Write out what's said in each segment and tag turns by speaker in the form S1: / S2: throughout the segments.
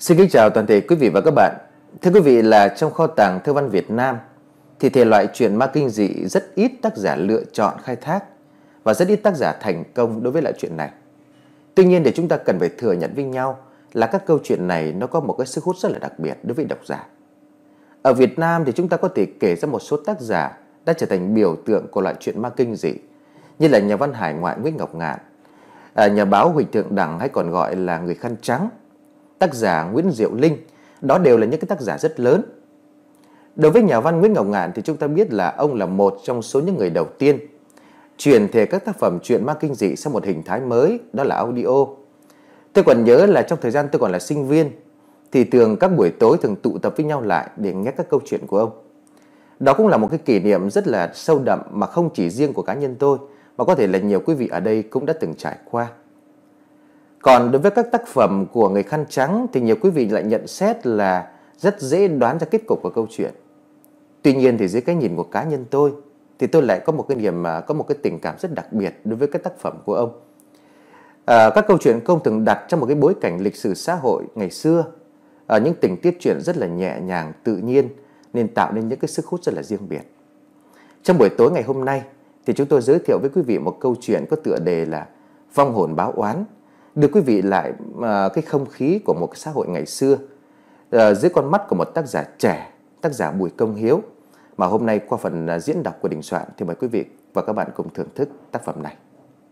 S1: Xin kính chào toàn thể quý vị và các bạn. Thưa quý vị, là trong kho tàng thơ văn Việt Nam thì thể loại truyện ma kinh dị rất ít tác giả lựa chọn khai thác và rất ít tác giả thành công đối với loại chuyện này. Tuy nhiên, để chúng ta cần phải thừa nhận với nhau là các câu chuyện này nó có một cái sức hút rất là đặc biệt đối với độc giả. Ở Việt Nam thì chúng ta có thể kể ra một số tác giả đã trở thành biểu tượng của loại truyện ma kinh dị, như là nhà văn hải ngoại Nguyễn Ngọc Ngạn, nhà báo Huỳnh Thượng Đẳng hay còn gọi là Người Khăn Trắng, tác giả Nguyễn Diệu Linh. Đó đều là những cái tác giả rất lớn. Đối với nhà văn Nguyễn Ngọc Ngạn thì chúng ta biết là ông là một trong số những người đầu tiên chuyển thể các tác phẩm truyện ma kinh dị sang một hình thái mới, đó là audio. Tôi còn nhớ là trong thời gian tôi còn là sinh viên thì các buổi tối thường tụ tập với nhau lại để nghe các câu chuyện của ông. Đó cũng là một cái kỷ niệm rất là sâu đậm mà không chỉ riêng của cá nhân tôi, mà có thể là nhiều quý vị ở đây cũng đã từng trải qua. Còn đối với các tác phẩm của Người Khăn Trắng thì nhiều quý vị lại nhận xét là rất dễ đoán ra kết cục của câu chuyện. Tuy nhiên thì dưới cái nhìn của cá nhân tôi thì tôi lại có một cái tình cảm rất đặc biệt đối với các tác phẩm của ông. Các câu chuyện của ông thường đặt trong một cái bối cảnh lịch sử xã hội ngày xưa, những tình tiết truyện rất là nhẹ nhàng, tự nhiên, nên tạo nên những cái sức hút rất là riêng biệt. Trong buổi tối ngày hôm nay thì chúng tôi giới thiệu với quý vị một câu chuyện có tựa đề là Vong hồn báo oán, đưa quý vị lại cái không khí của một cái xã hội ngày xưa dưới con mắt của một tác giả trẻ, tác giả Bùi Công Hiếu, mà hôm nay qua phần diễn đọc của Đình Soạn thì mời quý vị và các bạn cùng thưởng thức tác phẩm này.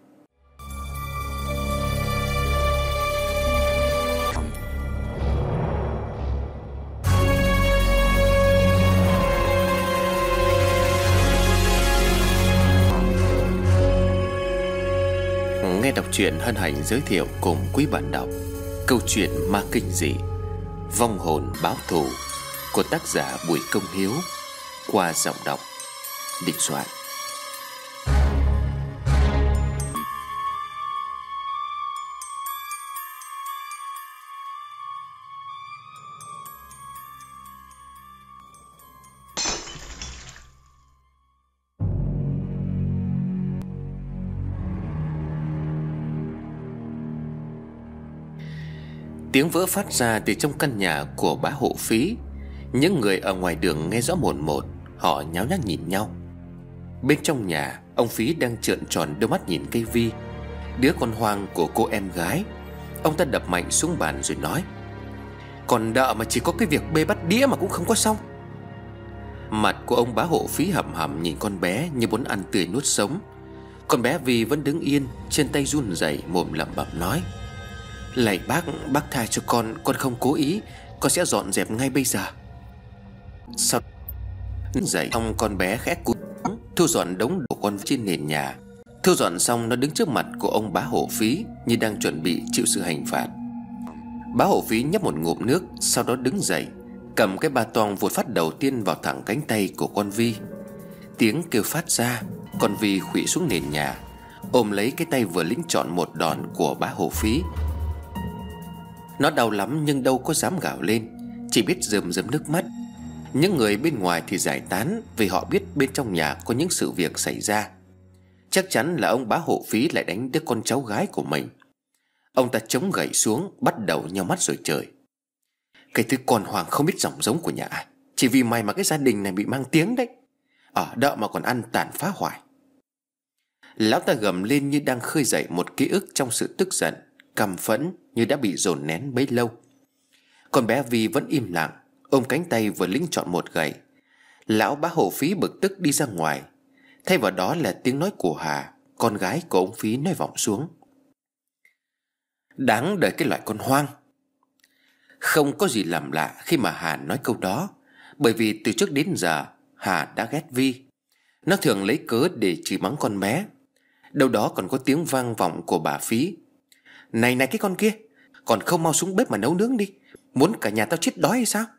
S2: Nghe đọc truyện hân hạnh giới thiệu cùng quý bạn đọc câu chuyện ma kinh dị Vong hồn báo thù của tác giả Bùi Công Hiếu qua giọng đọc Đình Soạn. Tiếng vỡ phát ra từ trong căn nhà của bá hộ Phí. Những người ở ngoài đường nghe rõ mồn một. Họ nháo nhác nhìn nhau. Bên trong nhà, ông Phí đang trợn tròn đôi mắt nhìn cây Vi, đứa con hoang của cô em gái. Ông ta đập mạnh xuống bàn rồi nói: "Còn đợ mà chỉ có cái việc bê bát đĩa mà cũng không có xong." Mặt của ông bá hộ Phí hậm hậm nhìn con bé như muốn ăn tươi nuốt sống. Con bé Vi vẫn đứng yên, chân tay run rẩy, mồm lẩm bẩm nói: "Lạy bác tha cho con không cố ý, con sẽ dọn dẹp ngay bây giờ." Sau dậy xong, con bé khẽ cúi thu dọn đống đồ con trên nền nhà. Thu dọn xong, nó đứng trước mặt của ông bá hộ Phí như đang chuẩn bị chịu sự hành phạt. Bá hộ Phí nhấp một ngụm nước, sau đó đứng dậy, cầm cái ba toang vụt phát đầu tiên vào thẳng cánh tay của con Vi. Tiếng kêu phát ra, con Vi khuỵu xuống nền nhà, ôm lấy cái tay vừa lĩnh trọn một đòn của bá hộ Phí. Nó đau lắm nhưng đâu có dám gào lên, chỉ biết rơm rớm nước mắt. Những người bên ngoài thì giải tán, vì họ biết bên trong nhà có những sự việc xảy ra. Chắc chắn là ông bá hộ Phí lại đánh đứa con cháu gái của mình. Ông ta chống gậy xuống, bắt đầu nhao mắt rồi trời: "Cái thứ con hoàng không biết dòng giống của nhà ai, chỉ vì mày mà cái gia đình này bị mang tiếng đấy. Ở đợ mà còn ăn tàn phá hoại." Lão ta gầm lên như đang khơi dậy một ký ức trong sự tức giận, căm phẫn như đã bị dồn nén bấy lâu. Con bé Vi vẫn im lặng, ôm cánh tay vừa lĩnh trọn một gậy. Lão bá hộ Phí bực tức đi ra ngoài. Thay vào đó là tiếng nói của Hà, con gái của ông Phí, nói vọng xuống: "Đáng đời cái loại con hoang." Không có gì làm lạ khi mà Hà nói câu đó, bởi vì từ trước đến giờ Hà đã ghét Vi. Nó thường lấy cớ để chửi mắng con bé. Đâu đó còn có tiếng vang vọng của bà Phí: Này cái con kia, còn không mau xuống bếp mà nấu nướng đi, muốn cả nhà tao chết đói hay sao?"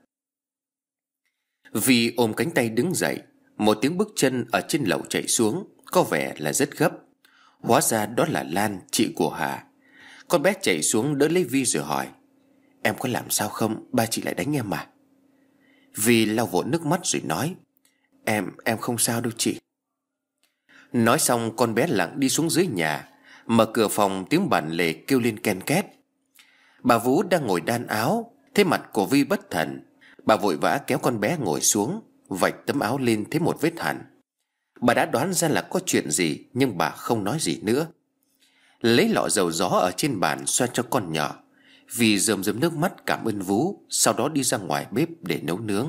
S2: Vi ôm cánh tay đứng dậy. Một tiếng bước chân ở trên lầu chạy xuống, có vẻ là rất gấp. Hóa ra đó là Lan, chị của Hà. Con bé chạy xuống đỡ lấy Vi rồi hỏi: "Em có làm sao không? Ba chị lại đánh em mà." Vi lau vội nước mắt rồi nói: Em không sao đâu chị." Nói xong, con bé lặng đi xuống dưới nhà. Mở cửa phòng, tiếng bản lề kêu lên ken két. Bà Vú đang ngồi đan áo, Thấy mặt của Vi bất thần, bà vội vã kéo con bé ngồi xuống, vạch tấm áo lên thấy một vết hằn. Bà đã đoán ra là có chuyện gì, nhưng bà không nói gì nữa. Lấy lọ dầu gió ở trên bàn xoa cho con nhỏ. Vi rơm rớm nước mắt cảm ơn Vú, sau đó đi ra ngoài bếp để nấu nướng.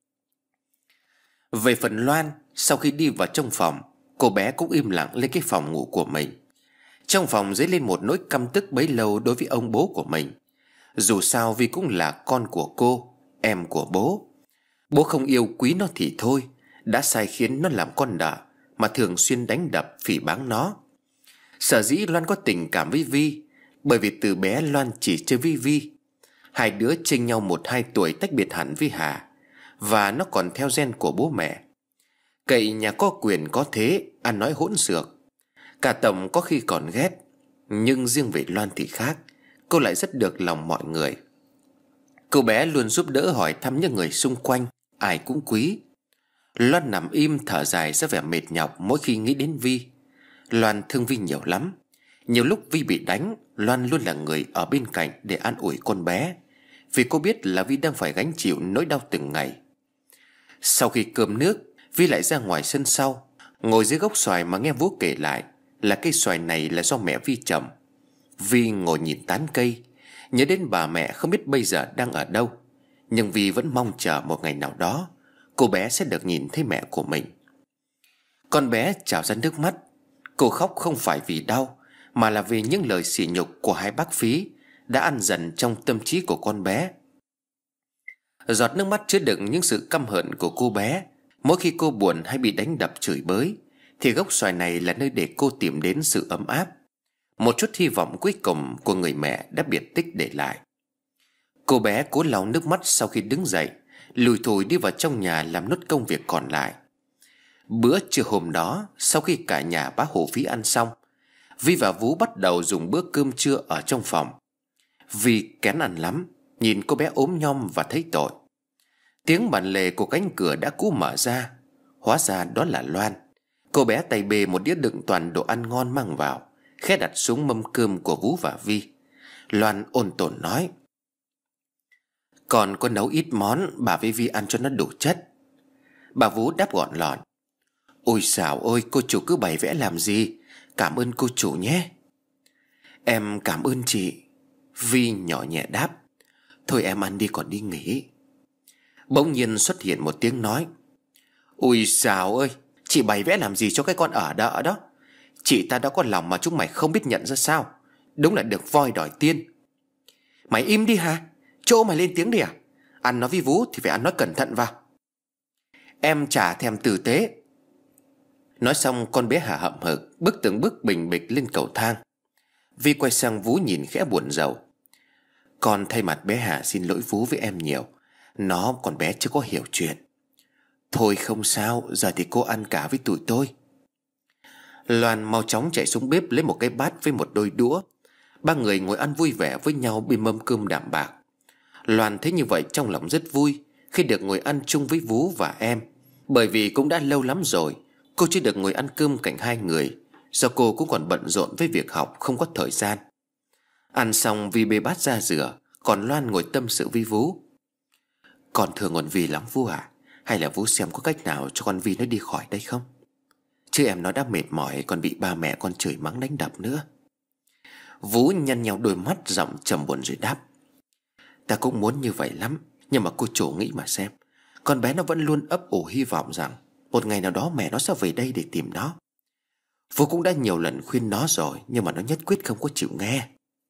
S2: Về phần Loan, sau khi đi vào trong phòng, cô bé cũng im lặng lên cái phòng ngủ của mình. Trong phòng dấy lên một nỗi căm tức bấy lâu đối với ông bố của mình. Dù sao Vi cũng là con của cô, em của bố. Bố không yêu quý nó thì thôi, đã sai khiến nó làm con nợ mà thường xuyên đánh đập phỉ báng nó. Sở dĩ Loan có tình cảm với Vi bởi vì từ bé Loan chỉ chơi với Vi. Hai đứa chênh nhau 1-2 tuổi tách biệt hẳn với Hà, và nó còn theo gen của bố mẹ. Cậy nhà có quyền có thế, ăn nói hỗn xược. Cả tổng có khi còn ghét. Nhưng riêng về Loan thì khác, cô lại rất được lòng mọi người. Cô bé luôn giúp đỡ hỏi thăm những người xung quanh, ai cũng quý. Loan nằm im thở dài ra vẻ mệt nhọc mỗi khi nghĩ đến Vi. Loan thương Vi nhiều lắm. Nhiều lúc Vi bị đánh, Loan luôn là người ở bên cạnh để an ủi con bé, vì cô biết là Vi đang phải gánh chịu nỗi đau từng ngày. Sau khi cơm nước, Vi lại ra ngoài sân sau, ngồi dưới gốc xoài mà nghe Vũ kể lại là cây xoài này là do mẹ Vi trồng. Vi ngồi nhìn tán cây, nhớ đến bà mẹ không biết bây giờ đang ở đâu. Nhưng Vi vẫn mong chờ một ngày nào đó cô bé sẽ được nhìn thấy mẹ của mình. Con bé trào ra nước mắt. Cô khóc không phải vì đau, mà là vì những lời sỉ nhục của hai bác Phí đã ăn dần trong tâm trí của con bé. Giọt nước mắt chứa đựng những sự căm hận của cô bé. Mỗi khi cô buồn hay bị đánh đập chửi bới, thì gốc xoài này là nơi để cô tìm đến sự ấm áp, một chút hy vọng cuối cùng của người mẹ đã biệt tích để lại. Cô bé cố lau nước mắt sau khi đứng dậy, lùi thủi đi vào trong nhà làm nốt công việc còn lại. Bữa trưa hôm đó, sau khi cả nhà bá Hồ Phí ăn xong, Vi và Vũ bắt đầu dùng bữa cơm trưa ở trong phòng. Vi kén ăn lắm, nhìn cô bé ốm nhom và thấy tội. Tiếng bản lề của cánh cửa đã cũ mở ra. Hóa ra đó là Loan. Cô bé tay bê một đĩa đựng toàn đồ ăn ngon mang vào, khẽ đặt xuống mâm cơm của Vũ và Vi. Loan ôn tồn nói: "Còn có nấu ít món, bà với Vi ăn cho nó đủ chất." Bà Vũ đáp gọn lọn: "Ôi xào ôi, cô chủ cứ bày vẽ làm gì, cảm ơn cô chủ nhé." "Em cảm ơn chị." Vi nhỏ nhẹ đáp: "Thôi em ăn đi còn đi nghỉ." Bỗng nhiên xuất hiện một tiếng nói: "Ôi xào ơi, chị bày vẽ làm gì cho cái con ở đợ đó? Chị ta đã có lòng mà chúng mày không biết nhận ra sao? Đúng là được voi đòi tiên." "Mày im đi hả? Chỗ mày lên tiếng đi à? Ăn nói với Vũ thì phải ăn nói cẩn thận vào." "Em chả thèm tử tế." Nói xong con bé hả hậm hực bước từng bước bình bịch lên cầu thang. Vi quay sang Vũ nhìn khẽ buồn rầu: "Con thay mặt bé Hà xin lỗi Vũ với em nhiều. Nó còn bé chưa có hiểu chuyện." "Thôi không sao, giờ thì cô ăn cả với tụi tôi." Loan mau chóng chạy xuống bếp lấy một cái bát với một đôi đũa. Ba người ngồi ăn vui vẻ với nhau bên mâm cơm đạm bạc. Loan thấy như vậy trong lòng rất vui khi được ngồi ăn chung với Vũ và em, bởi vì cũng đã lâu lắm rồi cô chưa được ngồi ăn cơm cạnh hai người, do cô cũng còn bận rộn với việc học không có thời gian. Ăn xong Vi bê bát ra rửa, còn Loan ngồi tâm sự với Vũ: "Con thương con Vi lắm Vũ à? Hay là Vũ xem có cách nào cho con Vi nó đi khỏi đây không? Chứ em nó đã mệt mỏi, còn bị ba mẹ con chửi mắng đánh đập nữa." Vũ nhăn nheo đôi mắt, giọng trầm buồn rồi đáp: "Ta cũng muốn như vậy lắm, nhưng mà cô chủ nghĩ mà xem, con bé nó vẫn luôn ấp ủ hy vọng rằng một ngày nào đó mẹ nó sẽ về đây để tìm nó. Vũ cũng đã nhiều lần khuyên nó rồi, nhưng mà nó nhất quyết không có chịu nghe."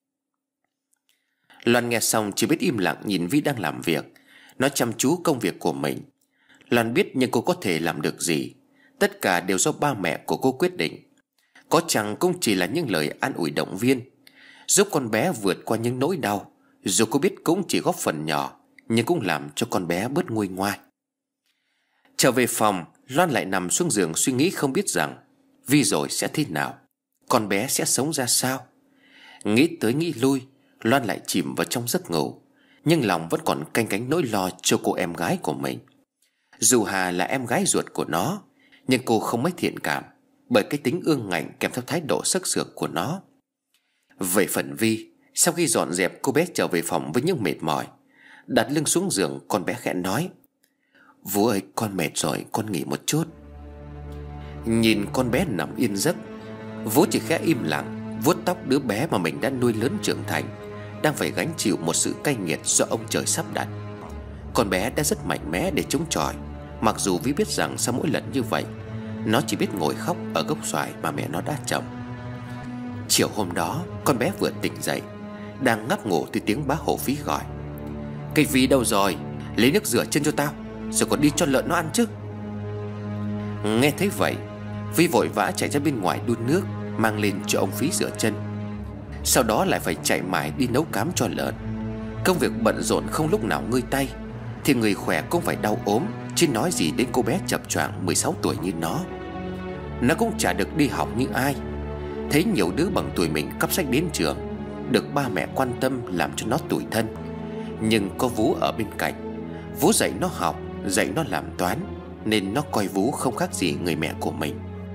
S2: Loan nghe xong chỉ biết im lặng nhìn Vi đang làm việc. Nó chăm chú công việc của mình. Loan biết nhưng cô có thể làm được gì. Tất cả đều do ba mẹ của cô quyết định. Có chăng cũng chỉ là những lời an ủi động viên, giúp con bé vượt qua những nỗi đau. Dù cô biết cũng chỉ góp phần nhỏ, nhưng cũng làm cho con bé bớt nguôi ngoai. Trở về phòng, Loan lại nằm xuống giường suy nghĩ không biết rằng Vi rồi sẽ thế nào, con bé sẽ sống ra sao. Nghĩ tới nghĩ lui, Loan lại chìm vào trong giấc ngủ, nhưng lòng vẫn còn canh cánh nỗi lo cho cô em gái của mình. Dù Hà là em gái ruột của nó, nhưng cô không mấy thiện cảm bởi cái tính ương ngạnh kèm theo thái độ sắc sược của nó. Về phần Vi, sau khi dọn dẹp, cô bé trở về phòng với những mệt mỏi. Đặt lưng xuống giường, con bé khẽ nói: Vú ơi, con mệt rồi, con nghỉ một chút. Nhìn con bé nằm yên giấc, Vú chỉ khẽ im lặng vuốt tóc đứa bé mà mình đã nuôi lớn trưởng thành, đang phải gánh chịu một sự cay nghiệt do ông trời sắp đặt. Con bé đã rất mạnh mẽ để chống chọi, mặc dù Vi biết rằng sau mỗi lần như vậy, nó chỉ biết ngồi khóc ở gốc xoài mà mẹ nó đã trồng. Chiều hôm đó, con bé vừa tỉnh dậy, đang ngáp ngủ thì tiếng bá hộ Phí gọi: Cây Vi đâu rồi? Lấy nước rửa chân cho tao, rồi còn đi cho lợn nó ăn chứ. Nghe thấy vậy, Vi vội vã chạy ra bên ngoài đun nước mang lên cho ông Phí rửa chân. Sau đó lại phải chạy mãi đi nấu cám cho lợn. Công việc bận rộn không lúc nào ngơi tay, thì người khỏe cũng phải đau ốm, chứ nói gì đến cô bé chập choạng 16 tuổi như nó. Nó cũng chả được đi học như ai. Thấy nhiều đứa bằng tuổi mình cắp sách đến trường, được ba mẹ quan tâm làm cho nó tủi thân. Nhưng có Vú ở bên cạnh, Vú dạy nó học, dạy nó làm toán, nên nó coi Vú không khác gì người mẹ của mình.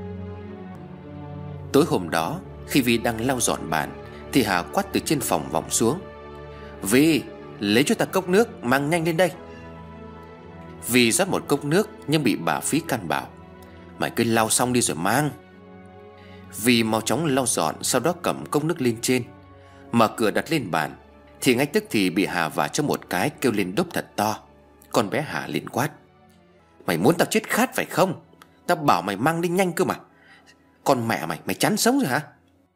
S2: Tối hôm đó, khi Vi đang lau dọn bàn, thì Hà quát từ trên phòng vọng xuống: Vi, lấy cho ta cốc nước, mang nhanh lên đây. Vi rót một cốc nước nhưng bị bà Phí căn bảo: Mày cứ lau xong đi rồi mang. Vi mau chóng lau dọn, sau đó cầm cốc nước lên trên, mở cửa đặt lên bàn, thì ngay tức thì bị Hà vả cho một cái, kêu lên đốp thật to. Con bé Hà liền quát: Mày muốn tao chết khát phải không? Tao bảo mày mang đi nhanh cơ mà. Con mẹ mày, mày chán sống rồi hả?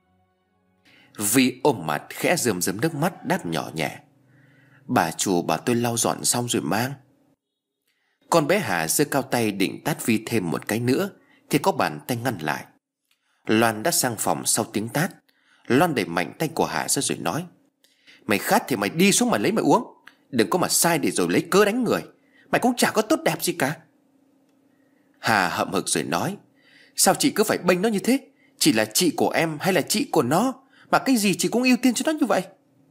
S2: Vi ôm mặt khẽ rơm rớm nước mắt đáp nhỏ nhẹ: Bà chủ bảo tôi lau dọn xong rồi mang. Con bé Hà giơ cao tay định tát Vi thêm một cái nữa, thì có bàn tay ngăn lại. Loan đã sang phòng sau tiếng tát. Loan đẩy mạnh tay của Hà ra rồi nói: Mày khát thì mày đi xuống mà lấy mà uống, đừng có mà sai để rồi lấy cớ đánh người. Mày cũng chả có tốt đẹp gì cả. Hà hậm hực rồi nói: Sao chị cứ phải bênh nó như thế? Chỉ là chị của em hay là chị của nó, mà cái gì chị cũng ưu tiên cho nó như vậy?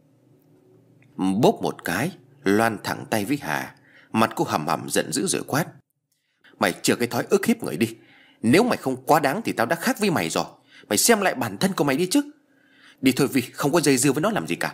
S2: Bốp một cái, Loan thẳng tay với Hà. Mặt cô hầm hầm giận dữ rồi quát: Mày chừa cái thói ức hiếp người đi. Nếu mày không quá đáng thì tao đã khác với mày rồi. Mày xem lại bản thân của mày đi chứ. Đi thôi Vi, không có dây dưa với nó làm gì cả.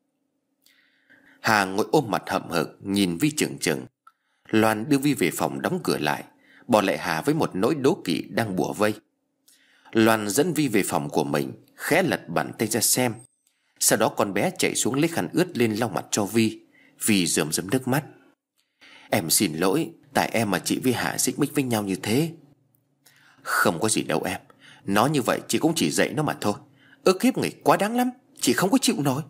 S2: Hà ngồi ôm mặt hậm hực nhìn Vi chừng chừng. Loan đưa Vi về phòng đóng cửa lại, bỏ lại Hà với một nỗi đố kỵ đang bủa vây. Loan dẫn Vi về phòng của mình, khẽ lật bàn tay ra xem. Sau đó con bé chạy xuống lấy khăn ướt lên lau mặt cho Vi. Vi rơm rớm nước mắt: Em xin lỗi, tại em mà chị với Hà xích mích với nhau như thế. Không có gì đâu em, nó như vậy chị cũng chỉ dạy nó mà thôi. Ức hiếp người quá đáng lắm, chị không có chịu nổi.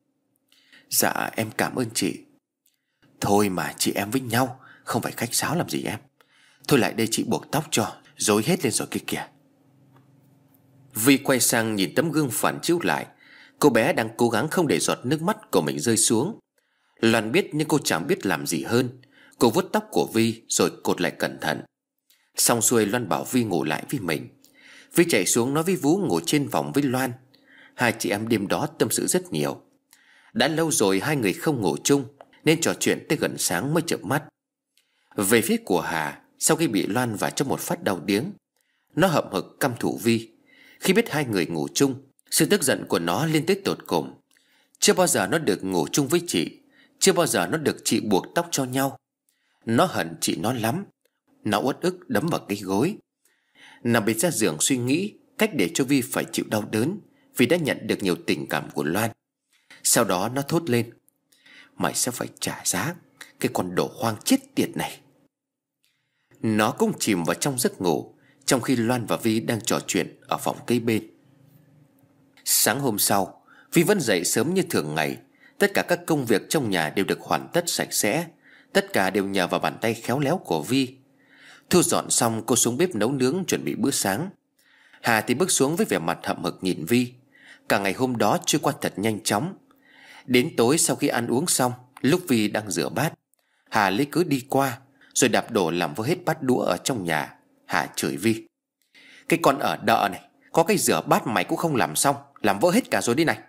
S2: Dạ em cảm ơn chị. Thôi mà chị em với nhau, không phải khách sáo làm gì em. Thôi lại đây chị buộc tóc cho, rối hết lên rồi kia kìa. Vi quay sang nhìn tấm gương phản chiếu lại. Cô bé đang cố gắng không để giọt nước mắt của mình rơi xuống. Loan biết nhưng cô chẳng biết làm gì hơn. Cô vuốt tóc của Vi rồi cột lại cẩn thận. Xong xuôi, Loan bảo Vi ngủ lại với mình. Vi chạy xuống nói với Vú ngồi trên phòng với Loan. Hai chị em đêm đó tâm sự rất nhiều. Đã lâu rồi hai người không ngủ chung, nên trò chuyện tới gần sáng mới chợp mắt. Về phía của Hà, sau khi bị Loan vả cho một phát đau điếng, nó hậm hực căm thù Vi. Khi biết hai người ngủ chung, sự tức giận của nó lên tới tột cùng. Chưa bao giờ nó được ngủ chung với chị, chưa bao giờ nó được chị buộc tóc cho nhau. Nó hận chị nó lắm. Nó uất ức đấm vào cái gối, nằm bên ra giường suy nghĩ cách để cho Vi phải chịu đau đớn vì đã nhận được nhiều tình cảm của Loan. Sau đó nó thốt lên: Mày sẽ phải trả giá, cái con đồ hoang chết tiệt này. Nó cũng chìm vào trong giấc ngủ, trong khi Loan và Vi đang trò chuyện ở phòng kế bên. Sáng hôm sau, Vi vẫn dậy sớm như thường ngày. Tất cả các công việc trong nhà đều được hoàn tất sạch sẽ. Tất cả đều nhờ vào bàn tay khéo léo của Vi. Thu dọn xong, cô xuống bếp nấu nướng chuẩn bị bữa sáng. Hà thì bước xuống với vẻ mặt hậm hực nhìn Vi. Cả ngày hôm đó trôi qua thật nhanh chóng. Đến tối sau khi ăn uống xong, lúc Vi đang rửa bát, Hà lấy cớ đi qua rồi đạp đổ làm vỡ hết bát đũa ở trong nhà. Hà chửi Vi: Cái con ở đợ này, có cái rửa bát mày cũng không làm xong, làm vỡ hết cả rồi đi này.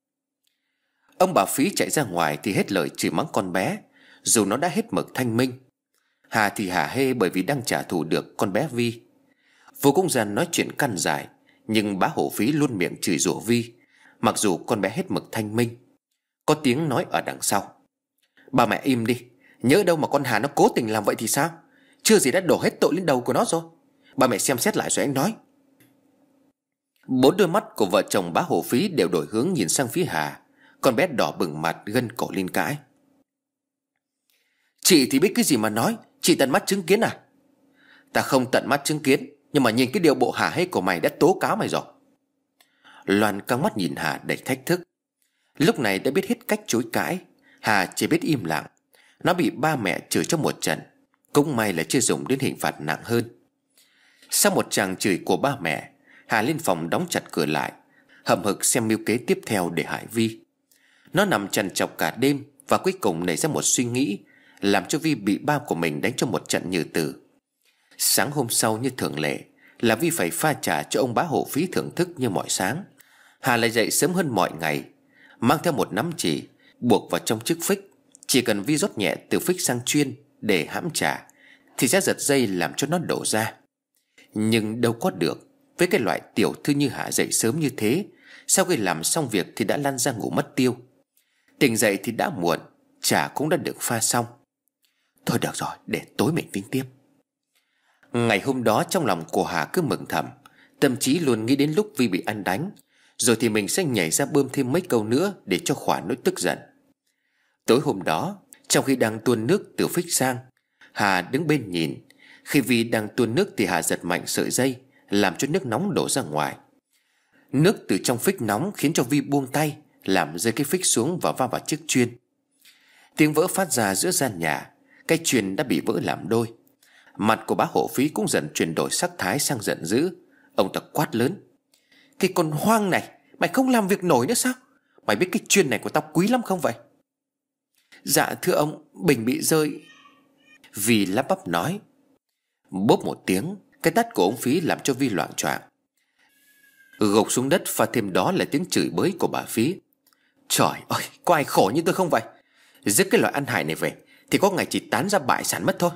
S2: Ông bà Phí chạy ra ngoài thì hết lời chửi mắng con bé, dù nó đã hết mực thanh minh. Hà thì hả hê bởi vì đang trả thù được con bé Vi. Vô cũng ra nói chuyện căn dài, nhưng bá Hổ Phí luôn miệng chửi rủa Vi, mặc dù con bé hết mực thanh minh. Có tiếng nói ở đằng sau: Bà mẹ im đi. Nhớ đâu mà con Hà nó cố tình làm vậy thì sao? Chưa gì đã đổ hết tội lên đầu của nó rồi. Bà mẹ xem xét lại rồi anh nói. Bốn đôi mắt của vợ chồng bá Hộ Phí đều đổi hướng nhìn sang phía Hà. Con bé đỏ bừng mặt gân cổ lên cãi. Chị thì biết cái gì mà nói. Chị tận mắt chứng kiến à? Ta không tận mắt chứng kiến, nhưng mà nhìn cái điệu bộ hả hê của mày đã tố cáo mày rồi. Loan căng mắt nhìn Hà đầy thách thức. Lúc này đã biết hết cách chối cãi, Hà chỉ biết im lặng. Nó bị ba mẹ chửi cho một trận, cũng may là chưa dùng đến hình phạt nặng hơn. Sau một tràng chửi của ba mẹ, Hà lên phòng đóng chặt cửa lại, hậm hực xem mưu kế tiếp theo để hại Vi. Nó nằm trằn trọc cả đêm và cuối cùng nảy ra một suy nghĩ, làm cho Vi bị ba của mình đánh cho một trận như tử. Sáng hôm sau như thường lệ là Vi phải pha trà cho ông bá Hộ Phí thưởng thức như mọi sáng. Hà lại dậy sớm hơn mọi ngày, mang theo một nắm chì buộc vào trong chiếc phích. Chỉ cần Vi rót nhẹ từ phích sang chuyên để hãm trà thì sẽ giật dây làm cho nó đổ ra. Nhưng đâu có được, với cái loại tiểu thư như Hà dậy sớm như thế, sau khi làm xong việc thì đã lăn ra ngủ mất tiêu. Tỉnh dậy thì đã muộn, trà cũng đã được pha xong. Thôi được rồi, để tối mình tính tiếp. Ngày hôm đó trong lòng của Hà cứ mừng thầm, tâm trí luôn nghĩ đến lúc Vi bị ăn đánh, rồi thì mình sẽ nhảy ra bơm thêm mấy câu nữa để cho khỏa nỗi tức giận. Tối hôm đó, trong khi đang tuôn nước từ phích sang, Hà đứng bên nhìn. Khi Vi đang tuôn nước thì Hà giật mạnh sợi dây, làm cho nước nóng đổ ra ngoài. Nước từ trong phích nóng khiến cho Vi buông tay, làm rơi cái phích xuống và va vào chiếc chuyên. Tiếng vỡ phát ra giữa gian nhà. Cái chuyên đã bị vỡ làm đôi. Mặt của bá Hộ Phí cũng dần chuyển đổi sắc thái sang giận dữ. Ông ta quát lớn: Cái con hoang này, mày không làm việc nổi nữa sao? Mày biết cái chuyên này của tao quý lắm không vậy? Dạ thưa ông, bình bị rơi. Vi lắp bắp nói. Bốp một tiếng, cái tát của ông Phí làm cho Vi loạng choạng. Gục xuống đất, pha thêm đó là tiếng chửi bới của bà Phí. Trời ơi, có ai khổ như tôi không vậy? Dứt cái loại ăn hại này về thì có ngày chỉ tán ra bại sản mất thôi.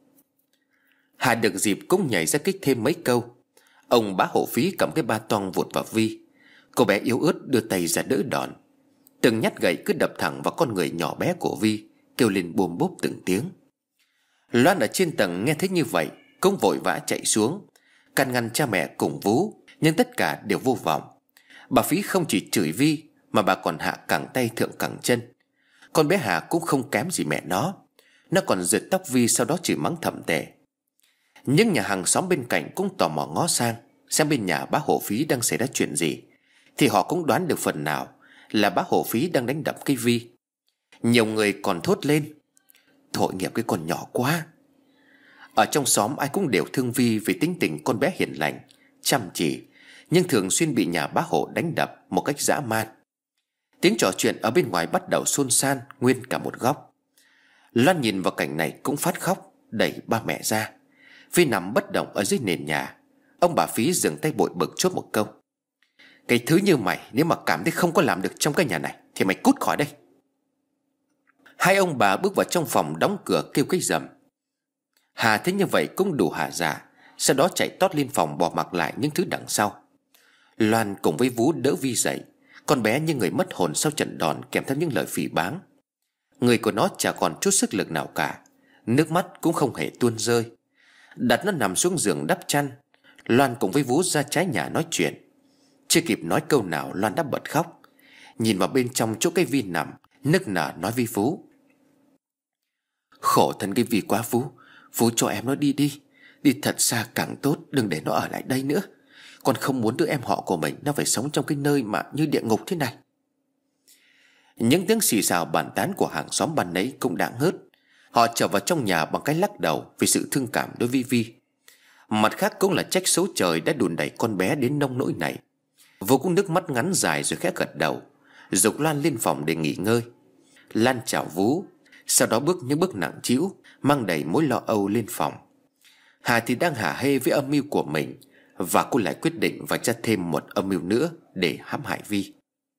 S2: Hà được dịp cũng nhảy ra kích thêm mấy câu. Ông bá Hộ Phí cầm cái ba toang vụt vào Vi. Cô bé yếu ớt đưa tay ra đỡ đòn. Từng nhát gậy cứ đập thẳng vào con người nhỏ bé của Vi, kêu lên bôm bốp từng tiếng. Loan ở trên tầng nghe thấy như vậy cũng vội vã chạy xuống, can ngăn cha mẹ cùng Vú, nhưng tất cả đều vô vọng. Bà Phí không chỉ chửi Vi mà bà còn hạ cẳng tay thượng cẳng chân. Con bé Hà cũng không kém gì mẹ nó còn giật tóc Vi, sau đó chửi mắng thậm tệ. Những nhà hàng xóm bên cạnh cũng tò mò ngó sang xem bên nhà bá Hộ Phí đang xảy ra chuyện gì, thì họ cũng đoán được phần nào là bá Hộ Phí đang đánh đập cái Vi. Nhiều người còn thốt lên: Tội nghiệp cái con nhỏ quá. Ở trong xóm ai cũng đều thương Vi vì tính tình con bé hiền lành, chăm chỉ, nhưng thường xuyên bị nhà bá Hộ đánh đập một cách dã man. Tiếng trò chuyện ở bên ngoài bắt đầu xôn xan nguyên cả một góc. Loan nhìn vào cảnh này cũng phát khóc, đẩy ba mẹ ra. Vi nằm bất động ở dưới nền nhà. Ông bà Phí dừng tay bội bực chốt một câu: Cái thứ như mày nếu mà cảm thấy không có làm được trong cái nhà này thì mày cút khỏi đây. Hai ông bà bước vào trong phòng đóng cửa kêu cái rầm. Hà thấy như vậy cũng đủ hả dạ, sau đó chạy tót lên phòng bỏ mặc lại những thứ đằng sau. Loan cùng với Vú đỡ Vi dậy. Con bé như người mất hồn sau trận đòn kèm theo những lời phỉ báng. Người của nó chả còn chút sức lực nào cả, nước mắt cũng không hề tuôn rơi. Đặt nó nằm xuống giường đắp chăn. Loan cùng với Vú ra trái nhà nói chuyện. Chưa kịp nói câu nào Loan đã bật khóc. Nhìn vào bên trong chỗ cái Vi nằm, nức nở nói với Vú: Khổ thân cái Vi quá Vú. Vú cho em nó đi đi. Đi thật xa càng tốt, đừng để nó ở lại đây nữa. Con không muốn đứa em họ của mình nó phải sống trong cái nơi mà như địa ngục thế này. Những tiếng xì xào bàn tán của hàng xóm ban nấy cũng đã ngớt. Họ trở vào trong nhà bằng cái lắc đầu vì sự thương cảm đối với Vi. Mặt khác cũng là trách số trời đã đùn đẩy con bé đến nông nỗi này. Vô cũng nước mắt ngắn dài rồi khẽ gật đầu, giục Lan lên phòng để nghỉ ngơi. Lan chào Vú, sau đó bước những bước nặng trĩu mang đầy mối lo âu lên phòng. Hà thì đang hả hê với âm mưu của mình, và cô lại quyết định vạch ra thêm một âm mưu nữa để hãm hại Vi.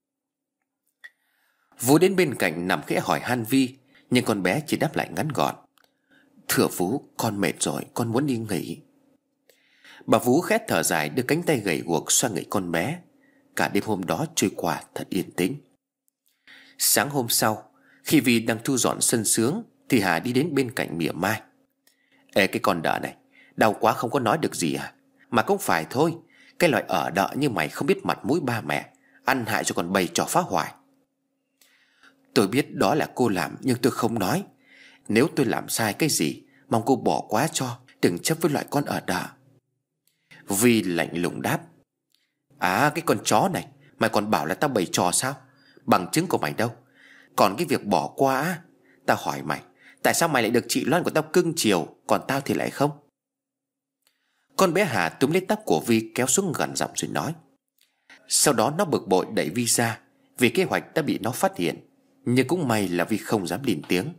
S2: Vú đến bên cạnh nằm khẽ hỏi han Vi, nhưng con bé chỉ đáp lại ngắn gọn: Thưa Vú, con mệt rồi, con muốn đi nghỉ. Bà Vú khẽ thở dài đưa cánh tay gầy guộc xoa người con bé. Cả đêm hôm đó trôi qua thật yên tĩnh. Sáng hôm sau, Khi Vi đang thu dọn sân sướng thì Hà đi đến bên cạnh mỉa mai: Ê cái con đợ này, đau quá không có nói được gì à? Mà cũng phải thôi, cái loại ở đợ như mày không biết mặt mũi ba mẹ, ăn hại cho còn bày trò phá hoại. Tôi biết đó là cô làm nhưng tôi không nói. Nếu tôi làm sai cái gì, mong cô bỏ qua cho, đừng chấp với loại con ở đợ. Vi lạnh lùng đáp: À cái con chó này, mày còn bảo là tao bày trò sao? Bằng chứng của mày đâu? Còn cái việc bỏ qua á, tao hỏi mày, tại sao mày lại được chị Loan của tao cưng chiều, còn tao thì lại không? Con bé Hà túm lấy tóc của Vi kéo xuống gần giọng rồi nói. Sau đó nó bực bội đẩy Vi ra, vì kế hoạch đã bị nó phát hiện. Nhưng cũng may là Vi không dám lên tiếng.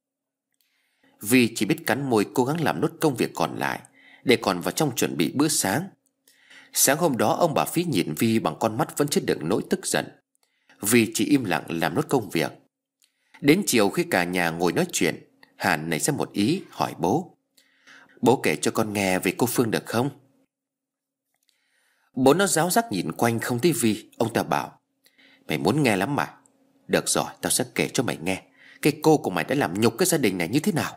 S2: Vi chỉ biết cắn môi cố gắng làm nốt công việc còn lại, để còn vào trong chuẩn bị bữa sáng. Sáng hôm đó ông bà Phí nhìn Vi bằng con mắt vẫn chưa được nỗi tức giận. Vi chỉ im lặng làm nốt công việc. Đến chiều khi cả nhà ngồi nói chuyện, Hà nảy ra một ý hỏi bố: Bố kể cho con nghe về cô Phương được không? Bố nó ráo rắc nhìn quanh không thấy Vi. Ông ta bảo: Mày muốn nghe lắm mà. Được rồi, tao sẽ kể cho mày nghe cái cô của mày đã làm nhục cái gia đình này như thế nào.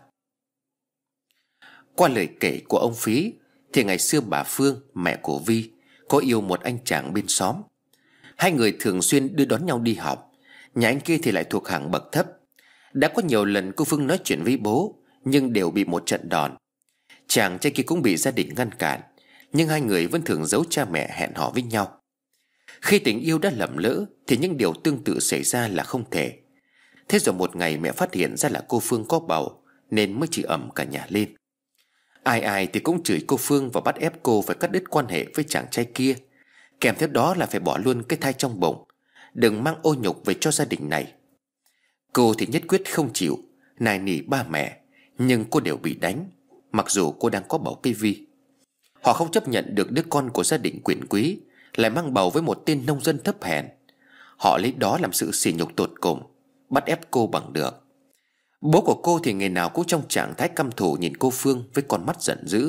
S2: Qua lời kể của ông Phí thì ngày xưa bà Phương, mẹ của Vi, có yêu một anh chàng bên xóm. Hai người thường xuyên đưa đón nhau đi học. Nhà anh kia thì lại thuộc hàng bậc thấp. Đã có nhiều lần cô Phương nói chuyện với bố, nhưng đều bị một trận đòn. Chàng trai kia cũng bị gia đình ngăn cản, nhưng hai người vẫn thường giấu cha mẹ hẹn hò với nhau. Khi tình yêu đã lầm lỡ thì những điều tương tự xảy ra là không thể. Thế rồi một ngày mẹ phát hiện ra là cô Phương có bầu, nên mới chỉ ầm cả nhà lên. Ai ai thì cũng chửi cô Phương và bắt ép cô phải cắt đứt quan hệ với chàng trai kia. Kèm theo đó là phải bỏ luôn cái thai trong bụng, đừng mang ô nhục về cho gia đình này. Cô thì nhất quyết không chịu, nài nỉ ba mẹ, nhưng cô đều bị đánh, mặc dù cô đang có bầu cái Vi. Họ không chấp nhận được đứa con của gia đình quyền quý lại mang bầu với một tên nông dân thấp hèn. Họ lấy đó làm sự sỉ nhục tột cùng, bắt ép cô bằng được. Bố của cô thì ngày nào cũng trong trạng thái căm thù nhìn cô Phương với con mắt giận dữ.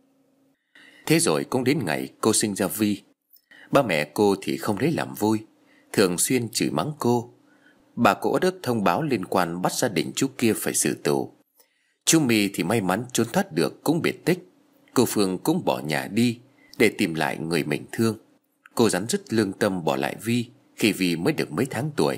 S2: Thế rồi cũng đến ngày cô sinh ra Vi. Ba mẹ cô thì không lấy làm vui, thường xuyên chửi mắng cô. Bà cô Đức thông báo liên quan bắt gia đình chú kia phải xử tù. Chú My thì may mắn trốn thoát được cũng biệt tích. Cô Phương cũng bỏ nhà đi để tìm lại người mình thương. Cô rắn rứt lương tâm bỏ lại Vi khi Vi mới được mấy tháng tuổi.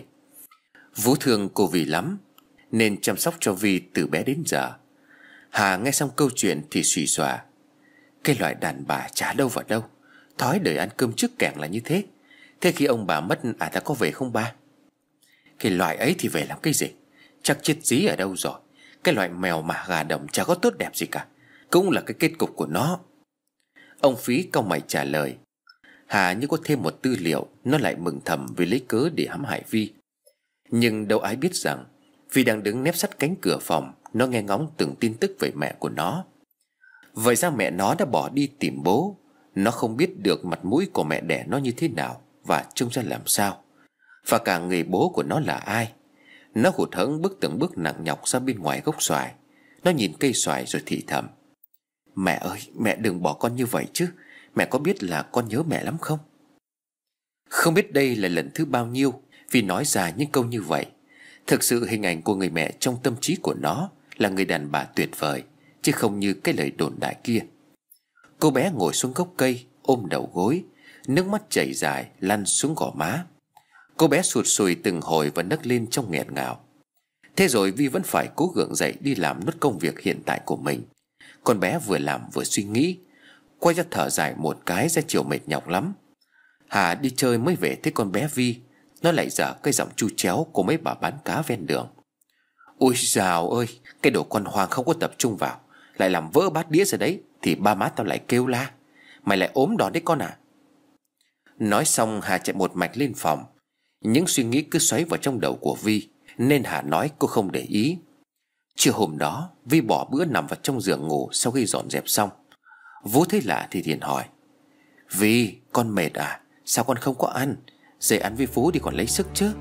S2: Vũ thương cô Vi lắm, nên chăm sóc cho Vi từ bé đến giờ. Hà nghe xong câu chuyện thì xùy xòa: Cái loại đàn bà chả đâu vào đâu, thói đời ăn cơm trước kẻng là như thế. Thế khi ông bà mất ta có về không ba? Cái loại ấy thì về làm cái gì? Chắc chết dí ở đâu rồi. Cái loại mèo mà gà đồng chả có tốt đẹp gì cả, cũng là cái kết cục của nó. Ông Phí cau mày trả lời. Hà như có thêm một tư liệu, nó lại mừng thầm vì lấy cớ để hãm hại Vi. Nhưng đâu ai biết rằng Vi đang đứng nép sát cánh cửa phòng, nó nghe ngóng từng tin tức về mẹ của nó. Vậy ra mẹ nó đã bỏ đi tìm bố. Nó không biết được mặt mũi của mẹ đẻ nó như thế nào và trông ra làm sao, và cả người bố của nó là ai. Nó hụt hẫng bước từng bước nặng nhọc ra bên ngoài gốc xoài. Nó nhìn cây xoài rồi thì thầm: Mẹ ơi, mẹ đừng bỏ con như vậy chứ. Mẹ có biết là con nhớ mẹ lắm không? Không biết đây là lần thứ bao nhiêu Vi nói ra những câu như vậy. Thực sự hình ảnh của người mẹ trong tâm trí của nó là người đàn bà tuyệt vời, chứ không như cái lời đồn đại kia. Cô bé ngồi xuống gốc cây, ôm đầu gối, nước mắt chảy dài lăn xuống gò má. Cô bé sụt sùi từng hồi và nấc lên trong nghẹn ngào. Thế rồi Vi vẫn phải cố gượng dậy đi làm nốt công việc hiện tại của mình. Con bé vừa làm vừa suy nghĩ, quay ra thở dài một cái, ra chiều mệt nhọc lắm. Hà đi chơi mới về thấy con bé Vi, nó lại dở cái giọng chu chéo của mấy bà bán cá ven đường. Ôi dào ơi, cái đồ con hoang không có tập trung vào, lại làm vỡ bát đĩa rồi đấy, thì ba má tao lại kêu la: Mày lại ốm đòn đấy con à? Nói xong Hà chạy một mạch lên phòng. Những suy nghĩ cứ xoáy vào trong đầu của Vi, nên Hà nói cô không để ý. Trưa hôm đó Vi bỏ bữa nằm vào trong giường ngủ sau khi dọn dẹp xong. Vũ thấy lạ thì liền hỏi: Vi, con mệt à? Sao con không có ăn? Dậy ăn với Vũ đi còn lấy sức chứ.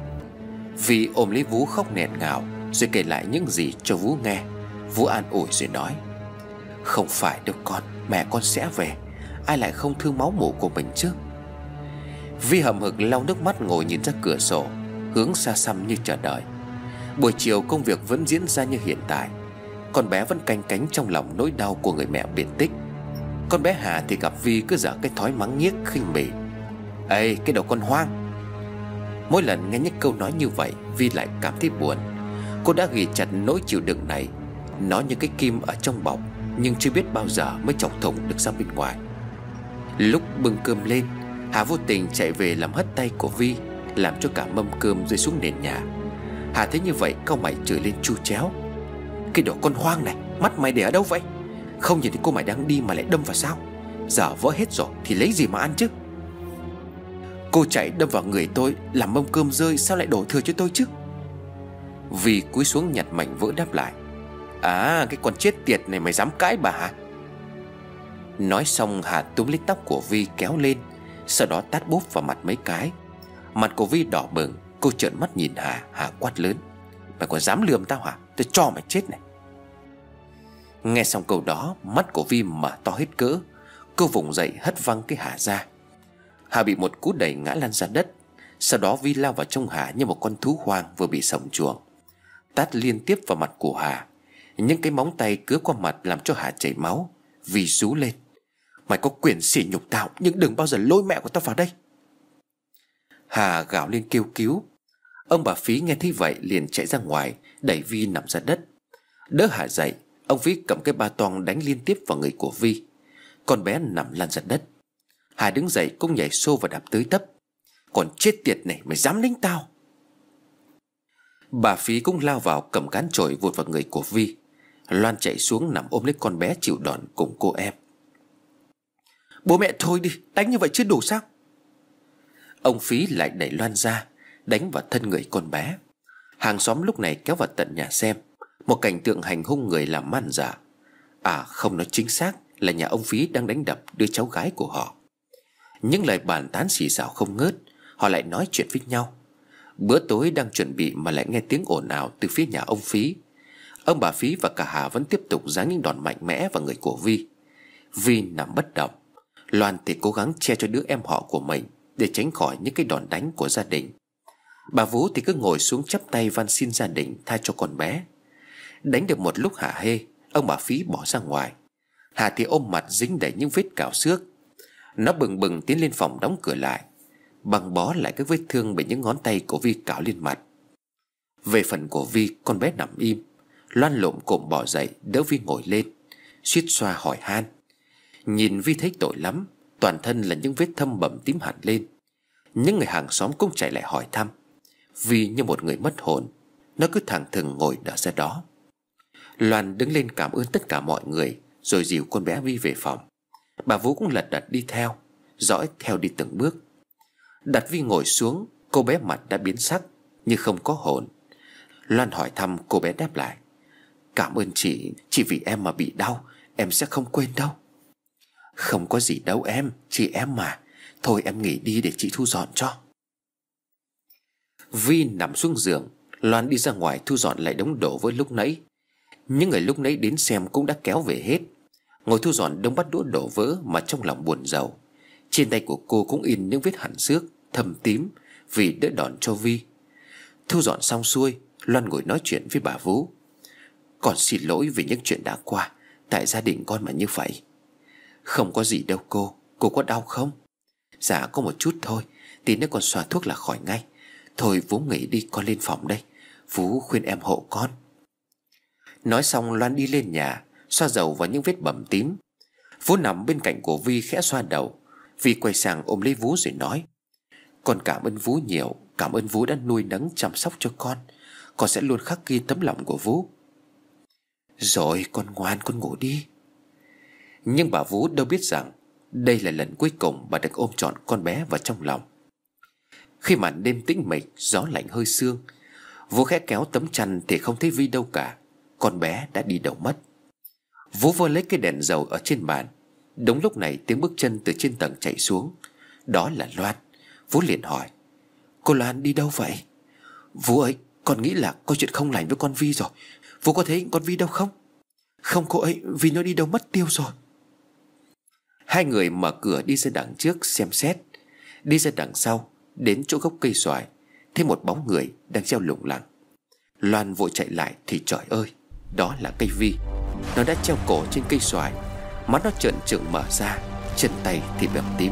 S2: Vi ôm lấy Vũ khóc nghẹn ngào, rồi kể lại những gì cho Vũ nghe. Vũ an ủi rồi nói: Không phải đâu con, mẹ con sẽ về. Ai lại không thương máu mủ của mình chứ? Vi hậm hực lau nước mắt ngồi nhìn ra cửa sổ, hướng xa xăm như chờ đợi. Buổi chiều công việc vẫn diễn ra như hiện tại. Con bé vẫn canh cánh trong lòng nỗi đau của người mẹ biệt tích. Con bé Hà thì gặp Vi cứ dở cái thói mắng nhiếc khinh bỉ: "Ê, cái đồ con hoang." Mỗi lần nghe những câu nói như vậy, Vi lại cảm thấy buồn. Cô đã ghi chặt nỗi chịu đựng này, nó như cái kim ở trong bọc, nhưng chưa biết bao giờ mới chọc thủng được ra bên ngoài. Lúc bưng cơm lên, Hà vô tình chạy về làm hất tay của Vi, làm cho cả mâm cơm rơi xuống nền nhà. Hà thấy như vậy cau mày chửi lên chu chéo: "Cái đồ con hoang này, mắt mày để ở đâu vậy? Không nhìn thấy cô mày đang đi mà lại đâm vào sao? Giờ vỡ hết rồi thì lấy gì mà ăn chứ? Cô chạy đâm vào người tôi làm mâm cơm rơi, sao lại đổ thừa cho tôi chứ?" Vi cúi xuống nhặt mảnh vỡ đáp lại: "À, cái con chết tiệt này mày dám cãi bà hả?" Nói xong Hà túm lấy tóc của Vi kéo lên, sau đó tát bốp vào mặt mấy cái. Mặt của Vi đỏ bừng. Cô trợn mắt nhìn Hà quát lớn: "Mày còn dám lườm tao hả? Tôi cho mày chết này." Nghe xong câu đó, mắt của Vi mở to hết cỡ. Cô vùng dậy hất văng cái Hà ra. Hà bị một cú đẩy ngã lăn ra đất. Sau đó Vi lao vào trong Hà như một con thú hoang vừa bị sổng chuồng, tát liên tiếp vào mặt của Hà. Những cái móng tay cứa qua mặt làm cho Hà chảy máu. Vi rú lên: "Mày có quyền sỉ nhục tao, nhưng đừng bao giờ lôi mẹ của tao vào đây." Hà gào lên kêu cứu. Ông bà Phí nghe thấy vậy liền chạy ra ngoài, đẩy Vi nằm ra đất. Đỡ Hà dậy, ông Phí cầm cái ba toang đánh liên tiếp vào người của Vi. Con bé nằm lăn ra đất. Hà đứng dậy cũng nhảy xô và đạp tới tấp: "Còn chết tiệt này, mày dám đánh tao!" Bà Phí cũng lao vào cầm cán chổi vụt vào người của Vi. Loan chạy xuống nằm ôm lấy con bé chịu đòn cùng cô em. "Bố mẹ thôi đi, đánh như vậy chưa đủ sao?" Ông Phí lại đẩy Loan ra, đánh vào thân người con bé. Hàng xóm lúc này kéo vào tận nhà xem. Một cảnh tượng hành hung người làm man dợ. Không, nói chính xác là nhà ông Phí đang đánh đập đứa cháu gái của họ. Những lời bàn tán xì xào không ngớt. Họ lại nói chuyện với nhau. Bữa tối đang chuẩn bị mà lại nghe tiếng ồn ào từ phía nhà ông Phí. Ông bà Phí và cả Hà vẫn tiếp tục giáng những đòn mạnh mẽ vào người của Vi. Vi nằm bất động. Loan thì cố gắng che cho đứa em họ của mình để tránh khỏi những cái đòn đánh của gia đình. Bà Vú thì cứ ngồi xuống chắp tay van xin gia đình tha cho con bé. Đánh được một lúc hả hê, ông bà Phí bỏ ra ngoài. Hà thì ôm mặt dính đầy những vết cào xước. Nó bừng bừng tiến lên phòng đóng cửa lại, băng bó lại các vết thương bởi những ngón tay của Vi cào lên mặt. Về phần của Vi, con bé nằm im. Loan lồm cồm bò dậy đỡ Vi ngồi lên, suýt xoa hỏi han. Nhìn Vi thấy tội lắm. Toàn thân là những vết thâm bầm tím hẳn lên. Những người hàng xóm cũng chạy lại hỏi thăm. Vi như một người mất hồn, nó cứ thẳng thừng ngồi đờ ra đó. Loan đứng lên cảm ơn tất cả mọi người, rồi dìu con bé Vi về phòng. Bà Vú cũng lật đật đi theo, dõi theo đi từng bước. Đặt Vi ngồi xuống, cô bé mặt đã biến sắc như không có hồn. Loan hỏi thăm, cô bé đáp lại: "Cảm ơn chị vì em mà bị đau, em sẽ không quên đâu." "Không có gì đâu em, chị em mà. Thôi em nghỉ đi để chị thu dọn cho." Vi nằm xuống giường. Loan đi ra ngoài thu dọn lại đống đổ với lúc nãy. Những người lúc nãy đến xem cũng đã kéo về hết. Ngồi thu dọn đống bát đũa đổ vỡ mà trong lòng buồn rầu. Trên tay của cô cũng in những vết hằn xước thâm tím vì đỡ đòn cho Vi. Thu dọn xong xuôi, Loan ngồi nói chuyện với bà Vú: "Con xin lỗi vì những chuyện đã qua, tại gia đình con mà như vậy." "Không có gì đâu cô có đau không?" "Dạ có một chút thôi, tí nữa con xoa thuốc là khỏi ngay. Thôi Vú nghỉ đi, con lên phòng đây. Vú khuyên em hộ con." Nói xong Loan đi lên nhà, xoa dầu vào những vết bầm tím. Vú nằm bên cạnh của Vi khẽ xoa đầu. Vi quay sang ôm lấy Vú rồi nói: "Con cảm ơn Vú nhiều. Cảm ơn Vú đã nuôi nấng chăm sóc cho con. Con sẽ luôn khắc ghi tấm lòng của Vú." "Rồi con ngoan, con ngủ đi." Nhưng bà Vú đâu biết rằng đây là lần cuối cùng bà được ôm trọn con bé vào trong lòng. Khi màn đêm tĩnh mịch, gió lạnh hơi sương, Vú khẽ kéo tấm chăn thì không thấy Vi đâu cả. Con bé đã đi đâu mất. Vú vơ lấy cái đèn dầu ở trên bàn. Đúng lúc này tiếng bước chân từ trên tầng chạy xuống. Đó là Loan. Vú liền hỏi: "Cô Loan đi đâu vậy?" "Vú ơi, con nghĩ là có chuyện không lành với con Vi rồi. Vú có thấy con Vi đâu không?" "Không cô ơi, Vi nó đi đâu mất tiêu rồi." Hai người mở cửa đi ra đằng trước xem xét. Đi ra đằng sau, đến chỗ gốc cây xoài, thấy một bóng người đang treo lủng lẳng. Loan vội chạy lại thì trời ơi, đó là cây Vi. Nó đã treo cổ trên cây xoài, mắt nó trợn trừng mở ra, chân tay thì bầm tím.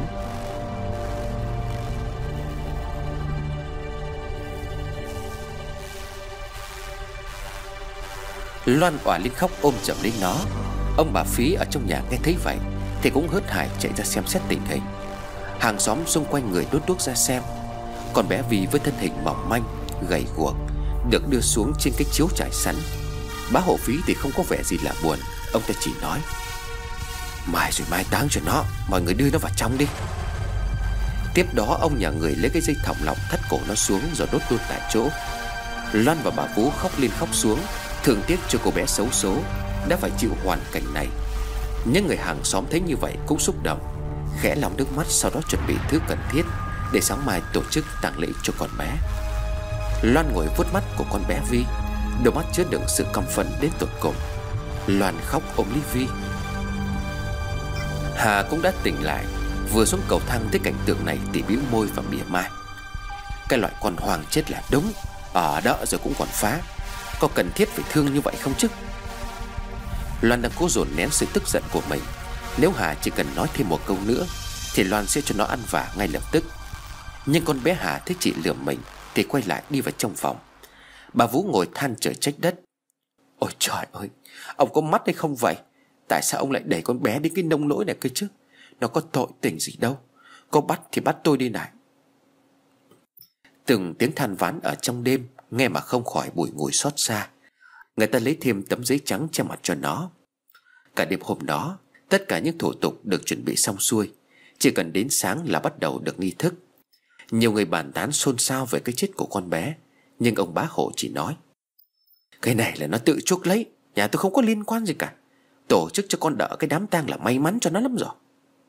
S2: Loan òa lên khóc ôm chầm lấy nó. Ông bà Phí ở trong nhà nghe thấy vậy thì cũng hớt hải chạy ra xem xét tình hình. Hàng xóm xung quanh người đốt đuốc ra xem. Con bé Vi với thân hình mỏng manh, gầy guộc được đưa xuống trên cái chiếu trải sẵn. Bá hộ Phí thì không có vẻ gì là buồn. Ông ta chỉ nói: mai rồi mai táng cho nó, mọi người đưa nó vào trong đi. Tiếp đó ông nhờ người lấy cái dây thòng lọng thắt cổ nó xuống rồi đốt luôn tại chỗ. Loan và bà Vũ khóc lên khóc xuống, thương tiếc cho cô bé xấu số đã phải chịu hoàn cảnh này. Những người hàng xóm thấy như vậy cũng xúc động, khẽ lau nước mắt, sau đó chuẩn bị thứ cần thiết để sáng mai tổ chức tang lễ cho con bé. Loan ngồi vuốt mắt của con bé Vi, đôi mắt chứa đựng sự căm phẫn đến tột cùng. Loan khóc ôm lấy Vi. Hà cũng đã tỉnh lại, vừa xuống cầu thang thấy cảnh tượng này thì bĩu môi và mỉa mai: cái loại con hoang chết là đúng, ở đó rồi cũng còn phá, có cần thiết phải thương như vậy không chứ? Loan đang cố dồn nén sự tức giận của mình. Nếu Hà chỉ cần nói thêm một câu nữa thì Loan sẽ cho nó ăn vạ ngay lập tức. Nhưng con bé Hà thấy chị lườm mình thì quay lại đi vào trong phòng. Bà Vũ ngồi than trời trách đất: ôi trời ơi, ông có mắt hay không vậy? Tại sao ông lại đẩy con bé đến cái nông nỗi này cơ chứ? Nó có tội tình gì đâu, có bắt thì bắt tôi đi này. Từng tiếng than vãn ở trong đêm nghe mà không khỏi bùi ngùi xót xa. Người ta lấy thêm tấm giấy trắng che mặt cho nó. Cả đêm hôm đó, tất cả những thủ tục được chuẩn bị xong xuôi, chỉ cần đến sáng là bắt đầu được nghi thức. Nhiều người bàn tán xôn xao về cái chết của con bé, nhưng ông bá hộ chỉ nói: cái này là nó tự chuốc lấy, nhà tôi không có liên quan gì cả. Tổ chức cho con đỡ cái đám tang là may mắn cho nó lắm rồi.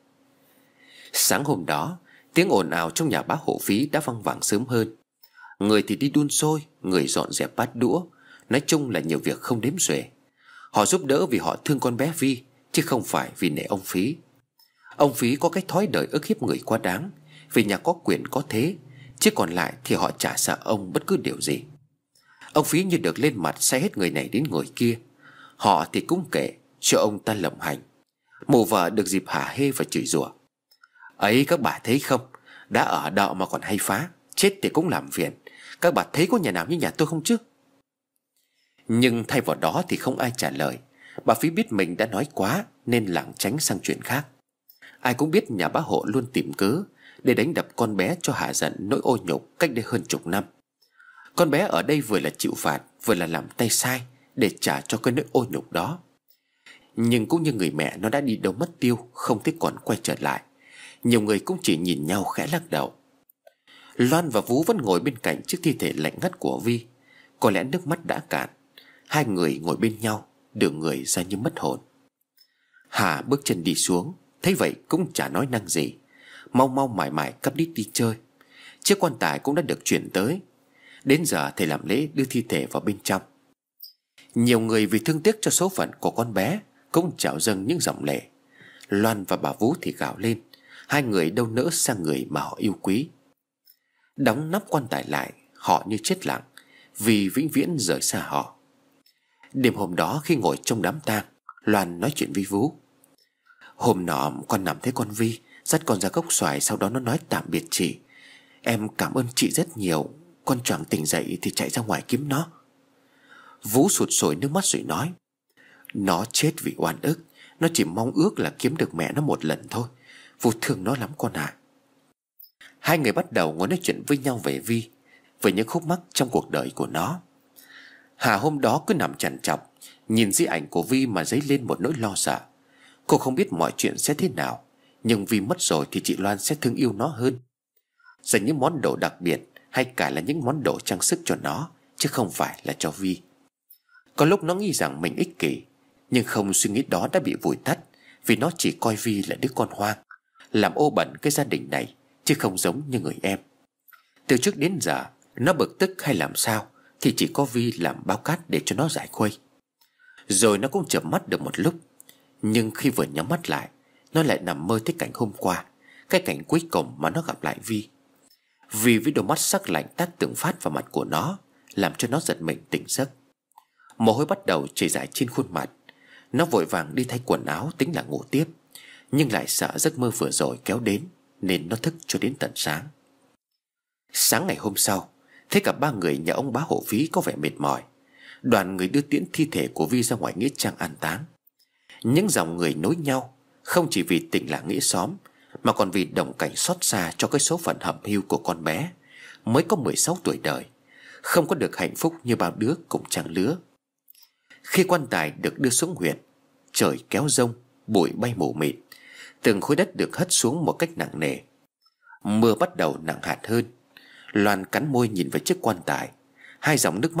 S2: Sáng hôm đó, tiếng ồn ào trong nhà bá hộ Phí đã văng vẳng sớm hơn. Người thì đi đun sôi, người dọn dẹp bát đũa, nói chung là nhiều việc không đếm xuể. Họ giúp đỡ vì họ thương con bé Vi, chứ không phải vì nể ông Phí. Ông Phí có cái thói đời ức hiếp người quá đáng, vì nhà có quyền có thế, chứ còn lại thì họ chả sợ ông bất cứ điều gì. Ông Phí như được lên mặt sai hết người này đến người kia. Họ thì cũng kệ cho ông ta lộng hành. Mụ vợ được dịp hả hê và chửi rủa: ấy các bà thấy không, đã ở đọ mà còn hay phá, chết thì cũng làm phiền. Các bà thấy có nhà nào như nhà tôi không chứ? Nhưng thay vào đó thì không ai trả lời. Bà Phí biết mình đã nói quá nên lảng tránh sang chuyện khác. Ai cũng biết nhà bá hộ luôn tìm cớ để đánh đập con bé cho hạ giận nỗi ô nhục cách đây hơn chục năm. Con bé ở đây vừa là chịu phạt, vừa là làm tay sai để trả cho cái nỗi ô nhục đó. Nhưng cũng như người mẹ nó đã đi đâu mất tiêu, không thấy còn quay trở lại. Nhiều người cũng chỉ nhìn nhau khẽ lắc đầu. Loan và Vũ vẫn ngồi bên cạnh chiếc thi thể lạnh ngắt của Vi. Có lẽ nước mắt đã cạn. Hai người ngồi bên nhau, đưa người ra như mất hồn. Hà bước chân đi xuống, thấy vậy cũng chả nói năng gì, mau mau mải mải cắp đít đi chơi. Chiếc quan tài cũng đã được chuyển tới. Đến giờ thầy làm lễ đưa thi thể vào bên trong. Nhiều người vì thương tiếc cho số phận của con bé cũng trào dâng những dòng lệ. Loan và bà Vũ thì gào lên, hai người đâu nỡ sang người mà họ yêu quý. Đóng nắp quan tài lại, họ như chết lặng vì vĩnh viễn rời xa họ. Đêm hôm đó khi ngồi trong đám tang, Loan nói chuyện với Vũ: hôm nọ con nằm thấy con Vi dắt con ra gốc xoài, sau đó nó nói tạm biệt chị. Em cảm ơn chị rất nhiều. Con choàng tỉnh dậy thì chạy ra ngoài kiếm nó. Vũ sụt sùi nước mắt rồi nói: nó chết vì oan ức, nó chỉ mong ước là kiếm được mẹ nó một lần thôi. Vũ thương nó lắm con ạ. Hai người bắt đầu ngồi nói chuyện với nhau về Vi, về những khúc mắc trong cuộc đời của nó. Hà hôm đó cứ nằm trằn trọc, nhìn di ảnh của Vi mà dấy lên một nỗi lo sợ. Cô không biết mọi chuyện sẽ thế nào, nhưng Vi mất rồi thì chị Loan sẽ thương yêu nó hơn, dành những món đồ đặc biệt hay cả là những món đồ trang sức cho nó, chứ không phải là cho Vi. Có lúc nó nghĩ rằng mình ích kỷ, nhưng không suy nghĩ đó đã bị vùi tắt, vì nó chỉ coi Vi là đứa con hoang, làm ô bẩn cái gia đình này, chứ không giống như người em. Từ trước đến giờ, nó bực tức hay làm sao thì chỉ có Vi làm bao cát để cho nó giải khuây. Rồi nó cũng chợp mắt được một lúc, nhưng khi vừa nhắm mắt lại, nó lại nằm mơ thấy cảnh hôm qua, cái cảnh cuối cùng mà nó gặp lại Vi. Vì với đôi mắt sắc lạnh tác từng phát vào mặt của nó, làm cho nó giật mình tỉnh giấc. Mồ hôi bắt đầu chảy rải trên khuôn mặt. Nó vội vàng đi thay quần áo tính là ngủ tiếp, nhưng lại sợ giấc mơ vừa rồi kéo đến, nên nó thức cho đến tận sáng. Sáng ngày hôm sau, thấy cả ba người nhà ông Bá Hộ Phí có vẻ mệt mỏi. Đoàn người đưa tiễn thi thể của Vi ra ngoài nghĩa trang an táng. Những dòng người nối nhau, không chỉ vì tình làng nghĩa xóm, mà còn vì đồng cảnh xót xa cho cái số phận hẩm hiu của con bé mới có 16 tuổi đời, không có được hạnh phúc như bao đứa cùng trang lứa. Khi quan tài được đưa xuống huyệt, trời kéo giông, bụi bay mù mịt, từng khối đất được hất xuống một cách nặng nề. Mưa bắt đầu nặng hạt hơn. Loan cắn môi nhìn vào chiếc quan tài, hai dòng nước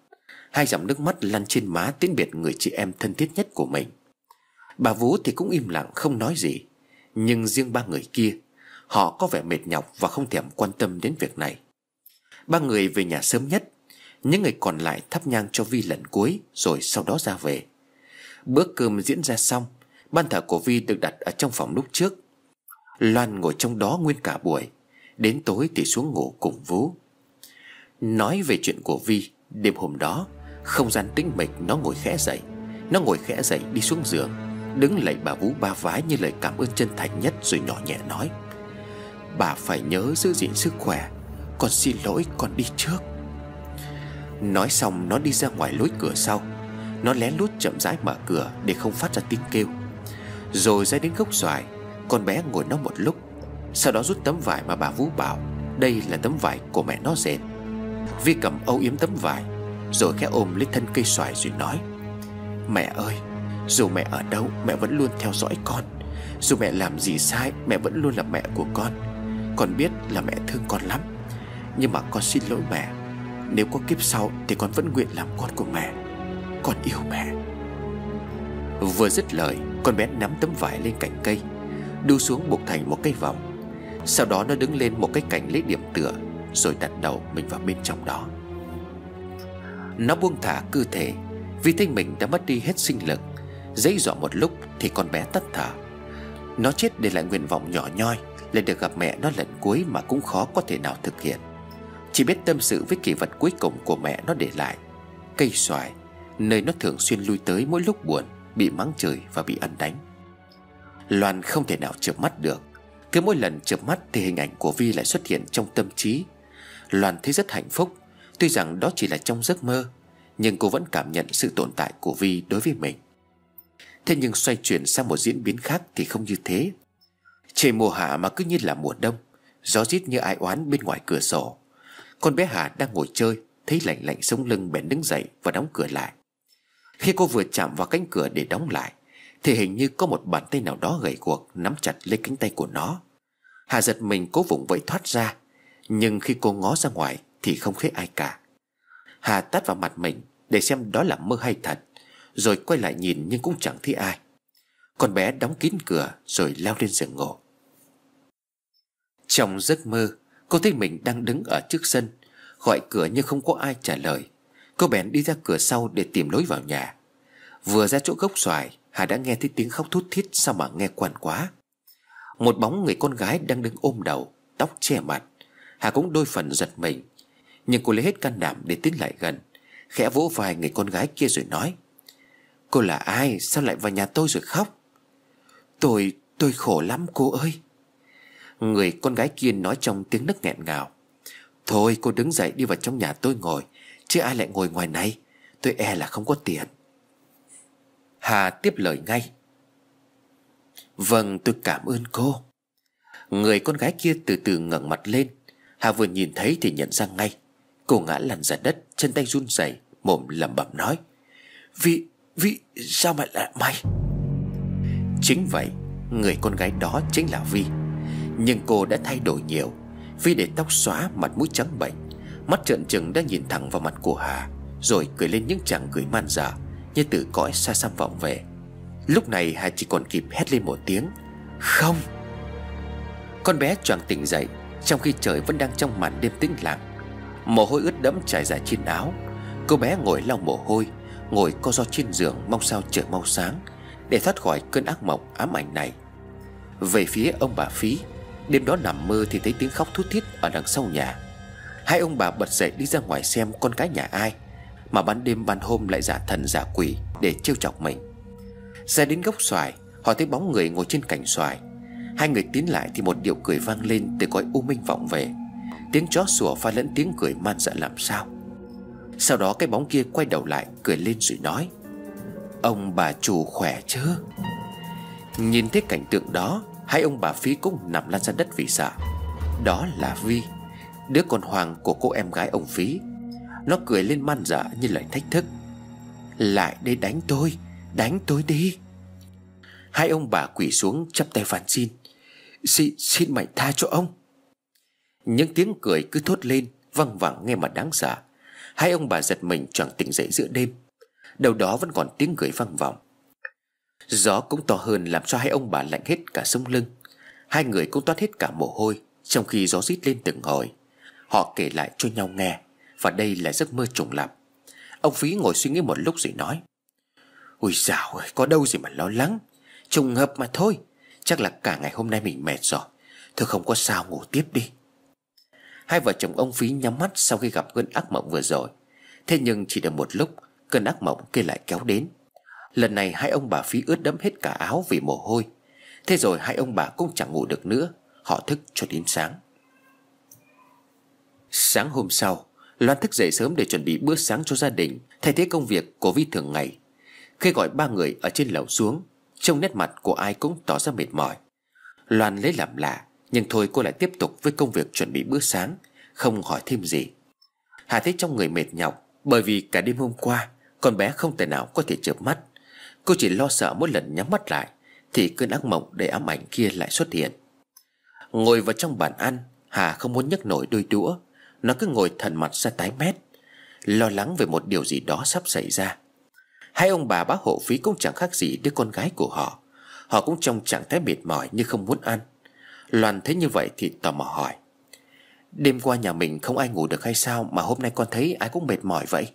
S2: mắt lăn trên má tiễn biệt người chị em thân thiết nhất của mình. Bà Vú thì cũng im lặng không nói gì, nhưng riêng ba người kia, họ có vẻ mệt nhọc và không thèm quan tâm đến việc này. Ba người về nhà sớm nhất, những người còn lại thắp nhang cho Vi lần cuối, rồi sau đó ra về. Bữa cơm diễn ra xong, ban thờ của Vi được đặt ở trong phòng lúc trước. Loan ngồi trong đó nguyên cả buổi, đến tối thì xuống ngủ cùng Vú. Nói về chuyện của Vi, đêm hôm đó, không gian tĩnh mịch, nó ngồi khẽ dậy đi xuống giường, đứng lạy bà Vú ba vái như lời cảm ơn chân thành nhất, rồi nhỏ nhẹ nói: "Bà phải nhớ giữ gìn sức khỏe, con xin lỗi, con đi trước." Nói xong nó đi ra ngoài lối cửa sau. Nó lén lút chậm rãi mở cửa để không phát ra tiếng kêu, rồi ra đến gốc xoài. Con bé ngồi nó một lúc, sau đó rút tấm vải mà bà Vú bảo đây là tấm vải của mẹ nó dệt. Vi cầm âu yếm tấm vải, rồi khẽ ôm lấy thân cây xoài rồi nói: "Mẹ ơi, dù mẹ ở đâu, mẹ vẫn luôn theo dõi con. Dù mẹ làm gì sai, mẹ vẫn luôn là mẹ của con. Con biết là mẹ thương con lắm, nhưng mà con xin lỗi mẹ. Nếu có kiếp sau thì con vẫn nguyện làm con của mẹ. Con yêu mẹ." Vừa dứt lời, con bé nắm tấm vải lên cành cây, đu xuống buộc thành một cái vòng. Sau đó nó đứng lên một cái cành lấy điểm tựa, rồi đặt đầu mình vào bên trong đó. Nó buông thả cơ thể vì thấy mình đã mất đi hết sinh lực. Giãy giụa một lúc thì con bé tắt thở. Nó chết để lại nguyện vọng nhỏ nhoi là được gặp mẹ nó lần cuối, mà cũng khó có thể nào thực hiện. Chỉ biết tâm sự với kỷ vật cuối cùng của mẹ nó để lại, cây xoài, nơi nó thường xuyên lui tới mỗi lúc buồn, bị mắng chửi và bị ăn đánh. Loan không thể nào chợp mắt được. Cứ mỗi lần chợp mắt thì hình ảnh của Vi lại xuất hiện trong tâm trí. Loan thấy rất hạnh phúc. Tuy rằng đó chỉ là trong giấc mơ, nhưng cô vẫn cảm nhận sự tồn tại của Vi đối với mình. Thế nhưng xoay chuyển sang một diễn biến khác thì không như thế. Trời mùa hạ mà cứ như là mùa đông, gió rít như ai oán bên ngoài cửa sổ. Con bé Hà đang ngồi chơi, thấy lạnh lạnh sống lưng bèn đứng dậy và đóng cửa lại. Khi cô vừa chạm vào cánh cửa để đóng lại thì hình như có một bàn tay nào đó gầy guộc nắm chặt lấy cánh tay của nó. Hà giật mình cố vùng vẫy thoát ra, nhưng khi cô ngó ra ngoài thì không thấy ai cả. Hà tát vào mặt mình để xem đó là mơ hay thật, rồi quay lại nhìn nhưng cũng chẳng thấy ai. Con bé đóng kín cửa rồi leo lên giường ngủ. Trong giấc mơ, cô thấy mình đang đứng ở trước sân, gọi cửa nhưng không có ai trả lời. Cô bèn đi ra cửa sau để tìm lối vào nhà. Vừa ra chỗ gốc xoài, Hà đã nghe thấy tiếng khóc thút thít. Sao mà nghe quen quá. Một bóng người con gái đang đứng ôm đầu, tóc che mặt. Hà cũng đôi phần giật mình, nhưng cô lấy hết can đảm để tiến lại gần, khẽ vỗ vai người con gái kia rồi nói: "Cô là ai? Sao lại vào nhà tôi rồi khóc?" Tôi khổ lắm cô ơi." Người con gái kia nói trong tiếng nấc nghẹn ngào: "Thôi cô đứng dậy đi vào trong nhà tôi ngồi, chứ ai lại ngồi ngoài này. Tôi e là không có tiền." Hà tiếp lời ngay: "Vâng, tôi cảm ơn cô." Người con gái kia từ từ ngẩng mặt lên. Hà vừa nhìn thấy thì nhận ra ngay. Cô ngã lăn ra đất, chân tay run rẩy, mồm lẩm bẩm nói: Vi, sao mày lại mày?" Chính vậy, người con gái đó chính là Vi. Nhưng cô đã thay đổi nhiều. Vi để tóc xóa, mặt mũi trắng bệch, mắt trợn trừng đang nhìn thẳng vào mặt của Hà, rồi cười lên những chàng cười man dợ như từ cõi xa xăm vọng về. Lúc này Hà chỉ còn kịp hét lên một tiếng: "Không!" Con bé choàng tỉnh dậy trong khi trời vẫn đang trong màn đêm tĩnh lặng. Mồ hôi ướt đẫm trải dài trên áo. Cô bé ngồi lau mồ hôi, ngồi co ro trên giường mong sao trời mau sáng để thoát khỏi cơn ác mộng ám ảnh này. Về phía ông bà Phí, đêm đó nằm mơ thì thấy tiếng khóc thút thít ở đằng sau nhà. Hai ông bà bật dậy đi ra ngoài xem con cái nhà ai mà ban đêm ban hôm lại giả thần giả quỷ để trêu chọc mình. Ra đến gốc xoài, họ thấy bóng người ngồi trên cành xoài. Hai người tiến lại thì một điệu cười vang lên từ cõi u minh vọng về. Tiếng chó sủa pha lẫn tiếng cười man dợ làm sao. Sau đó cái bóng kia quay đầu lại cười lên rồi nói: "Ông bà chủ khỏe chứ?" Nhìn thấy cảnh tượng đó, hai ông bà Phí cũng nằm lăn ra đất vì sợ. Đó là Vi, đứa con hoàng của cô em gái ông Phí. Nó cười lên man dợ như lời thách thức: "Lại đây đánh tôi đi." Hai ông bà quỳ xuống chắp tay van xin: Xin mày tha cho ông." Những tiếng cười cứ thốt lên văng vẳng nghe mà đáng sợ. Hai ông bà giật mình choàng tỉnh dậy giữa đêm. Đâu đó vẫn còn tiếng cười vang vọng. Gió cũng to hơn làm cho hai ông bà lạnh hết cả sống lưng. Hai người cũng toát hết cả mồ hôi trong khi gió rít lên từng hồi. Họ kể lại cho nhau nghe, và đây là giấc mơ trùng lặp. Ông Phí ngồi suy nghĩ một lúc rồi nói: "Ôi dào ơi, có đâu gì mà lo lắng, trùng hợp mà thôi. Chắc là cả ngày hôm nay mình mệt rồi. Thôi không có sao, ngủ tiếp đi." Hai vợ chồng ông Phí nhắm mắt sau khi gặp cơn ác mộng vừa rồi. Thế nhưng chỉ được một lúc, cơn ác mộng kia lại kéo đến. Lần này hai ông bà Phí ướt đẫm hết cả áo vì mồ hôi. Thế rồi hai ông bà cũng chẳng ngủ được nữa. Họ thức cho đến sáng. Sáng hôm sau, Loan thức dậy sớm để chuẩn bị bữa sáng cho gia đình, thay thế công việc của Vi thường ngày. Khi gọi ba người ở trên lầu xuống, trông nét mặt của ai cũng tỏ ra mệt mỏi. Loan lấy làm lạ, nhưng thôi cô lại tiếp tục với công việc chuẩn bị bữa sáng, không hỏi thêm gì. Hà thấy trong người mệt nhọc, bởi vì cả đêm hôm qua con bé không thể nào có thể chợp mắt. Cô chỉ lo sợ mỗi lần nhắm mắt lại thì cơn ác mộng đầy ám ảnh kia lại xuất hiện. Ngồi vào trong bàn ăn, Hà không muốn nhấc nổi đôi đũa. Nó cứ ngồi thần mặt ra tái mét, lo lắng về một điều gì đó sắp xảy ra. Hai ông bà bác hộ Phí cũng chẳng khác gì đứa con gái của họ. Họ cũng trong trạng thái mệt mỏi như không muốn ăn. Loan thấy như vậy thì tò mò hỏi: "Đêm qua nhà mình không ai ngủ được hay sao mà hôm nay con thấy ai cũng mệt mỏi vậy?"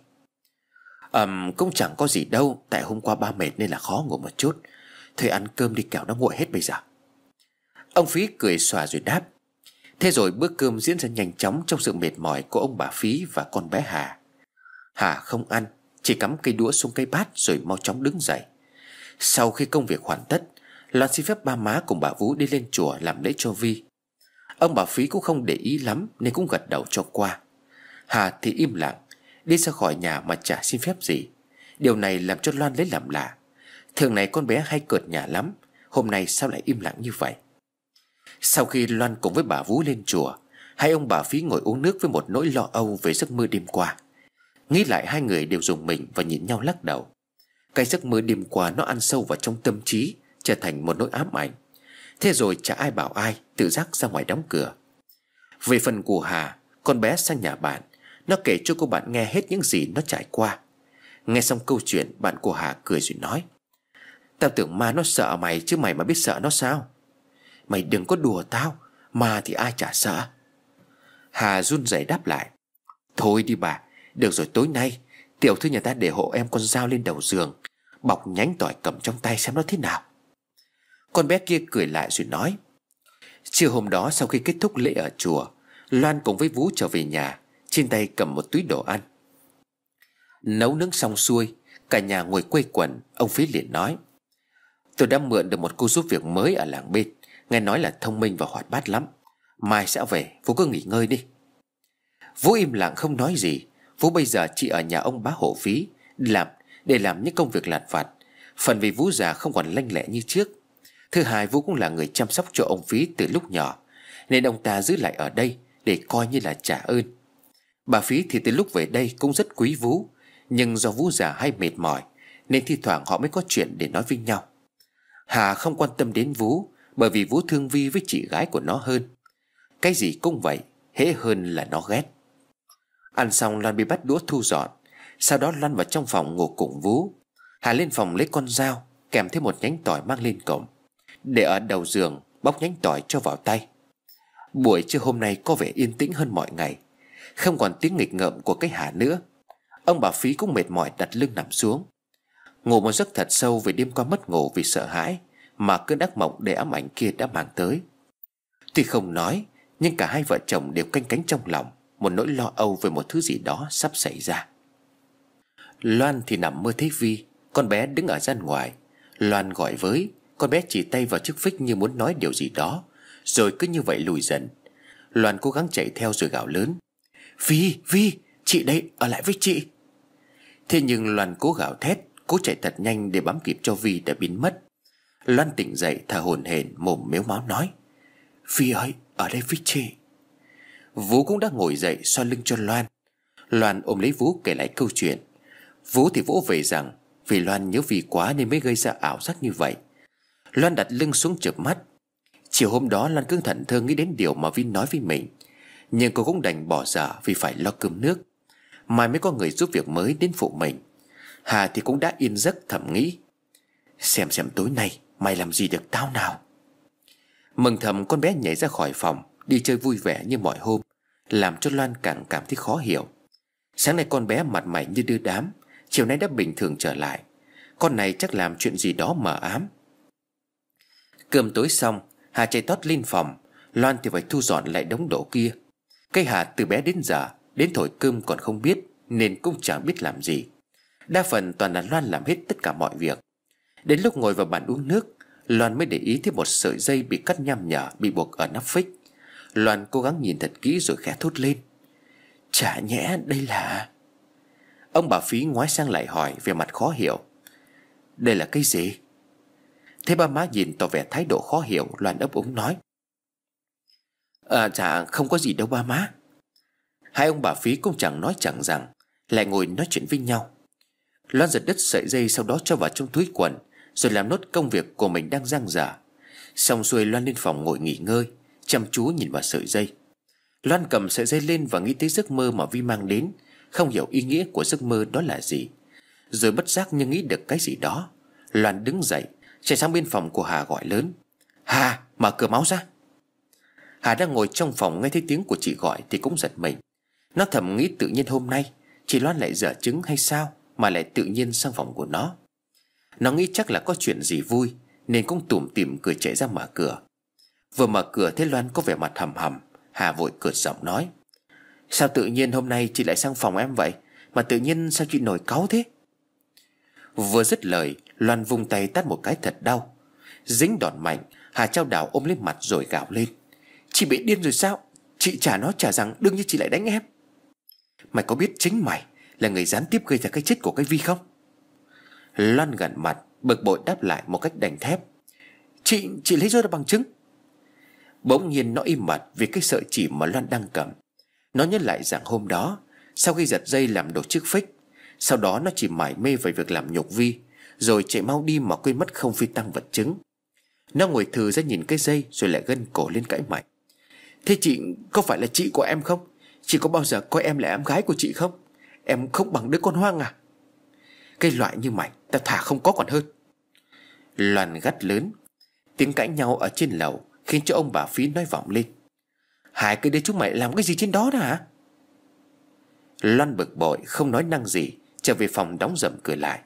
S2: Cũng chẳng có gì đâu. Tại hôm qua ba mệt nên là khó ngủ một chút. Thôi ăn cơm đi kẻo nó nguội hết bây giờ." Ông Phí cười xòa rồi đáp. Thế rồi bữa cơm diễn ra nhanh chóng trong sự mệt mỏi của ông bà Phí và con bé Hà. Hà không ăn, chỉ cắm cây đũa xuống cây bát rồi mau chóng đứng dậy. Sau khi công việc hoàn tất, Loan xin phép ba má cùng bà Vú đi lên chùa làm lễ cho Vi. Ông bà Phí cũng không để ý lắm nên cũng gật đầu cho qua. Hà thì im lặng, đi ra khỏi nhà mà chả xin phép gì. Điều này làm cho Loan lấy làm lạ. Thường này con bé hay cợt nhà lắm, hôm nay sao lại im lặng như vậy. Sau khi Loan cùng với bà Vú lên chùa, hai ông bà Phí ngồi uống nước với một nỗi lo âu về giấc mơ đêm qua. Nghĩ lại hai người đều rùng mình và nhìn nhau lắc đầu. Cái giấc mơ đêm qua nó ăn sâu vào trong tâm trí, trở thành một nỗi ám ảnh. Thế rồi chả ai bảo ai, tự giác ra ngoài đóng cửa. Về phần của Hà, con bé sang nhà bạn, nó kể cho cô bạn nghe hết những gì nó trải qua. Nghe xong câu chuyện, bạn của Hà cười rồi nói: "Tao tưởng ma nó sợ mày chứ mày mà biết sợ nó sao? Mày đừng có đùa tao, ma thì ai chả sợ." Hà run rẩy đáp lại: "Thôi đi bà, được rồi, tối nay tiểu thư nhà ta để hộ em con dao lên đầu giường, bọc nhánh tỏi cầm trong tay xem nó thế nào." Con bé kia cười lại rồi nói: Trưa hôm đó sau khi kết thúc lễ ở chùa, Loan cùng với Vũ trở về nhà, trên tay cầm một túi đồ ăn. Nấu nướng xong xuôi, cả nhà ngồi quây quần. Ông Phí liền nói: "Tôi đã mượn được một cô giúp việc mới ở làng bên, nghe nói là thông minh và hoạt bát lắm. Mai sẽ về, Vũ cứ nghỉ ngơi đi." Vũ im lặng không nói gì. Vũ bây giờ chỉ ở nhà ông bá hộ Phí để làm những công việc lặt vặt. Phần vì Vũ già không còn lanh lẹ như trước. Thứ hai, Vũ cũng là người chăm sóc cho ông Phí từ lúc nhỏ, nên ông ta giữ lại ở đây để coi như là trả ơn. Bà Phí thì từ lúc về đây cũng rất quý Vũ, nhưng do Vũ già hay mệt mỏi nên thi thoảng họ mới có chuyện để nói với nhau. Hà không quan tâm đến Vũ, bởi vì Vũ thương Vi với chị gái của nó hơn. Cái gì cũng vậy, hễ hơn là nó ghét. Ăn xong, Loan bị bắt đũa thu dọn. Sau đó Loan vào trong phòng ngủ cùng Vũ. Hà lên phòng lấy con dao kèm thêm một nhánh tỏi mang lên cổng, để ở đầu giường bóc nhánh tỏi cho vào tay. Buổi trưa hôm nay có vẻ yên tĩnh hơn mọi ngày, không còn tiếng nghịch ngợm của cái Hà nữa. Ông bà Phí cũng mệt mỏi đặt lưng nằm xuống, ngủ một giấc thật sâu vì đêm qua mất ngủ vì sợ hãi mà cơn ác mộng đầy ám ảnh kia đã mang tới. Tuy không nói, nhưng cả hai vợ chồng đều canh cánh trong lòng một nỗi lo âu về một thứ gì đó sắp xảy ra. Loan thì nằm mơ thấy Vi, con bé đứng ở gian ngoài. Loan gọi với, con bé chỉ tay vào chiếc phích như muốn nói điều gì đó, rồi cứ như vậy lùi dần. Loan cố gắng chạy theo rồi gào lớn: Vi, Vi, chị đây, ở lại với chị. Thế nhưng Loan cố gào thét, cố chạy thật nhanh để bám kịp cho Vi đã biến mất. Loan tỉnh dậy thở hổn hển, mồm mếu máo nói: Vi ơi, ở đây với chị. Vú cũng đã ngồi dậy xoa lưng cho Loan. Loan ôm lấy Vú kể lại câu chuyện. Vú thì vỗ về rằng vì Loan nhớ Vi quá nên mới gây ra ảo giác như vậy. Loan đặt lưng xuống chợp mắt. Chiều hôm đó Loan cứ thẫn thờ nghĩ đến điều mà Vi nói với mình, nhưng cô cũng đành bỏ dở vì phải lo cơm nước. Mai mới có người giúp việc mới đến phụ mình. Hà thì cũng đã yên giấc thầm nghĩ: xem tối nay mày làm gì được tao nào. Mừng thầm con bé nhảy ra khỏi phòng, đi chơi vui vẻ như mọi hôm, làm cho Loan càng cảm thấy khó hiểu. Sáng nay con bé mặt mày như đưa đám, chiều nay đã bình thường trở lại. Con này chắc làm chuyện gì đó mờ ám. Cơm tối xong, Hà chạy tót lên phòng. Loan thì phải thu dọn lại đống đổ kia. Cái Hà từ bé đến giờ, đến thổi cơm còn không biết, nên cũng chẳng biết làm gì. Đa phần toàn là Loan làm hết tất cả mọi việc. Đến lúc ngồi vào bàn uống nước, Loan mới để ý thấy một sợi dây bị cắt nham nhở bị buộc ở nắp phích. Loan cố gắng nhìn thật kỹ rồi khẽ thốt lên: chả nhẽ đây là... Ông bà Phí ngoái sang lại hỏi về mặt khó hiểu: đây là cái gì? Thế ba má nhìn tỏ vẻ thái độ khó hiểu, Loan ấp úng nói: dạ không có gì đâu ba má. Hai ông bà Phí cũng chẳng nói chẳng rằng, lại ngồi nói chuyện với nhau. Loan giật đứt sợi dây, sau đó cho vào trong túi quần, rồi làm nốt công việc của mình đang dang dở. Xong xuôi Loan lên phòng ngồi nghỉ ngơi, chăm chú nhìn vào sợi dây. Loan cầm sợi dây lên và nghĩ tới giấc mơ mà Vi mang đến, không hiểu ý nghĩa của giấc mơ đó là gì. Rồi bất giác như nghĩ được cái gì đó, Loan đứng dậy chạy sang bên phòng của Hà gọi lớn: Hà, mở cửa máu ra. Hà đang ngồi trong phòng nghe thấy tiếng của chị gọi thì cũng giật mình. Nó thầm nghĩ tự nhiên hôm nay chị Loan lại dở chứng hay sao mà lại tự nhiên sang phòng của nó. Nó nghĩ chắc là có chuyện gì vui nên cũng tủm tỉm cười chạy ra mở cửa. Vừa mở cửa thấy Loan có vẻ mặt hầm hầm, Hà vội cất giọng nói: sao tự nhiên hôm nay chị lại sang phòng em vậy? Mà tự nhiên sao chị nổi cáu thế? Vừa dứt lời, Loan vung tay tát một cái thật đau. Dính đòn mạnh, Hà trao đảo ôm lấy mặt rồi gào lên: chị bị điên rồi sao? Chị trả nó trả rằng đương nhiên chị lại đánh em. Mày có biết chính mày là người gián tiếp gây ra cái chết của cái Vi không? Loan gần mặt, bực bội đáp lại một cách đành thép: Chị lấy ra bằng chứng. Bỗng nhiên nó im bặt vì cái sợi chỉ mà Loan đang cầm. Nó nhớ lại rằng hôm đó, sau khi giật dây làm đổ chiếc phích, sau đó nó chỉ mải mê về việc làm nhục Vi, rồi chạy mau đi mà quên mất không phi tăng vật chứng. Nó ngồi thừ ra nhìn cái dây rồi lại gân cổ lên cãi mạnh: thế chị có phải là chị của em không? Chị có bao giờ coi em là em gái của chị không? Em không bằng đứa con hoang à? Cái loại như mày ta thà không có còn hơn. Loan gắt lớn. Tiếng cãi nhau ở trên lầu khiến cho ông bà Phí nói vọng lên: hai cái đứa chúng mày làm cái gì trên đó hả? Loan bực bội không nói năng gì, trở về phòng đóng rầm cửa lại.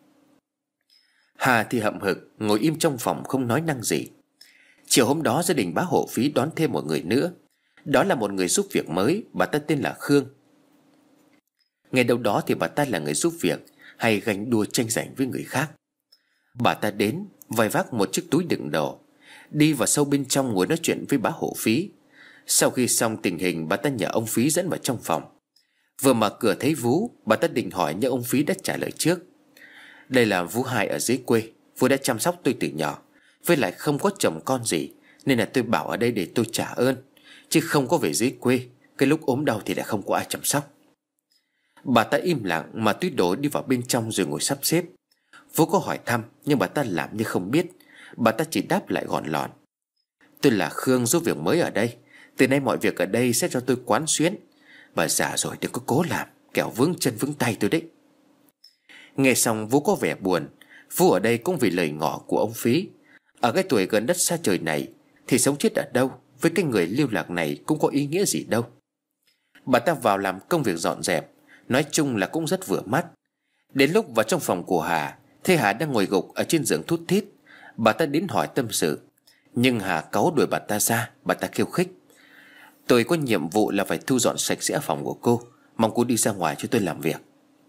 S2: Hà thì hậm hực ngồi im trong phòng không nói năng gì. Chiều hôm đó gia đình bá Hộ Phí đón thêm một người nữa. Đó là một người giúp việc mới, bà ta tên là Khương. Ngày đầu đó thì bà ta là người giúp việc hay ganh đua tranh giành với người khác. Bà ta đến vai vác một chiếc túi đựng đồ, đi vào sâu bên trong ngồi nói chuyện với bá Hộ Phí. Sau khi xong tình hình, bà ta nhờ ông Phí dẫn vào trong phòng. Vừa mở cửa thấy Vú, bà ta định hỏi nhưng ông Phí đã trả lời trước: đây là Vú Hai ở dưới quê, Vú đã chăm sóc tôi từ nhỏ, với lại không có chồng con gì, nên là tôi bảo ở đây để tôi trả ơn, chứ không có về dưới quê, cái lúc ốm đau thì lại không có ai chăm sóc. Bà ta im lặng mà túi đồ đi vào bên trong rồi ngồi sắp xếp. Vú có hỏi thăm nhưng bà ta làm như không biết. Bà ta chỉ đáp lại gọn lọn: tôi là Khương giúp việc mới ở đây, từ nay mọi việc ở đây sẽ cho tôi quán xuyến. Bà già rồi đừng có cố làm, kẻo vướng chân vướng tay tôi đấy. Nghe xong Vú có vẻ buồn. Vú ở đây cũng vì lời ngỏ của ông Phí. Ở cái tuổi gần đất xa trời này thì sống chết ở đâu, với cái người lưu lạc này cũng có ý nghĩa gì đâu. Bà ta vào làm công việc dọn dẹp, nói chung là cũng rất vừa mắt. Đến lúc vào trong phòng của Hà, thấy Hà đang ngồi gục ở trên giường thút thít. Bà ta đến hỏi tâm sự, nhưng Hà cáu đuổi bà ta ra. Bà ta khiêu khích: Tôi có nhiệm vụ là phải thu dọn sạch sẽ phòng của cô. Mong cô đi ra ngoài cho tôi làm việc.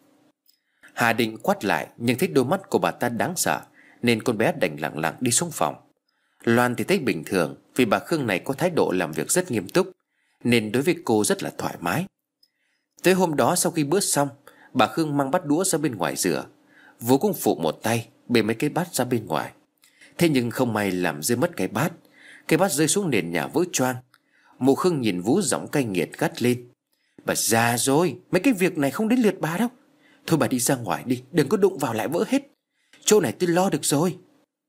S2: Hà định quát lại, nhưng thấy đôi mắt của bà ta đáng sợ, nên con bé đành lặng lặng đi xuống phòng. Loan thì thấy bình thường, vì bà Khương này có thái độ làm việc rất nghiêm túc, nên đối với cô rất là thoải mái. Tới hôm đó sau khi bữa xong, bà Khương mang bát đũa ra bên ngoài rửa. Vú cũng phụ một tay bê mấy cái bát ra bên ngoài. Thế nhưng không may làm rơi mất cái bát. Cái bát rơi xuống nền nhà vỡ choang. Mụ Khương nhìn Vú giọng cay nghiệt gắt lên: "Bà già rồi, mấy cái việc này không đến lượt bà đâu. Thôi bà đi ra ngoài đi, đừng có đụng vào lại vỡ hết. Chỗ này tôi lo được rồi."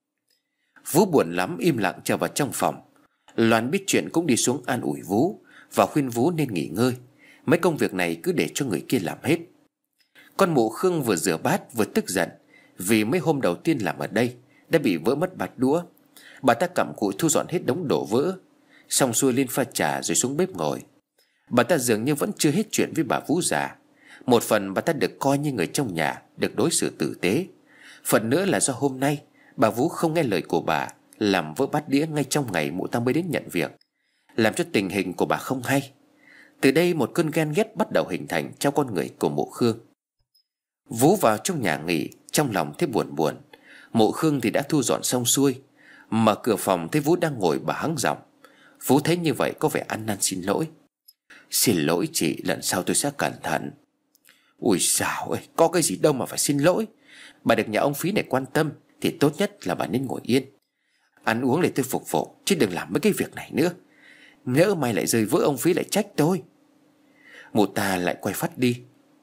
S2: Vú buồn lắm im lặng trở vào trong phòng. Loan biết chuyện cũng đi xuống an ủi Vú và khuyên Vú nên nghỉ ngơi. Mấy công việc này cứ để cho người kia làm hết. Con mụ Khương vừa rửa bát vừa tức giận, vì mấy hôm đầu tiên làm ở đây đã bị vỡ mất bát đũa. Bà ta cặm cụi thu dọn hết đống đổ vỡ, xong xuôi lên pha trà rồi xuống bếp ngồi. Bà ta dường như vẫn chưa hết chuyện với bà Vú già. Một phần bà ta được coi như người trong nhà, được đối xử tử tế. Phần nữa là do hôm nay bà Vú không nghe lời của bà, làm vỡ bát đĩa ngay trong ngày mụ ta mới đến nhận việc, làm cho tình hình của bà không hay. Từ đây một cơn ghen ghét bắt đầu hình thành trong con người của mụ Khương. Vú vào trong nhà nghỉ, trong lòng thấy buồn buồn. Mụ Khương thì đã thu dọn xong xuôi. Mở cửa phòng thấy Vú đang ngồi, bà hắng giọng. Vú thấy như vậy có vẻ ăn năn xin lỗi: "Xin lỗi chị, lần sau tôi sẽ cẩn thận." "Ui dào ơi, có cái gì đâu mà phải xin lỗi. Bà được nhà ông Phí này quan tâm thì tốt nhất là bà nên ngồi yên, ăn uống để tôi phục vụ, chứ đừng làm mấy cái việc này nữa. Nhỡ may lại rơi vỡ ông Phí lại trách tôi." Mụ ta lại quay phát đi.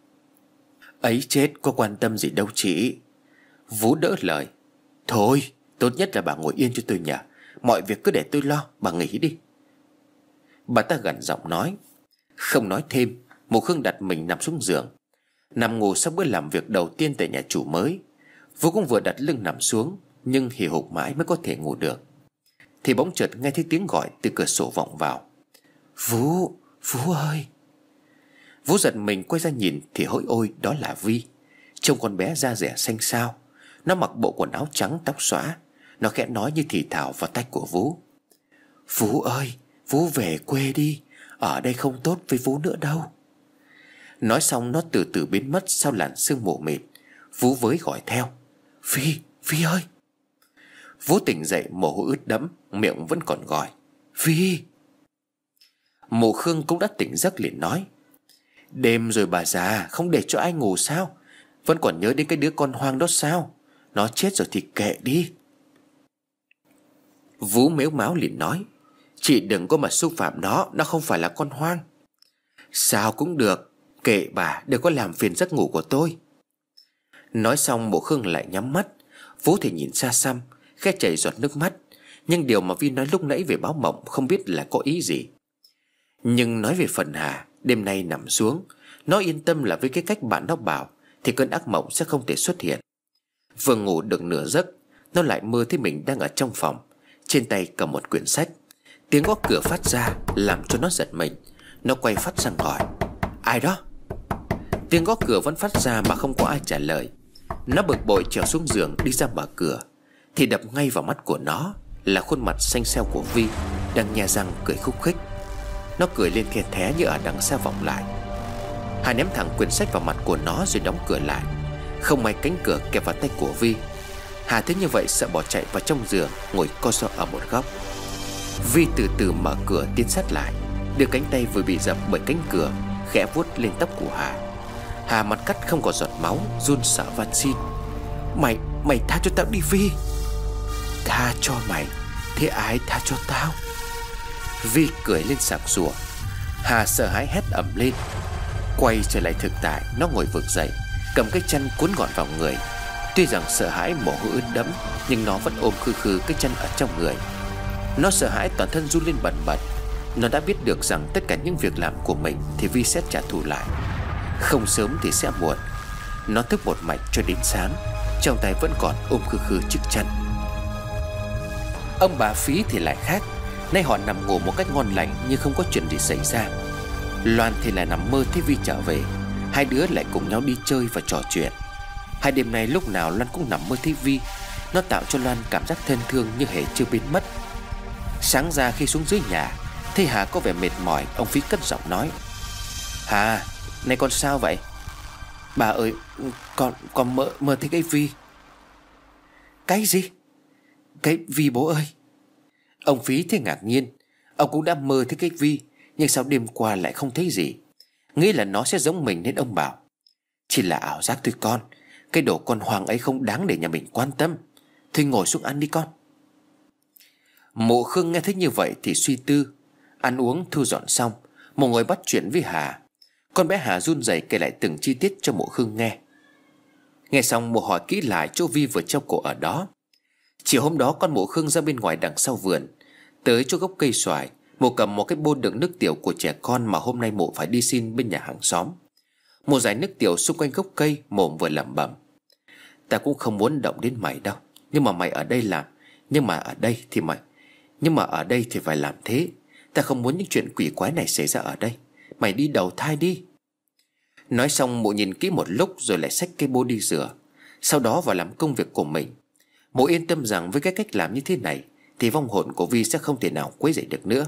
S2: "Ấy chết, có quan tâm gì đâu chị." Vú đỡ lời: "Thôi, tốt nhất là bà ngồi yên cho tôi nhờ. Mọi việc cứ để tôi lo, bà nghỉ đi." Bà ta gằn giọng nói. Không nói thêm, mụ Khương đặt mình nằm xuống giường, nằm ngủ sau bữa làm việc đầu tiên tại nhà chủ mới. Vú cũng vừa đặt lưng nằm xuống, nhưng hì hục mãi mới có thể ngủ được. Thì bỗng chợt nghe thấy tiếng gọi từ cửa sổ vọng vào: "Vú, Vú ơi." Vú giật mình quay ra nhìn thì hỡi ôi, đó là Vi. Trông con bé da dẻ xanh xao, nó mặc bộ quần áo trắng tóc xõa. Nó khẽ nói như thì thào vào tai của Vú: "Vú ơi, Vú về quê đi, ở đây không tốt với Vú nữa đâu." Nói xong nó từ từ biến mất sau làn sương mù mịt. Vú với gọi theo: Vi, Vi ơi." Vú tỉnh dậy, mồ hôi ướt đẫm, miệng vẫn còn gọi: Vi. Mụ Khương cũng đã tỉnh giấc liền nói: "Đêm rồi bà già, không để cho ai ngủ sao? Vẫn còn nhớ đến cái đứa con hoang đó sao? Nó chết rồi thì kệ đi." Vú mếu máo liền nói: "Chị đừng có mà xúc phạm nó không phải là con hoang." "Sao cũng được, kệ bà, đừng có làm phiền giấc ngủ của tôi." Nói xong mụ Khương lại nhắm mắt. Vú thì nhìn xa xăm, khẽ chảy giọt nước mắt. Nhưng điều mà Vi nói lúc nãy về báo mộng không biết là có ý gì. Nhưng nói về phần Hà, đêm nay nằm xuống, nó yên tâm là với cái cách bạn nó bảo thì cơn ác mộng sẽ không thể xuất hiện. Vừa ngủ được nửa giấc, nó lại mơ thấy mình đang ở trong phòng, trên tay cầm một quyển sách. Tiếng gõ cửa phát ra làm cho nó giật mình. Nó quay phát sang hỏi: "Ai đó?" Tiếng gõ cửa vẫn phát ra mà không có ai trả lời. Nó bực bội trèo xuống giường đi ra mở cửa, thì đập ngay vào mắt của nó là khuôn mặt xanh xao của Vi đang nhe răng cười khúc khích. Nó cười lên the thé như ở đằng xa vọng lại. Hà ném thẳng quyển sách vào mặt của nó rồi đóng cửa lại. Không may cánh cửa kẹp vào tay của Vi. Hà thấy như vậy sợ bỏ chạy vào trong giường, ngồi co ro ở một góc. Vi từ từ mở cửa tiến sát lại, đưa cánh tay vừa bị dập bởi cánh cửa khẽ vuốt lên tóc của Hà. Hà mặt cắt không có giọt máu, run sợ van xin: Mày tha cho tao đi Vi." "Tha cho mày? Thế ai tha cho tao?" Vi cười lên sảng sủa. Hà sợ hãi hét ầm lên. Quay trở lại thực tại, nó ngồi vực dậy, cầm cái chăn cuốn gọn vào người. Tuy rằng sợ hãi mồ hôi ướt đẫm, nhưng nó vẫn ôm khư khư cái chăn ở trong người. Nó sợ hãi toàn thân run lên bần bật. Nó đã biết được rằng tất cả những việc làm của mình thì Vi sẽ trả thù lại, không sớm thì sẽ muộn. Nó thức một mạch cho đến sáng, trong tay vẫn còn ôm khư khư chiếc chăn. Ông bà Phí thì lại khác. Nay họ nằm ngủ một cách ngon lành như không có chuyện gì xảy ra. Loan thì lại nằm mơ thấy Vi trở về. Hai đứa lại cùng nhau đi chơi và trò chuyện. Hai đêm nay lúc nào Loan cũng nằm mơ thấy Vi. Nó tạo cho Loan cảm giác thân thương như hề chưa biến mất. Sáng ra khi xuống dưới nhà Thấy Hà có vẻ mệt mỏi, ông Phí cất giọng nói: Hà, này con sao vậy? Bà ơi, con mơ thấy cái Vi. Cái gì? Cái Vi bố ơi? Ông Phí thấy ngạc nhiên. Ông cũng đã mơ thấy cái Vi, nhưng sao đêm qua lại không thấy gì? Nghĩ là nó sẽ giống mình nên ông bảo: Chỉ là ảo giác thôi con. Cái đồ con hoang ấy không đáng để nhà mình quan tâm. Thôi ngồi xuống ăn đi con. Mụ Khương nghe thấy như vậy thì suy tư. Ăn uống thu dọn xong, mụ ngồi bắt chuyện với Hà. Con bé Hà run rẩy kể lại từng chi tiết cho mụ Khương nghe. Nghe xong mụ hỏi kỹ lại chỗ Vi vừa treo cổ ở đó. Chiều hôm đó con mụ Khương ra bên ngoài đằng sau vườn, tới chỗ gốc cây xoài. Mụ cầm một cái bô đựng nước tiểu của trẻ con mà hôm nay mụ phải đi xin bên nhà hàng xóm. Mụ rải nước tiểu xung quanh gốc cây, mồm vừa lẩm bẩm: Ta cũng không muốn động đến mày đâu, nhưng mà mày ở đây làm. Nhưng mà ở đây thì phải làm thế. Ta không muốn những chuyện quỷ quái này xảy ra ở đây. Mày đi đầu thai đi. Nói xong mụ nhìn kỹ một lúc rồi lại xách cái bô đi rửa. Sau đó vào làm công việc của mình. Mụ yên tâm rằng với cái cách làm như thế này thì vong hồn của Vi sẽ không thể nào quấy rầy được nữa.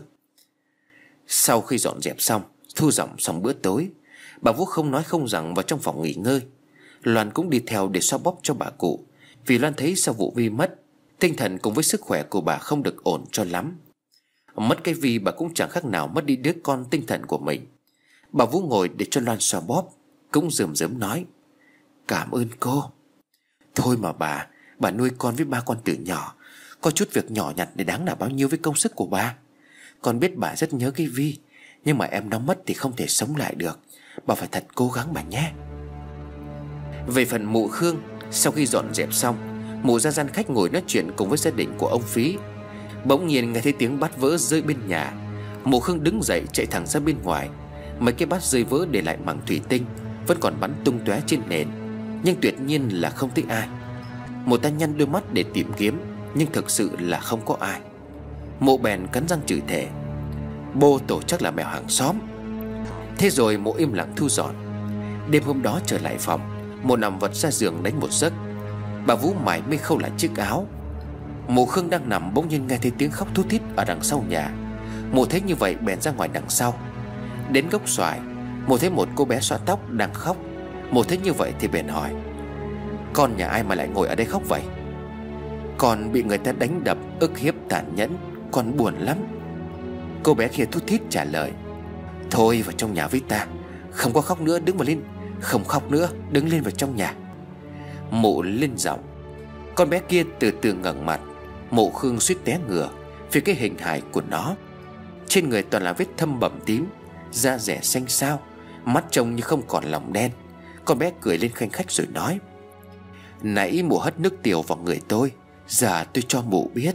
S2: Sau khi dọn dẹp xong, thu dọn xong bữa tối, bà Vũ không nói không rằng vào trong phòng nghỉ ngơi. Loan cũng đi theo để xoa bóp cho bà cụ, vì Loan thấy sau vụ Vi mất, tinh thần cùng với sức khỏe của bà không được ổn cho lắm. Mất cái Vi bà cũng chẳng khác nào mất đi đứa con tinh thần của mình. Bà Vũ ngồi để cho Loan xoa bóp, cũng rườm rớm nói: Cảm ơn cô. Thôi mà bà nuôi con với ba con từ nhỏ, có chút việc nhỏ nhặt để đáng là bao nhiêu với công sức của bà. Con biết bà rất nhớ cái Vi, nhưng mà em nó mất thì không thể sống lại được. Bà phải thật cố gắng bà nhé. Về phần mụ Khương, sau khi dọn dẹp xong, mụ ra gian khách ngồi nói chuyện cùng với gia đình của ông Phí. Bỗng nhiên nghe thấy tiếng bát vỡ rơi bên nhà. Mụ Khương đứng dậy chạy thẳng ra bên ngoài. Mấy cái bát rơi vỡ để lại mảng thủy tinh vẫn còn bắn tung tóe trên nền, nhưng tuyệt nhiên là không thấy ai. Mụ ta nhăn đôi mắt để tìm kiếm, nhưng thực sự là không có ai. Mụ bèn cắn răng chửi thề: Bô tổ chắc là mèo hàng xóm. Thế rồi mụ im lặng thu dọn. Đêm hôm đó trở lại phòng, mụ nằm vật ra giường đánh một giấc. Bà Vũ mải mê khâu lại chiếc áo. Mụ Khương đang nằm bỗng nhiên nghe thấy tiếng khóc thút thít ở đằng sau nhà. Mụ thấy như vậy bèn ra ngoài đằng sau. Đến gốc xoài, mụ thấy một cô bé xõa tóc đang khóc. Mụ thấy như vậy thì bèn hỏi: Con nhà ai mà lại ngồi ở đây khóc vậy? Con bị người ta đánh đập, ức hiếp tàn nhẫn, con buồn lắm. Cô bé kia thút thít trả lời: Thôi vào trong nhà với ta. Không có khóc nữa, đứng vào lên. Không khóc nữa, đứng lên vào trong nhà. Mụ lên giọng. Con bé kia từ từ ngẩng mặt. Mụ Khương suýt té ngửa vì cái hình hài của nó. Trên người toàn là vết thâm bầm tím, da rẻ xanh xao, mắt trông như không còn lòng đen. Con bé cười lên khanh khách rồi nói: Nãy mụ hất nước tiểu vào người tôi, giờ tôi cho mụ biết.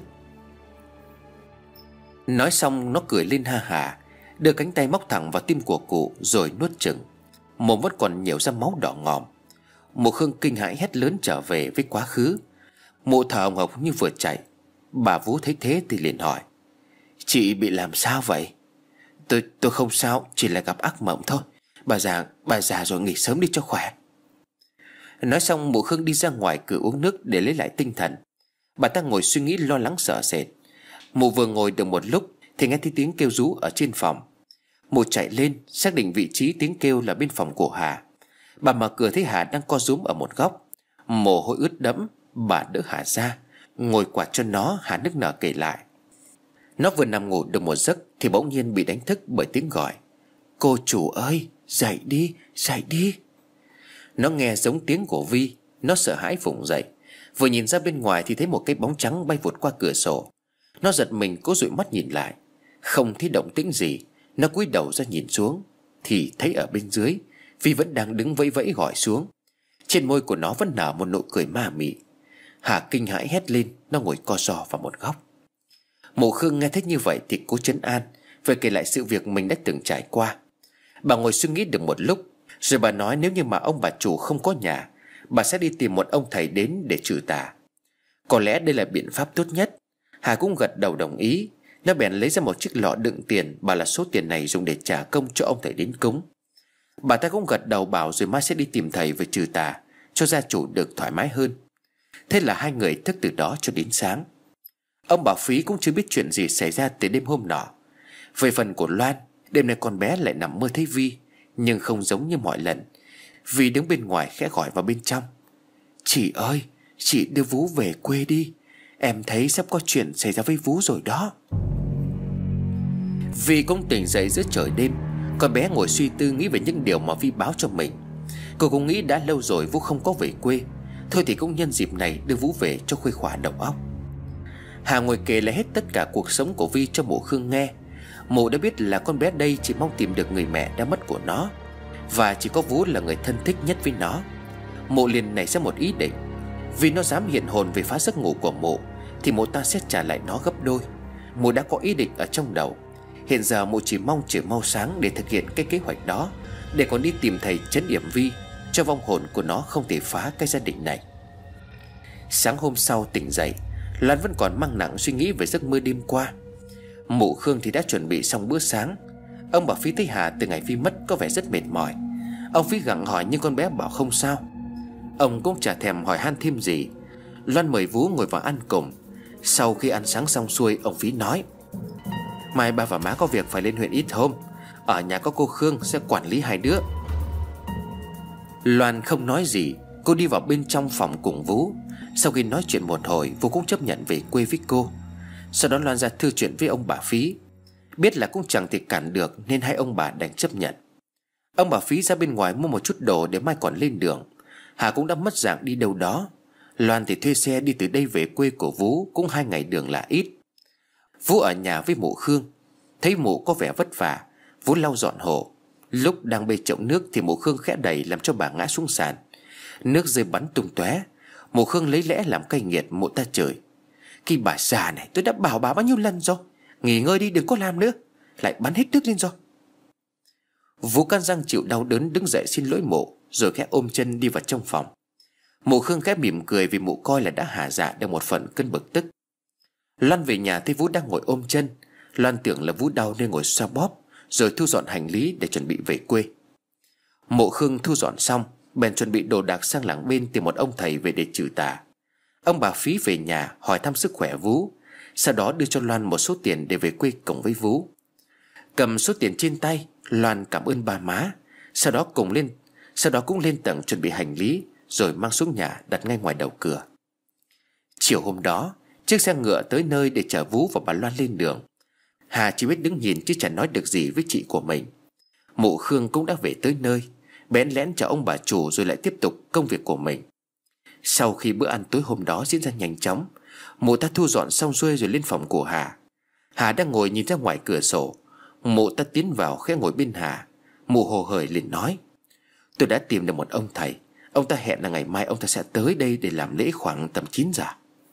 S2: Nói xong nó cười lên ha hả, đưa cánh tay móc thẳng vào tim của cụ rồi nuốt chừng. Mồm vẫn còn nhiều ra máu đỏ ngòm. Mụ Khương kinh hãi hét lớn trở về với quá khứ. Mụ thở hồng hộc như vừa chạy. Bà Vũ thấy thế thì liền hỏi: Chị bị làm sao vậy? Tôi không sao, chỉ là gặp ác mộng thôi. Bà già rồi, nghỉ sớm đi cho khỏe. Nói xong mụ Khương đi ra ngoài cửa uống nước để lấy lại tinh thần. Bà ta ngồi suy nghĩ lo lắng sợ sệt. Mụ vừa ngồi được một lúc thì nghe thấy tiếng kêu rú ở trên phòng. Mụ chạy lên xác định vị trí tiếng kêu là bên phòng của Hà. Bà mở cửa thấy Hà đang co rúm ở một góc, mồ hôi ướt đẫm. Bà đỡ Hà ra, ngồi quạt cho nó. Hà nức nở kể lại. Nó vừa nằm ngủ được một giấc thì bỗng nhiên bị đánh thức bởi tiếng gọi: Cô chủ ơi, dậy đi, dậy đi. Nó nghe giống tiếng của Vi. Nó sợ hãi vùng dậy. Vừa nhìn ra bên ngoài thì thấy một cái bóng trắng bay vụt qua cửa sổ. Nó giật mình cố dụi mắt nhìn lại. Không thấy động tĩnh gì. Nó cúi đầu ra nhìn xuống thì thấy ở bên dưới Vi vẫn đang đứng vẫy vẫy gọi xuống. Trên môi của nó vẫn nở một nụ cười ma mị. Hà kinh hãi hét lên. Nó ngồi co ro vào một góc. Mụ Khương nghe thấy như vậy thì cố trấn an, về kể lại sự việc mình đã từng trải qua. Bà ngồi suy nghĩ được một lúc, rồi bà nói nếu như mà ông bà chủ không có nhà, bà sẽ đi tìm một ông thầy đến để trừ tà. Có lẽ đây là biện pháp tốt nhất. Hà cũng gật đầu đồng ý. Nó bèn lấy ra một chiếc lọ đựng tiền, bảo là số tiền này dùng để trả công cho ông thầy đến cúng. Bà ta cũng gật đầu bảo rồi mai sẽ đi tìm thầy về trừ tà, cho gia chủ được thoải mái hơn. Thế là hai người thức từ đó cho đến sáng. Ông bà Phí cũng chưa biết chuyện gì xảy ra từ đêm hôm nọ. Về phần của Loan, đêm nay con bé lại nằm mơ thấy Vi, nhưng không giống như mọi lần. Vi đứng bên ngoài khẽ gọi vào bên trong: "Chị ơi, chị đưa Vú về quê đi. Em thấy sắp có chuyện xảy ra với Vú rồi đó." Vi cũng tỉnh dậy giữa trời đêm. Con bé ngồi suy tư nghĩ về những điều mà Vi báo cho mình. Cô cũng nghĩ đã lâu rồi Vú không có về quê, thôi thì cũng nhân dịp này đưa Vú về cho khuây khỏa đầu óc. Hà ngồi kể lại hết tất cả cuộc sống của Vi cho mụ Khương nghe. Mụ đã biết là con bé đây chỉ mong tìm được người mẹ đã mất của nó, và chỉ có Vú là người thân thích nhất với nó. Mụ liền nảy ra một ý định: vì nó dám hiện hồn về phá giấc ngủ của mụ thì mụ ta sẽ trả lại nó gấp đôi. Mụ đã có ý định ở trong đầu. Hiện giờ mụ chỉ mong trời mau sáng để thực hiện cái kế hoạch đó, để còn đi tìm thầy trấn yểm Vi, cho vong hồn của nó không thể phá cái gia đình này. Sáng hôm sau tỉnh dậy, Loan vẫn còn mang nặng suy nghĩ về giấc mơ đêm qua. Mụ Khương thì đã chuẩn bị xong bữa sáng. Ông bà Phí thấy Hà từ ngày Vi mất có vẻ rất mệt mỏi. Ông Phí gặng hỏi nhưng con bé bảo không sao. Ông cũng chả thèm hỏi han thêm gì. Loan mời Vú ngồi vào ăn cùng. Sau khi ăn sáng xong xuôi, ông Phí nói: "Mai ba và má có việc phải lên huyện ít hôm. Ở nhà có cô Khương sẽ quản lý hai đứa." Loan không nói gì. Cô đi vào bên trong phòng cùng Vú. Sau khi nói chuyện một hồi, Vú cũng chấp nhận về quê với cô. Sau đó Loan ra thư chuyện với ông bà Phí. Biết là cũng chẳng thể cản được nên hai ông bà đành chấp nhận. Ông bà Phí ra bên ngoài mua một chút đồ để mai còn lên đường. Hà cũng đã mất dạng đi đâu đó. Loan thì thuê xe đi từ đây về quê của Vú, cũng 2 ngày đường là ít. Vú ở nhà với mụ Khương. Thấy mụ có vẻ vất vả, Vú lau dọn hộ. Lúc đang bê chậu nước thì mụ Khương khẽ đẩy làm cho bà ngã xuống sàn. Nước rơi bắn tung tóe. Mụ Khương lấy lẽ làm cay nghiệt mụ ta chửi: "Cái bà già này, tôi đã bảo bà bao nhiêu lần rồi, nghỉ ngơi đi, đừng có làm nữa, lại bắn hết nước lên rồi." Vú can răng chịu đau đớn đứng dậy xin lỗi mụ, rồi khẽ ôm chân đi vào trong phòng. Mụ Khương khẽ mỉm cười vì mụ coi là đã hả dạ được một phần cơn bực tức. Loan về nhà thấy Vú đang ngồi ôm chân. Loan tưởng là Vú đau nên ngồi xoa bóp, rồi thu dọn hành lý để chuẩn bị về quê. Mụ Khương thu dọn xong bèn chuẩn bị đồ đạc sang làng bên tìm một ông thầy về để trừ tà. Ông bà Phí về nhà hỏi thăm sức khỏe Vú, sau đó đưa cho Loan một số tiền để về quê cùng với Vú. Cầm số tiền trên tay, Loan cảm ơn ba má, sau đó cũng lên tầng chuẩn bị hành lý, rồi mang xuống nhà đặt ngay ngoài đầu cửa. Chiều hôm đó, chiếc xe ngựa tới nơi để chở Vú và bà Loan lên đường. Hà chỉ biết đứng nhìn chứ chẳng nói được gì với chị của mình. Mụ Khương cũng đã về tới nơi, bén lén chào ông bà chủ rồi lại tiếp tục công việc của mình. Sau khi bữa ăn tối hôm đó diễn ra nhanh chóng, mụ ta thu dọn xong xuôi rồi lên phòng của Hà. Hà đang ngồi nhìn ra ngoài cửa sổ. Mụ ta tiến vào khẽ ngồi bên Hà. Mụ hồ hởi liền nói: "Tôi đã tìm được một ông thầy. Ông ta hẹn là ngày mai ông ta sẽ tới đây để làm lễ khoảng tầm 9 giờ.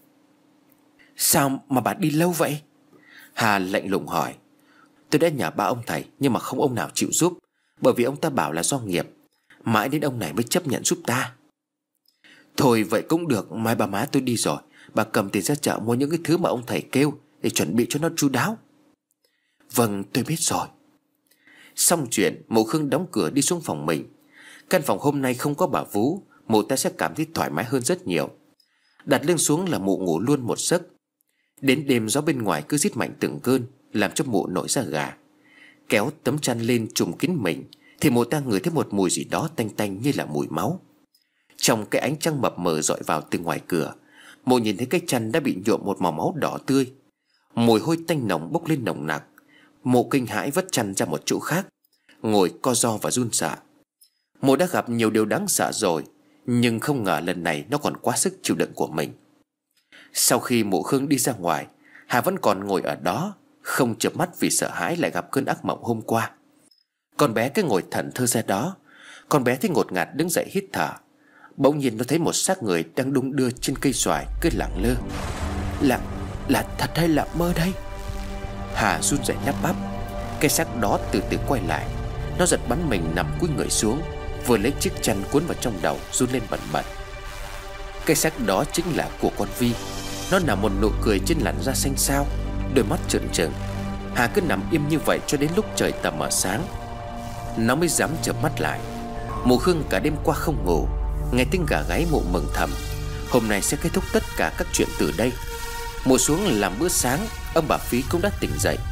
S2: "Sao mà bà đi lâu vậy?" Hà lạnh lùng hỏi. "Tôi đã nhờ ba ông thầy nhưng mà không ông nào chịu giúp, bởi vì ông ta bảo là do nghiệp. Mãi đến ông này mới chấp nhận giúp ta." "Thôi vậy cũng được, mai bà má tôi đi rồi, bà cầm tiền ra chợ mua những cái thứ mà ông thầy kêu để chuẩn bị cho nó chu đáo." "Vâng, tôi biết rồi." Xong chuyện, mụ Khương đóng cửa đi xuống phòng mình. Căn phòng hôm nay không có bà Vú, mụ ta sẽ cảm thấy thoải mái hơn rất nhiều. Đặt lưng xuống là mụ ngủ luôn một giấc. Đến đêm gió bên ngoài cứ rít mạnh từng cơn, làm cho mụ nổi da gà. Kéo tấm chăn lên trùm kín mình thì mụ ta ngửi thấy một mùi gì đó tanh tanh như là mùi máu. Trong cái ánh trăng mập mờ dọi vào từ ngoài cửa, mụ nhìn thấy cái chăn đã bị nhuộm một màu máu đỏ tươi. Mùi hôi tanh nồng bốc lên nồng nặc. Mụ kinh hãi vất chăn ra một chỗ khác, ngồi co ro và run sợ. Mụ đã gặp nhiều điều đáng sợ rồi, nhưng không ngờ lần này nó còn quá sức chịu đựng của mình. Sau khi mụ Khương đi ra ngoài, Hà vẫn còn ngồi ở đó, không chợp mắt vì sợ hãi lại gặp cơn ác mộng hôm qua. Con bé cứ ngồi thẫn thờ ra đó. Con bé thấy ngột ngạt đứng dậy hít thở. Bỗng nhiên nó thấy một xác người đang đung đưa trên cây xoài, cứ lẳng lơ. Là thật hay là mơ đây? Hà run rẩy lắp bắp. Cái xác đó từ từ quay lại. Nó giật bắn mình nằm cúi người xuống, vừa lấy chiếc chăn cuốn vào trong đầu, run lên bần bật. Cái xác đó chính là của con Vi. Nó nằm một nụ cười trên làn da xanh xao, đôi mắt trợn trừng. Hà cứ nằm im như vậy cho đến lúc trời tờ mờ sáng, nó mới dám chợp mắt lại. Mụ Khương cả đêm qua không ngủ, nghe tiếng gà gáy mụ mừng thầm. Hôm nay sẽ kết thúc tất cả các chuyện từ đây. Mụ xuống làm bữa sáng. Ông bà Phí cũng đã tỉnh dậy.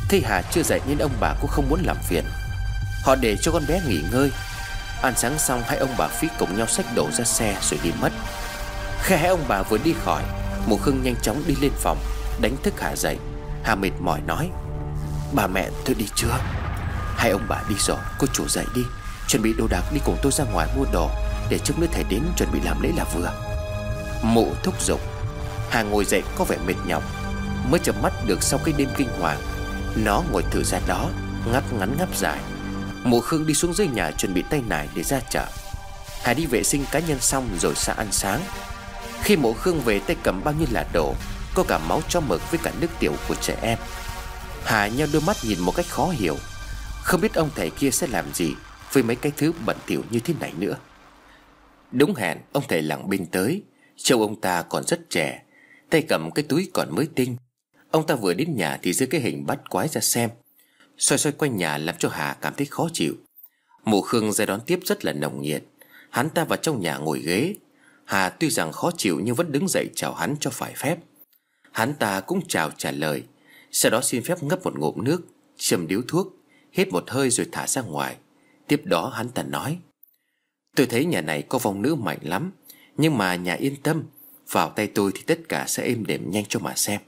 S2: Thấy Hà chưa dậy nên ông bà cũng không muốn làm phiền. Họ để cho con bé nghỉ ngơi. Ăn sáng xong, hai ông bà Phí cùng nhau xách đồ ra xe rồi đi mất. Khi hai ông bà vừa đi khỏi, Mụ Khương nhanh chóng đi lên phòng, đánh thức Hà dậy. Hà mệt mỏi nói: "Bà mẹ tôi đi chưa?" "Hai ông bà đi rồi, cô chủ dậy đi, chuẩn bị đồ đạc đi cùng tôi ra ngoài mua đồ, để chút nữa thầy đến chuẩn bị làm lễ là vừa." Mụ thúc giục. Hà ngồi dậy có vẻ mệt nhọc, mới chợp mắt được sau cái đêm kinh hoàng. Nó ngồi thử ra đó, ngáp ngắn ngáp dài. Mụ Khương đi xuống dưới nhà chuẩn bị tay nải để ra chợ. Hà đi vệ sinh cá nhân xong rồi ra ăn sáng. Khi Mụ Khương về, tay cầm bao nhiêu là đồ, có cả máu chó mực với cả nước tiểu của trẻ em. Hà nheo đôi mắt nhìn một cách khó hiểu, không biết ông thầy kia sẽ làm gì với mấy cái thứ bẩn thỉu như thế này nữa. Đúng hẹn, ông thầy làng bên tới. Trông ông ta còn rất trẻ, tay cầm cái túi còn mới tinh. Ông ta vừa đến nhà thì giơ cái hình bắt quái ra xem, xoay xoay quanh nhà làm cho Hà cảm thấy khó chịu. Mụ Khương ra đón tiếp rất là nồng nhiệt. Hắn ta vào trong nhà ngồi ghế. Hà tuy rằng khó chịu nhưng vẫn đứng dậy chào hắn cho phải phép. Hắn ta cũng chào trả lời, sau đó xin phép ngấp một ngụm nước, châm điếu thuốc, hít một hơi rồi thả ra ngoài. Tiếp đó hắn ta nói: "Tôi thấy nhà này có vong nữ mạnh lắm, nhưng mà nhà yên tâm, vào tay tôi thì tất cả sẽ êm đềm nhanh cho mà xem."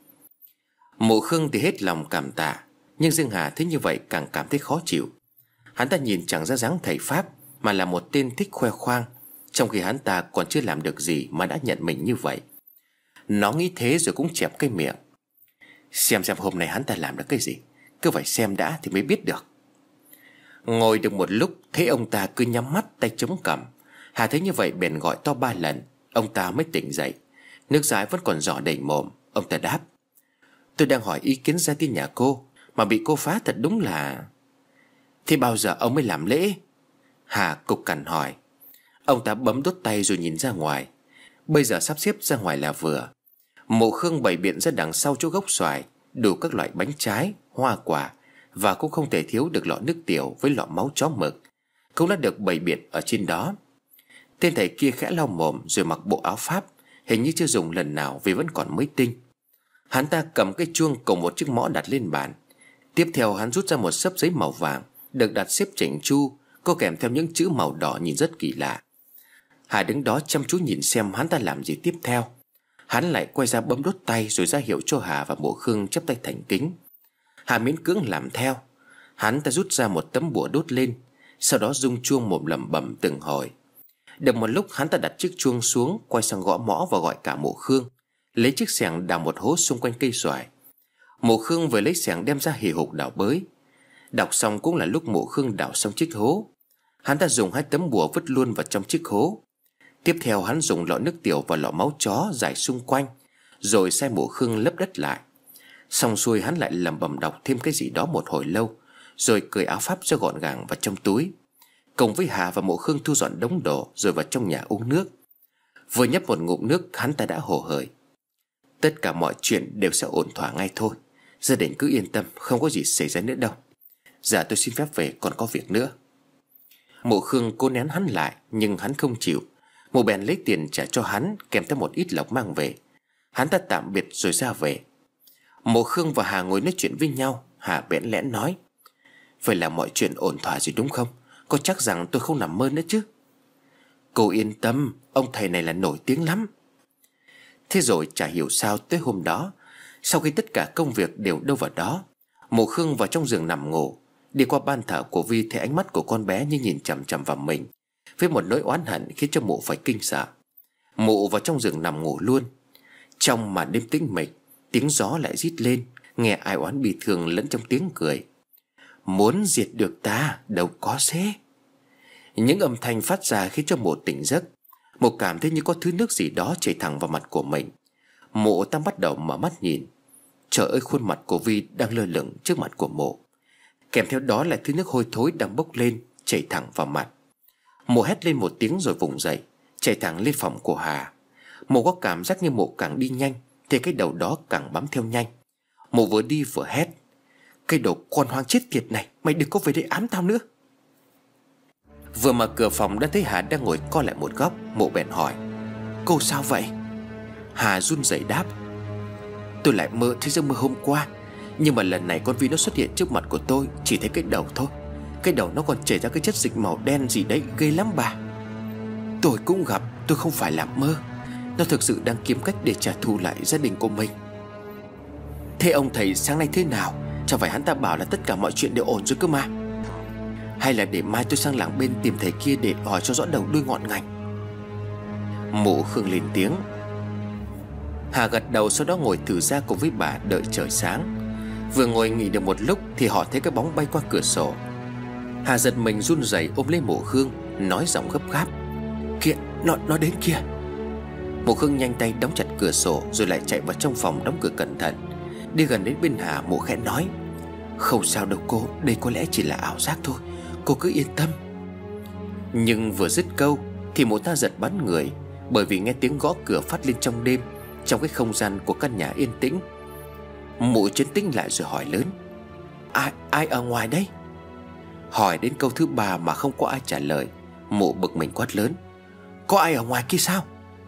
S2: Mụ Khương thì hết lòng cảm tạ, nhưng riêng Hà thấy như vậy càng cảm thấy khó chịu. Hắn ta nhìn chẳng ra dáng thầy Pháp, mà là một tên thích khoe khoang, trong khi hắn ta còn chưa làm được gì mà đã nhận mình như vậy. Nó nghĩ thế rồi cũng chẹp cái miệng. Xem hôm nay hắn ta làm được cái gì, cứ phải xem đã thì mới biết được. Ngồi được một lúc, thấy ông ta cứ nhắm mắt tay chống cằm. Hà thấy như vậy bèn gọi to 3 lần, ông ta mới tỉnh dậy. Nước dãi vẫn còn giỏ đầy mồm. Ông ta đáp: "Tôi đang hỏi ý kiến gia tiên nhà cô, mà bị cô phá thật đúng là..." "Thế bao giờ ông mới làm lễ?" Hà cục cằn hỏi. Ông ta bấm đốt tay rồi nhìn ra ngoài. Bây giờ sắp xếp ra ngoài là vừa. Mụ Khương bày biện ra đằng sau chỗ gốc xoài đủ các loại bánh trái, hoa quả, và cũng không thể thiếu được lọ nước tiểu với lọ máu chó mực, cũng đã được bày biện ở trên đó. Tên thầy kia khẽ lau mồm rồi mặc bộ áo Pháp, hình như chưa dùng lần nào vì vẫn còn mới tinh. Hắn ta cầm cái chuông cùng một chiếc mõ đặt lên bàn. Tiếp theo hắn rút ra một xấp giấy màu vàng được đặt xếp chỉnh chu, có kèm theo những chữ màu đỏ nhìn rất kỳ lạ. Hà đứng đó chăm chú nhìn xem hắn ta làm gì tiếp theo. Hắn lại quay ra bấm đốt tay rồi ra hiệu cho Hà và Mụ Khương chắp tay thành kính. Hà miễn cưỡng làm theo. Hắn ta rút ra một tấm bùa đốt lên, sau đó rung chuông mồm lẩm bẩm từng hồi. Được một lúc, hắn ta đặt chiếc chuông xuống, quay sang gõ mõ và gọi cả Mụ Khương, lấy chiếc xẻng đào một hố xung quanh cây xoài. Mụ Khương vừa lấy xẻng đem ra hì hục đào bới. Đọc xong cũng là lúc Mụ Khương đào xong chiếc hố. Hắn ta dùng 2 tấm bùa vứt luôn vào trong chiếc hố. Tiếp theo hắn dùng lọ nước tiểu và lọ máu chó rải xung quanh, rồi sai Mụ Khương lấp đất lại. Xong xuôi hắn lại lẩm bẩm đọc thêm cái gì đó một hồi lâu, rồi cởi áo Pháp cho gọn gàng vào trong túi. Cùng với Hà và Mụ Khương thu dọn đống đồ rồi vào trong nhà uống nước. Vừa nhấp một ngụm nước, hắn ta đã hồ hởi: "Tất cả mọi chuyện đều sẽ ổn thỏa ngay thôi. Gia đình cứ yên tâm, không có gì xảy ra nữa đâu. Dạ tôi xin phép về, còn có việc nữa." Mụ Khương cố nén hắn lại, nhưng hắn không chịu. Mụ bèn lấy tiền trả cho hắn, kèm theo một ít lộc mang về. Hắn ta tạm biệt rồi ra về. Mụ Khương và Hà ngồi nói chuyện với nhau. Hà bẽn lẽn nói: "Vậy là mọi chuyện ổn thỏa rồi đúng không? Có chắc rằng tôi không nằm mơ nữa chứ?" "Cô yên tâm, ông thầy này là nổi tiếng lắm." Thế rồi chả hiểu sao tới hôm đó, sau khi tất cả công việc đều đâu vào đó, Mụ Khương vào trong giường nằm ngủ. Đi qua ban thờ của Vi, thấy ánh mắt của con bé như nhìn chằm chằm vào mình, với một nỗi oán hận khiến cho mụ phải kinh sợ. Mụ vào trong giường nằm ngủ luôn. Trong màn đêm tĩnh mịch, tiếng gió lại rít lên, nghe ai oán bi thương lẫn trong tiếng cười: "Muốn diệt được ta đâu có dễ." Những âm thanh phát ra khiến cho mụ tỉnh giấc. Mụ cảm thấy như có thứ nước gì đó chảy thẳng vào mặt của mình. Mụ ta bắt đầu mở mắt nhìn. Trời ơi, khuôn mặt của Vi đang lơ lửng trước mặt của mụ. Kèm theo đó là thứ nước hôi thối đang bốc lên, chảy thẳng vào mặt. Mụ hét lên một tiếng rồi vùng dậy, chạy thẳng lên phòng của Hà. Mụ có cảm giác như mụ càng đi nhanh thì cái đầu đó càng bám theo nhanh. Mụ vừa đi vừa hét: "Cái đồ con hoang chết tiệt này, mày đừng có về đây ám tao nữa." Vừa mở cửa phòng đã thấy Hà đang ngồi co lại một góc. Mụ bèn hỏi: "Cô sao vậy?" Hà run rẩy đáp: "Tôi lại mơ thấy giấc mơ hôm qua. Nhưng mà lần này con Vi nó xuất hiện trước mặt của tôi, chỉ thấy cái đầu thôi. Cái đầu nó còn chảy ra cái chất dịch màu đen gì đấy, ghê lắm bà. Tôi cũng gặp, tôi không phải là mơ. Nó thực sự đang kiếm cách để trả thù lại gia đình của mình. Thế ông thầy sáng nay thế nào? Chẳng phải hắn ta bảo là tất cả mọi chuyện đều ổn rồi cơ mà. Hay là để mai tôi sang làng bên tìm thầy kia để hỏi cho rõ đầu đuôi ngọn ngành? Mụ Khương lên tiếng. Hà gật đầu, sau đó ngồi thử ra cùng với bà đợi trời sáng. Vừa ngồi nghỉ được một lúc thì họ thấy cái bóng bay qua cửa sổ. Hà giật mình run rẩy ôm lấy Mụ Khương, nói giọng gấp gáp. Kìa, nó đến kìa. Mụ Khương nhanh tay đóng chặt cửa sổ rồi lại chạy vào trong phòng đóng cửa cẩn thận. Đi gần đến bên Hà, Mụ khẽ nói. Không sao đâu cô, đây có lẽ chỉ là ảo giác thôi, cô cứ yên tâm. Nhưng vừa dứt câu thì Mụ ta giật bắn người, bởi vì nghe tiếng gõ cửa phát lên trong đêm, trong cái không gian của căn nhà yên tĩnh. Mụ chấn tĩnh lại rồi hỏi lớn. Ai ở ngoài đây? Hỏi đến câu thứ ba mà không có ai trả lời, Mụ bực mình quát lớn. Có ai ở ngoài kia sao?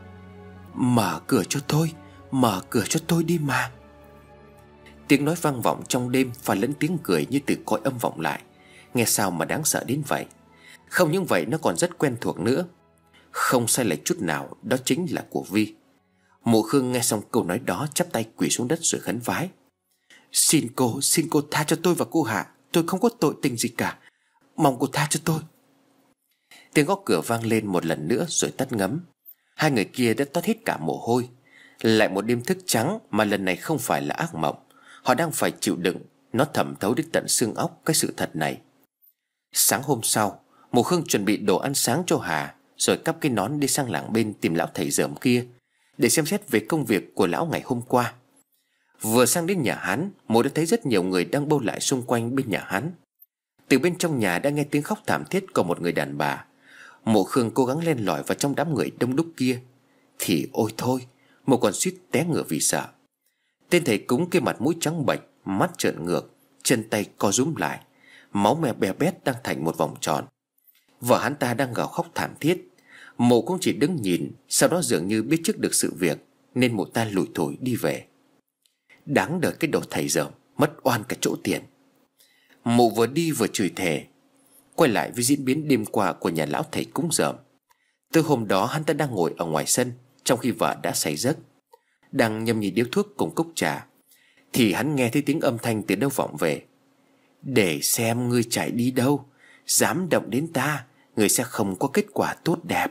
S2: Mở cửa cho tôi, mở cửa cho tôi đi mà. Tiếng nói vang vọng trong đêm và lẫn tiếng cười như từ cõi âm vọng lại. Nghe sao mà đáng sợ đến vậy. Không những vậy, nó còn rất quen thuộc nữa. Không sai lệch chút nào, đó chính là của Vi. Mụ Khương nghe xong câu nói đó, chắp tay quỳ xuống đất rồi khấn vái. Xin cô tha cho tôi và cô Hạ. Tôi không có tội tình gì cả, mong cô tha cho tôi. Tiếng gõ cửa vang lên một lần nữa rồi tắt ngấm. Hai người kia đã toát hết cả mồ hôi. Lại một đêm thức trắng, mà lần này không phải là ác mộng. Họ đang phải chịu đựng. Nó thẩm thấu đến tận xương óc cái sự thật này. Sáng hôm sau, Mụ Khương chuẩn bị đồ ăn sáng cho Hà, rồi cắp cái nón đi sang làng bên tìm lão thầy dởm kia để xem xét về công việc của lão ngày hôm qua. Vừa sang đến nhà hắn, Mụ đã thấy rất nhiều người đang bâu lại xung quanh bên nhà hắn. Từ bên trong nhà đã nghe tiếng khóc thảm thiết của một người đàn bà. Mụ Khương cố gắng len lỏi vào trong đám người đông đúc kia, thì ôi thôi, Mụ còn suýt té ngửa vì sợ. Tên thầy cúng kia mặt mũi trắng bệch, mắt trợn ngược, chân tay co rúm lại, máu me be bét đang thành một vòng tròn. Vợ hắn ta đang gào khóc thảm thiết. Mụ cũng chỉ đứng nhìn, sau đó dường như biết trước được sự việc nên mụ ta lủi thủi đi về. Đáng đời cái đồ thầy dởm, mất oan cả chỗ tiền. Mụ vừa đi vừa chửi thề. Quay lại với diễn biến đêm qua của nhà lão thầy cúng dởm. Từ hôm đó hắn ta đang ngồi ở ngoài sân, trong khi vợ đã say giấc, đang nhâm nhi điếu thuốc cùng cốc trà, thì hắn nghe thấy tiếng âm thanh từ đâu vọng về. Để xem ngươi chạy đi đâu, dám động đến ta, ngươi sẽ không có kết quả tốt đẹp.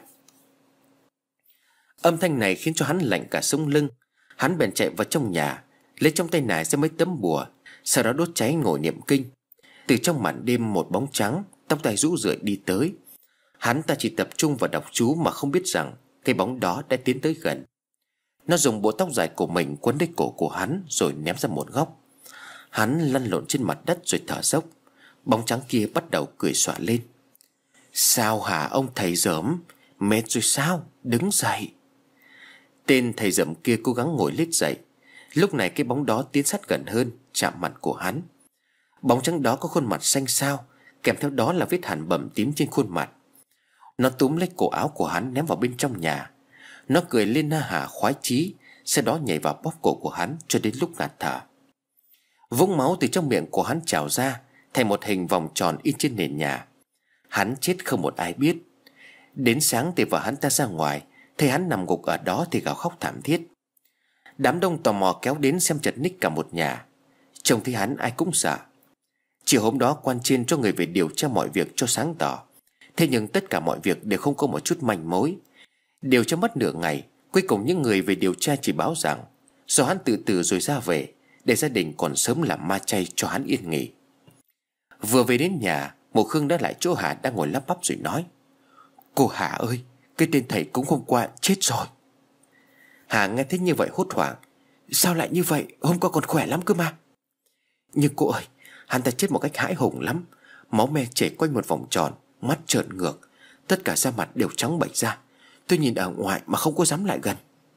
S2: Âm thanh này khiến cho hắn lạnh cả sống lưng. Hắn bèn chạy vào trong nhà, lấy trong tay nải ra mấy tấm bùa, sau đó đốt cháy ngồi niệm kinh. Từ trong màn đêm một bóng trắng, tóc tai rũ rượi đi tới. Hắn ta chỉ tập trung vào đọc chú mà không biết rằng cái bóng đó đã tiến tới gần. Nó dùng bộ tóc dài của mình quấn lấy cổ của hắn rồi ném ra một góc. Hắn lăn lộn trên mặt đất rồi thở dốc. Bóng trắng kia bắt đầu cười xòa lên. Sao hả ông thầy dởm, mệt rồi sao, đứng dậy. Tên thầy dởm kia cố gắng ngồi lết dậy. Lúc này cái bóng đó tiến sát gần hơn, chạm mặt của hắn. Bóng trắng đó có khuôn mặt xanh xao, kèm theo đó là vết hằn bầm tím trên khuôn mặt. Nó túm lấy cổ áo của hắn ném vào bên trong nhà. Nó cười lên ha hả khoái chí, sau đó nhảy vào bóp cổ của hắn cho đến lúc ngạt thở. Vũng máu từ trong miệng của hắn trào ra thành một hình vòng tròn in trên nền nhà. Hắn chết không một ai biết. Đến sáng thì vợ hắn ta ra ngoài, thấy hắn nằm gục ở đó thì gào khóc thảm thiết. Đám đông tò mò kéo đến xem chật ních cả một nhà. Trông thấy hắn ai cũng sợ. Chiều hôm đó quan trên cho người về điều tra mọi việc cho sáng tỏ. Thế nhưng tất cả mọi việc đều không có một chút manh mối. Điều tra mất nửa ngày, cuối cùng những người về điều tra chỉ báo rằng do hắn tự tử rồi ra về, để gia đình còn sớm làm ma chay cho hắn yên nghỉ. Vừa về đến nhà, Mụ Khương đã lại chỗ Hà đang ngồi lắp bắp rồi nói. Cô Hà ơi, cái tên thầy cúng hôm qua chết rồi. Hà nghe thấy như vậy hốt hoảng. Sao lại như vậy, hôm qua còn khỏe lắm cơ mà. Nhưng cô ơi, hắn ta chết một cách hãi hùng lắm. Máu me chảy quanh một vòng tròn, mắt trợn ngược, tất cả da mặt đều trắng bệch ra. Tôi nhìn ở ngoài mà không có dám lại gần.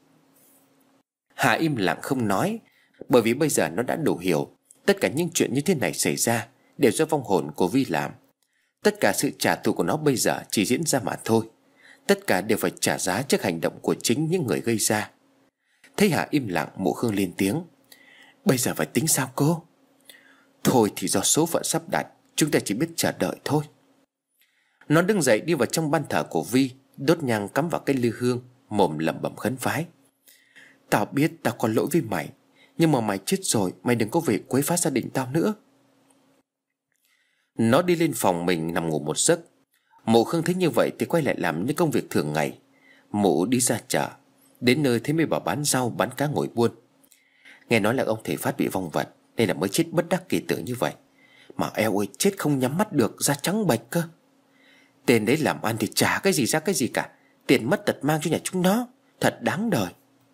S2: Hà im lặng không nói, bởi vì bây giờ nó đã đủ hiểu tất cả những chuyện như thế này xảy ra đều do vong hồn của Vi làm. Tất cả sự trả thù của nó bây giờ chỉ diễn ra mà thôi. Tất cả đều phải trả giá trước hành động của chính những người gây ra. Thấy Hà im lặng, Mụ Khương lên tiếng. Bây giờ phải tính sao cô? Thôi thì do số phận sắp đặt, chúng ta chỉ biết chờ đợi thôi. Nó đứng dậy đi vào trong ban thờ của Vi, đốt nhang cắm vào cái lư hương, mồm lẩm bẩm khấn vái. Tao biết tao có lỗi với mày, nhưng mà mày chết rồi, mày đừng có về quấy phá gia đình tao nữa. Nó đi lên phòng mình nằm ngủ một giấc. Mụ Khương thấy như vậy thì quay lại làm những công việc thường ngày. Mụ đi ra chợ, đến nơi thấy mấy bà bán rau bán cá ngồi buôn. Nghe nói là ông thầy Phát bị vong vật nên là mới chết bất đắc kỳ tử như vậy. Mà eo ơi, chết không nhắm mắt được, da trắng bệch cơ. Tên đấy làm ăn thì chả cái gì ra cái gì cả, tiền mất tật mang cho nhà chúng nó, thật đáng đời.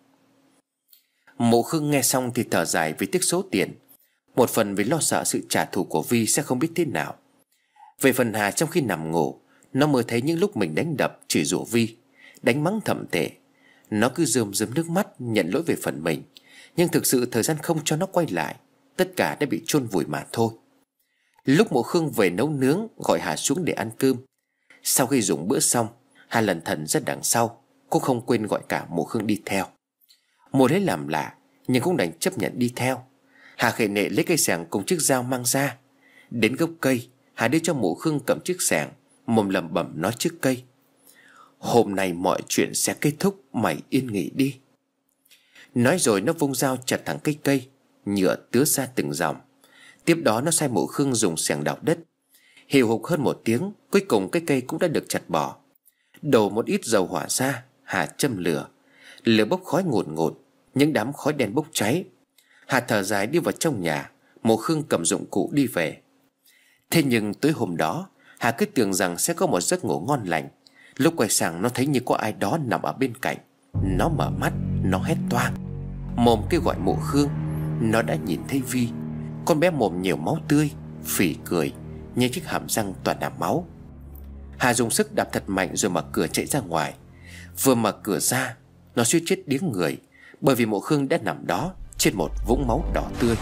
S2: Mụ Khương nghe xong thì thở dài vì tiếc số tiền, một phần vì lo sợ sự trả thù của Vi sẽ không biết thế nào. Về phần Hà, trong khi nằm ngủ, nó mơ thấy những lúc mình đánh đập chửi rủa Vi, đánh mắng thậm tệ. Nó cứ rơm rớm nước mắt nhận lỗi về phần mình, nhưng thực sự thời gian không cho nó quay lại, tất cả đã bị chôn vùi mà thôi. Lúc Mụ Khương về nấu nướng, gọi Hà xuống để ăn cơm. Sau khi dùng bữa xong, Hà lẩn thẩn ra đằng sau, cô không quên gọi cả Mụ Khương đi theo. Mụ lấy làm lạ nhưng cũng đành chấp nhận đi theo. Hà khệ nệ lấy cây xẻng cùng chiếc dao mang ra. Đến gốc cây, Hà đưa cho Mụ Khương cầm chiếc xẻng, mồm lẩm bẩm nói trước cây: "Hôm nay mọi chuyện sẽ kết thúc, mày yên nghỉ đi." Nói rồi nó vung dao chặt thẳng cây, nhựa tứa ra từng dòng. Tiếp đó nó sai Mụ Khương dùng xẻng đào đất. Hì hục hơn một tiếng, cuối cùng cái cây cũng đã được chặt bỏ. Đổ một ít dầu hỏa ra, Hà châm lửa. Lửa bốc khói ngùn ngụt, những đám khói đen bốc cháy. Hà thở dài đi vào trong nhà. Mụ Khương cầm dụng cụ đi về. Thế nhưng tối hôm đó, Hà cứ tưởng rằng sẽ có một giấc ngủ ngon lành. Lúc quay sang nó thấy như có ai đó nằm ở bên cạnh. Nó mở mắt, nó hét toang, mồm kêu gọi Mụ Khương. Nó đã nhìn thấy Vi, con bé mồm nhiều máu tươi, phì cười, nhưng chiếc hàm răng toàn là máu. Hà dùng sức đạp thật mạnh rồi mở cửa chạy ra ngoài. Vừa mở cửa ra, nó suýt chết điếng người, bởi vì Mụ Khương đã nằm đó trên một vũng máu đỏ tươi.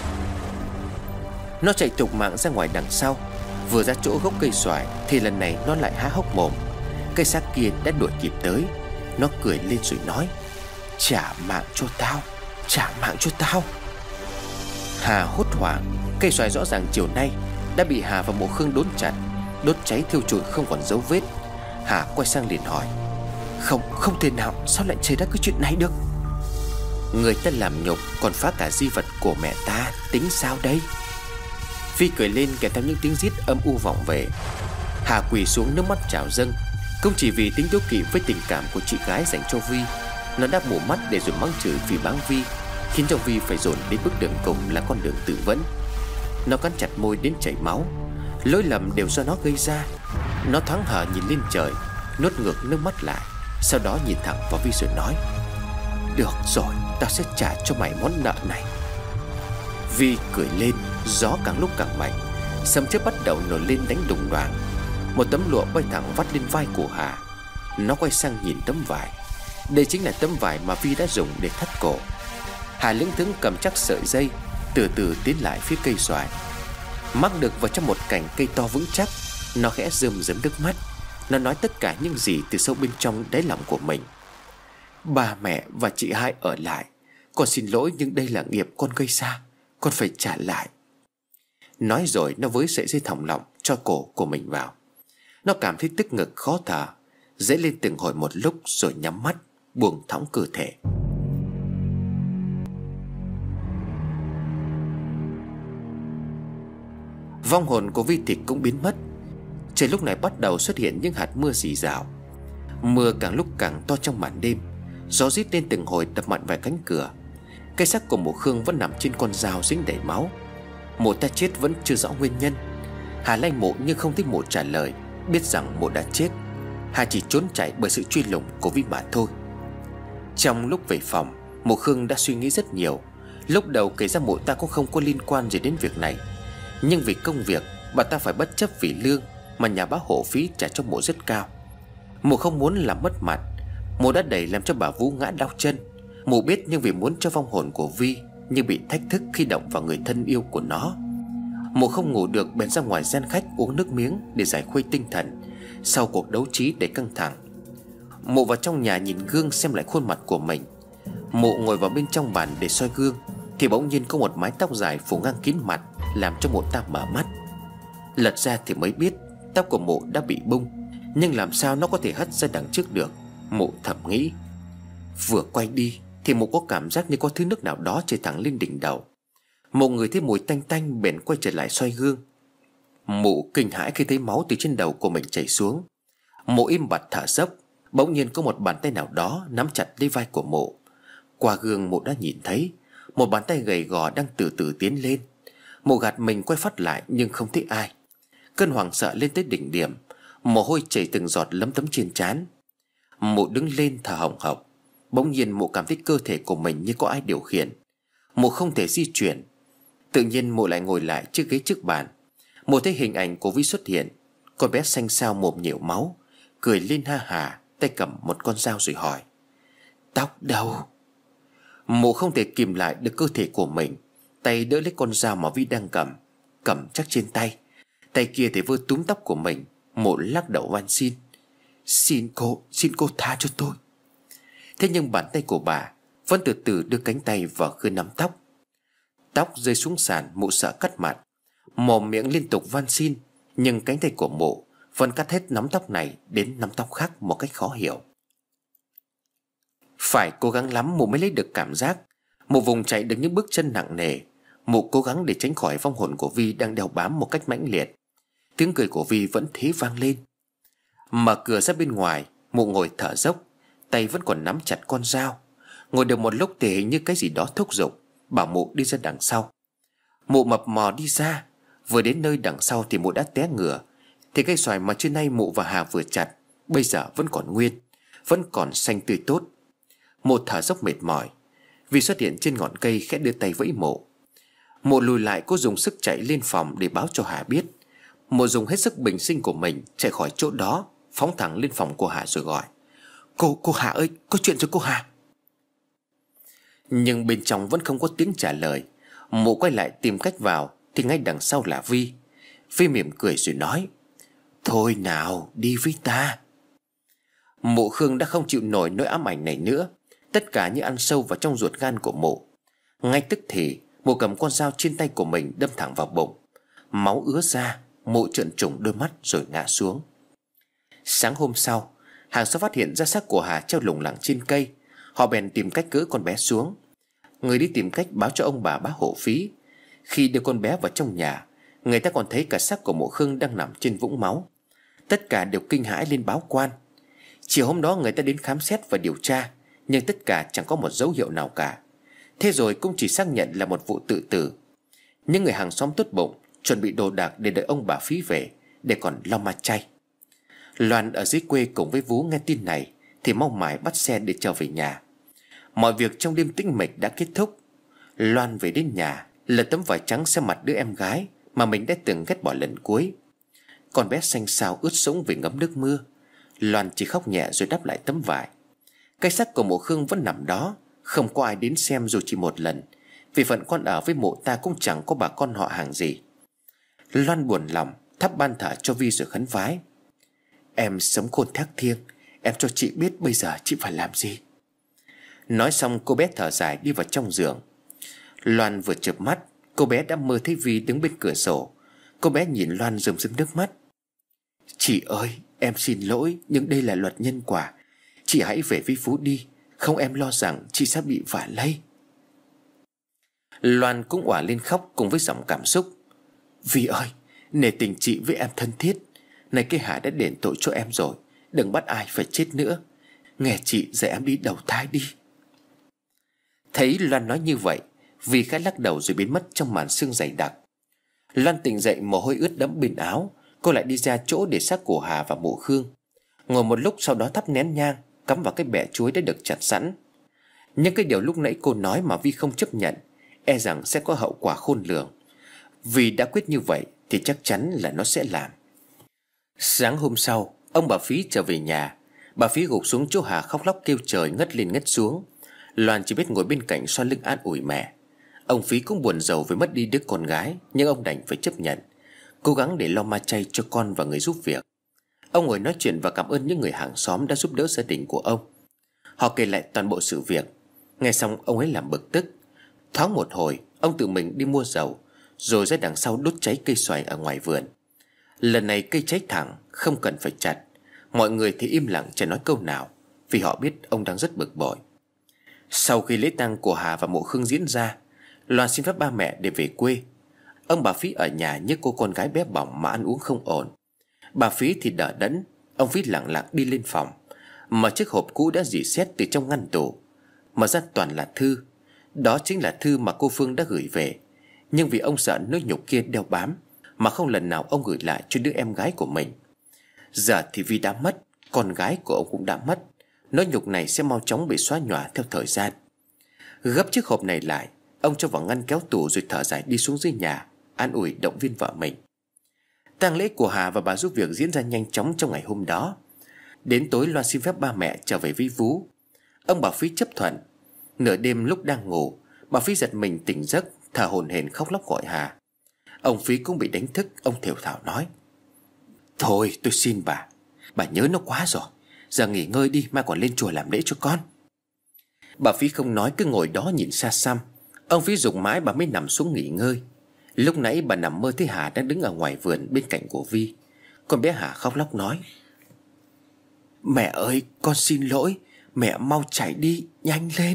S2: Nó chạy thục mạng ra ngoài đằng sau. Vừa ra chỗ gốc cây xoài thì lần này nó lại há hốc mồm. Cây xác kia đã đuổi kịp tới. Nó cười lên rồi nói: "Trả mạng cho tao, trả mạng cho tao." Hà hốt hoảng. Cây xoài rõ ràng chiều nay đã bị Hà và Mụ Khương đốn chặt, đốt cháy thiêu trụi không còn dấu vết. Hà quay sang liền hỏi: Không thể nào, sao lại xảy ra cái chuyện này được?" "Người ta làm nhục còn phá cả di vật của mẹ ta, tính sao đây?" Phi cười lên kèm theo những tiếng rít âm u vọng về. Hà quỳ xuống, nước mắt trào dâng. Không chỉ vì tính đố kỵ với tình cảm của chị gái dành cho Vi, nó đã mù mắt để rồi mắng chửi vì báng Vi, khiến cho Vi phải dồn đến bước đường cùng là con đường tự vẫn. Nó cắn chặt môi đến chảy máu. Lỗi lầm đều do nó gây ra. Nó thoáng hờ nhìn lên trời, nuốt ngược nước mắt lại, sau đó nhìn thẳng vào Vi rồi nói: "Được rồi, tao sẽ trả cho mày món nợ này." Vi cười lên, gió càng lúc càng mạnh, sấm chớp bắt đầu nổi lên đánh đùng đoàng. Một tấm lụa bay thẳng vắt lên vai của Hà. Nó quay sang nhìn tấm vải. Đây chính là tấm vải mà Vi đã dùng để thắt cổ. Hà lững thững cầm chắc sợi dây, từ từ tiến lại phía cây xoài. Mắc được vào trong một cành cây to vững chắc, nó khẽ rơm rớm nước mắt. Nó nói tất cả những gì từ sâu bên trong đáy lòng của mình: "Ba mẹ và chị hai ở lại. Con xin lỗi, nhưng đây là nghiệp con gây ra, con phải trả lại." Nói rồi nó với sợi dây thòng lọng cho cổ của mình vào. Nó cảm thấy tức ngực khó thở, dãy lên từng hồi một lúc rồi nhắm mắt, buông thõng cơ thể. Vong hồn của Vi Thịt cũng biến mất. Trời lúc này bắt đầu xuất hiện những hạt mưa rì rào. Mưa càng lúc càng to trong màn đêm. Gió rít lên từng hồi đập mạnh vào cánh cửa. Cái xác của Mụ Khương vẫn nằm trên con dao dính đầy máu. Mụ ta chết vẫn chưa rõ nguyên nhân. Hà lay Mụ nhưng không thấy Mụ trả lời, biết rằng Mụ đã chết. Hà chỉ trốn chạy bởi sự truy lùng của Vi mà thôi. Trong lúc về phòng, Mụ Khương đã suy nghĩ rất nhiều. Lúc đầu kể ra Mụ ta cũng không có liên quan gì đến việc này, nhưng vì công việc, bà ta phải bất chấp vì lương mà nhà bá hộ phí trả cho Mụ rất cao. Mụ không muốn làm mất mặt. Mụ đã đẩy làm cho bà Vũ ngã đau chân. Mụ biết, nhưng vì muốn cho vong hồn của Vi nhưng bị thách thức khi động vào người thân yêu của nó. Mụ không ngủ được, bèn ra ngoài gian khách uống nước miếng để giải khuây tinh thần sau cuộc đấu trí đầy căng thẳng. Mụ vào trong nhà nhìn gương xem lại khuôn mặt của mình. Mụ ngồi vào bên trong bàn để soi gương thì bỗng nhiên có một mái tóc dài phủ ngang kín mặt, làm cho mụ ta mở mắt. Lật ra thì mới biết tóc của mụ đã bị bung, nhưng làm sao nó có thể hất ra đằng trước được, mụ thầm nghĩ. Vừa quay đi thì mụ có cảm giác như có thứ nước nào đó chảy thẳng lên đỉnh đầu. Mụ ngửi thấy mùi tanh tanh, bèn quay trở lại soi gương. Mụ kinh hãi khi thấy máu từ trên đầu của mình chảy xuống. Mụ im bặt thở dốc. Bỗng nhiên có một bàn tay nào đó nắm chặt lấy vai của mụ. Qua gương mụ đã nhìn thấy một bàn tay gầy gò đang từ từ tiến lên. Mụ gạt mình quay phát lại nhưng không thấy ai. Cơn hoảng sợ lên tới đỉnh điểm, mồ hôi chảy từng giọt lấm tấm trên trán. Mụ đứng lên thở hồng hộc. Bỗng nhiên mụ cảm thấy cơ thể của mình như có ai điều khiển. Mụ không thể di chuyển. Tự nhiên mụ lại ngồi lại chiếc ghế trước bàn. Mụ thấy hình ảnh của Vi xuất hiện. Con bé xanh xao mồm nhiều máu, cười lên ha hà, tay cầm một con dao rồi hỏi: Tóc đâu? Mụ không thể kìm lại được cơ thể của mình. Tay đỡ lấy con dao mà Vi đang cầm chắc trên tay. Tay kia thì vơ túm tóc của mình. Mụ lắc đầu van xin: Xin cô tha cho tôi. Thế nhưng bàn tay của bà vẫn từ từ đưa cánh tay vào khơi nắm tóc. Tóc rơi xuống sàn, mụ sợ cắt mặt, mồm miệng liên tục van xin. Nhưng cánh tay của mụ vẫn cắt hết nắm tóc này đến nắm tóc khác một cách khó hiểu. Phải cố gắng lắm mụ mới lấy được cảm giác. Mụ vùng chạy được những bước chân nặng nề. Mụ cố gắng để tránh khỏi vong hồn của Vi đang đeo bám một cách mãnh liệt. Tiếng cười của Vi vẫn thế vang lên. Mở cửa ra bên ngoài, mụ ngồi thở dốc, tay vẫn còn nắm chặt con dao. Ngồi được một lúc thì hình như cái gì đó thúc giục, bảo mụ đi ra đằng sau. Mụ mập mò đi ra. Vừa đến nơi đằng sau thì mụ đã té ngửa. Thì cây xoài mà trưa nay mụ và Hà vừa chặt bây giờ vẫn còn nguyên, vẫn còn xanh tươi tốt. Mụ thở dốc mệt mỏi. Vi xuất hiện trên ngọn cây khẽ đưa tay vẫy mụ. Mụ lùi lại, cố dùng sức chạy lên phòng để báo cho Hà biết. Mụ dùng hết sức bình sinh của mình chạy khỏi chỗ đó, phóng thẳng lên phòng của Hà rồi gọi: Cô Hà ơi, có chuyện rồi cô Hà. Nhưng bên trong vẫn không có tiếng trả lời. Mụ quay lại tìm cách vào thì ngay đằng sau là Vi. Vi mỉm cười rồi nói: Thôi nào, đi với ta. Mụ Khương đã không chịu nổi nỗi ám ảnh này nữa. Tất cả như ăn sâu vào trong ruột gan của mụ. Ngay tức thì mụ cầm con dao trên tay của mình đâm thẳng vào bụng. Máu ứa ra. Mụ trợn trùng đôi mắt rồi ngã xuống. Sáng hôm sau, hàng xóm phát hiện ra xác của Hà treo lủng lẳng trên cây. Họ bèn tìm cách cỡ con bé xuống. Người đi tìm cách báo cho ông bà bá hộ phí. Khi đưa con bé vào trong nhà, người ta còn thấy cả xác của mụ Khương đang nằm trên vũng máu. Tất cả đều kinh hãi lên báo quan. Chiều hôm đó người ta đến khám xét và điều tra, nhưng tất cả chẳng có một dấu hiệu nào cả. Thế rồi cũng chỉ xác nhận là một vụ tự tử. Những người hàng xóm tốt bụng chuẩn bị đồ đạc để đợi ông bà Phí về, để còn lo ma chay. Loan ở dưới quê cùng với Vú nghe tin này thì mau mải bắt xe để trở về nhà. Mọi việc trong đêm tĩnh mịch đã kết thúc. Loan về đến nhà, lật tấm vải trắng xem mặt đứa em gái mà mình đã từng ghét bỏ lần cuối. Con bé xanh xao ướt sũng vì ngấm nước mưa. Loan chỉ khóc nhẹ rồi đắp lại tấm vải. Cái xác của mụ Khương vẫn nằm đó, không có ai đến xem dù chỉ một lần. Vì phận con ở với mụ ta cũng chẳng có bà con họ hàng gì. Loan buồn lòng thắp ban thờ cho Vi rồi khấn vái: Em sống khôn thác thiêng, em cho chị biết bây giờ chị phải làm gì. Nói xong cô bé thở dài đi vào trong giường. Loan vừa chợp mắt, cô bé đã mơ thấy Vi đứng bên cửa sổ. Cô bé nhìn Loan rơm rớm nước mắt: Chị ơi, em xin lỗi, nhưng đây là luật nhân quả. Chị hãy về với Phú đi, không em lo rằng chị sẽ bị vạ lây. Loan cũng òa lên khóc cùng với giọng cảm xúc: Vi ơi, nể tình chị với em thân thiết. Này cái Hà đã đền tội cho em rồi, đừng bắt ai phải chết nữa. Nghe chị dạy em đi đầu thai đi. Thấy Loan nói như vậy, Vi khẽ lắc đầu rồi biến mất trong màn sương dày đặc. Loan tỉnh dậy mồ hôi ướt đẫm bên áo. Cô lại đi ra chỗ để xác của Hà và mụ Khương. Ngồi một lúc sau đó thắp nén nhang, cắm vào cái bẹ chuối đã được chặt sẵn. Nhưng cái điều lúc nãy cô nói mà Vi không chấp nhận, e rằng sẽ có hậu quả khôn lường. Vì đã quyết như vậy thì chắc chắn là nó sẽ làm. Sáng hôm sau, ông bà Phí trở về nhà. Bà Phí gục xuống chỗ Hà khóc lóc kêu trời ngất lên ngất xuống. Loan chỉ biết ngồi bên cạnh xoa lưng an ủi mẹ. Ông Phí cũng buồn rầu vì mất đi đứa con gái, nhưng ông đành phải chấp nhận, cố gắng để lo ma chay cho con và người giúp việc. Ông ngồi nói chuyện và cảm ơn những người hàng xóm đã giúp đỡ gia đình của ông. Họ kể lại toàn bộ sự việc. Nghe xong ông ấy làm bực tức. Thoáng một hồi, ông tự mình đi mua dầu, rồi ra đằng sau đốt cháy cây xoài ở ngoài vườn. Lần này cây cháy thẳng, không cần phải chặt. Mọi người thì im lặng chẳng nói câu nào, vì họ biết ông đang rất bực bội. Sau khi lễ tang của Hà và Mộ Khương diễn ra, Loan xin phép ba mẹ để về quê. Ông bà Phí ở nhà nhớ cô con gái bé bỏng mà ăn uống không ổn. Bà Phí thì đỡ đẫn. Ông Phí lặng lặng đi lên phòng, mở chiếc hộp cũ đã rỉ sét từ trong ngăn tủ. Mở ra toàn là thư. Đó chính là thư mà cô Phương đã gửi về. Nhưng vì ông sợ nỗi nhục kia đeo bám, mà không lần nào ông gửi lại cho đứa em gái của mình. Giờ thì Vi đã mất, con gái của ông cũng đã mất. Nỗi nhục này sẽ mau chóng bị xóa nhòa theo thời gian. Gấp chiếc hộp này lại, ông cho vào ngăn kéo tủ rồi thở dài đi xuống dưới nhà, an ủi động viên vợ mình. Tang lễ của Hà và bà giúp việc diễn ra nhanh chóng trong ngày hôm đó. Đến tối Loan xin phép ba mẹ trở về với Vú. Ông bà Phí chấp thuận. Nửa đêm lúc đang ngủ, bà Phí giật mình tỉnh giấc, thở hổn hển khóc lóc gọi Hà. Ông Phí cũng bị đánh thức. Ông thều thào nói: Thôi tôi xin bà nhớ nó quá rồi. Giờ nghỉ ngơi đi, mai còn lên chùa làm lễ cho con. Bà Phí không nói, cứ ngồi đó nhìn xa xăm. Ông Phí dùng mãi bà mới nằm xuống nghỉ ngơi. Lúc nãy bà nằm mơ thấy Hà đang đứng ở ngoài vườn bên cạnh của Vi. Con bé Hà khóc lóc nói: Mẹ ơi, con xin lỗi. Mẹ mau chạy đi, nhanh lên.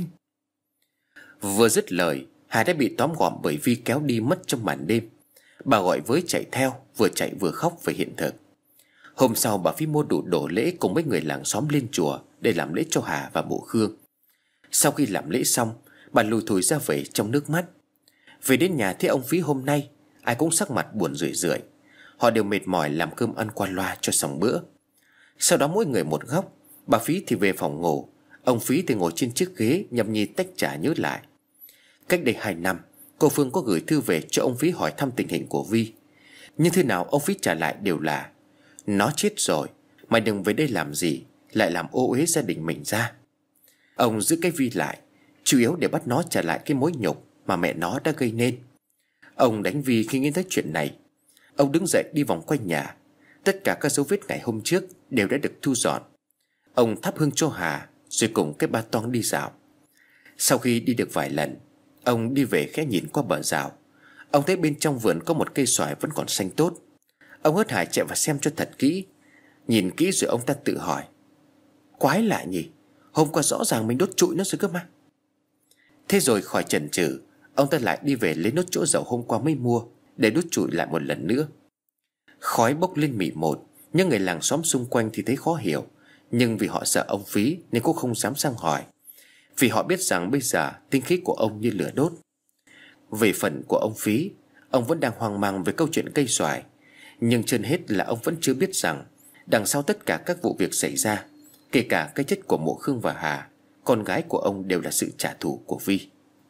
S2: Vừa dứt lời, Hà đã bị tóm gọn bởi Vi kéo đi mất trong màn đêm. Bà gọi với chạy theo, vừa chạy vừa khóc về hiện thực. Hôm sau bà Phí mua đủ đồ lễ cùng mấy người làng xóm lên chùa để làm lễ cho Hà và Mộ Khương. Sau khi làm lễ xong, bà lùi thủi ra về trong nước mắt. Về đến nhà thấy ông Phí hôm nay, ai cũng sắc mặt buồn rười rượi. Họ đều mệt mỏi làm cơm ăn qua loa cho xong bữa. Sau đó mỗi người một góc. Bà Phí thì về phòng ngủ, ông Phí thì ngồi trên chiếc ghế nhâm nhi tách trà nhớ lại. Cách đây 2 năm, cô Phương có gửi thư về cho ông Phí hỏi thăm tình hình của Vi. Nhưng thư nào ông Phí trả lại đều là: Nó chết rồi, mày đừng về đây làm gì, lại làm ô uế gia đình mình ra. Ông giữ cái Vi lại, chủ yếu để bắt nó trả lại cái mối nhục mà mẹ nó đã gây nên. Ông đánh Vi khi nghe thấy chuyện này. Ông đứng dậy đi vòng quanh nhà. Tất cả các dấu vết ngày hôm trước đều đã được thu dọn. Ông thắp hương cho Hà, rồi cùng cái ba toang đi dạo. Sau khi đi được vài lần, ông đi về khẽ nhìn qua bờ rào. Ông thấy bên trong vườn có một cây xoài vẫn còn xanh tốt. Ông hớt hải chạy vào xem cho thật kỹ. Nhìn kỹ rồi ông ta tự hỏi: Quái lạ nhỉ, hôm qua rõ ràng mình đốt trụi nó rồi cơ mà. Thế rồi khỏi chần chừ, ông ta lại đi về lấy nốt chỗ dầu hôm qua mới mua để đốt trụi lại một lần nữa. Khói bốc lên mịt một. Nhưng người làng xóm xung quanh thì thấy khó hiểu. Nhưng vì họ sợ ông Phí nên cũng không dám sang hỏi, vì họ biết rằng bây giờ tinh khí của ông như lửa đốt. Về phần của ông Phí, ông vẫn đang hoang mang về câu chuyện cây xoài. Nhưng trên hết là ông vẫn chưa biết rằng đằng sau tất cả các vụ việc xảy ra, kể cả cái chết của Mộ Khương và Hà, con gái của ông, đều là sự trả thù của Vi.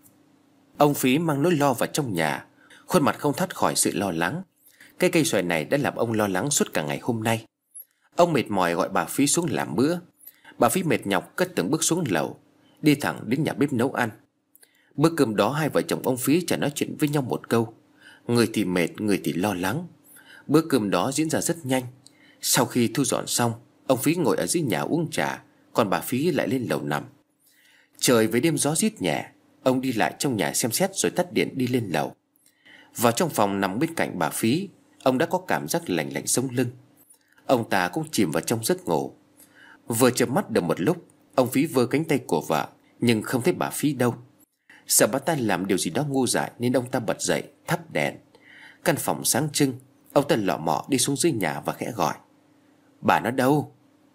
S2: Ông Phí mang nỗi lo vào trong nhà, khuôn mặt không thoát khỏi sự lo lắng. Cái cây xoài này đã làm ông lo lắng suốt cả ngày hôm nay. Ông mệt mỏi gọi bà Phí xuống làm bữa. Bà Phí mệt nhọc cất từng bước xuống lầu, đi thẳng đến nhà bếp nấu ăn. Bữa cơm đó hai vợ chồng ông Phí chả nói chuyện với nhau một câu. Người thì mệt, người thì lo lắng. Bữa cơm đó diễn ra rất nhanh. Sau khi thu dọn xong, ông Phí ngồi ở dưới nhà uống trà, còn bà Phí lại lên lầu nằm. Trời với đêm gió rít nhẹ. Ông đi lại trong nhà xem xét rồi tắt điện đi lên lầu. Vào trong phòng nằm bên cạnh bà Phí, ông đã có cảm giác lạnh lạnh sống lưng. Ông ta cũng chìm vào trong giấc ngủ. Vừa chợp mắt được một lúc, ông Phí vơ cánh tay của vợ, nhưng không thấy bà Phí đâu. Sợ bà ta làm điều gì đó ngu dại nên ông ta bật dậy thắp đèn. Căn phòng sáng trưng. Ông ta lọ mọ đi xuống dưới nhà và khẽ gọi: Bà nó đâu?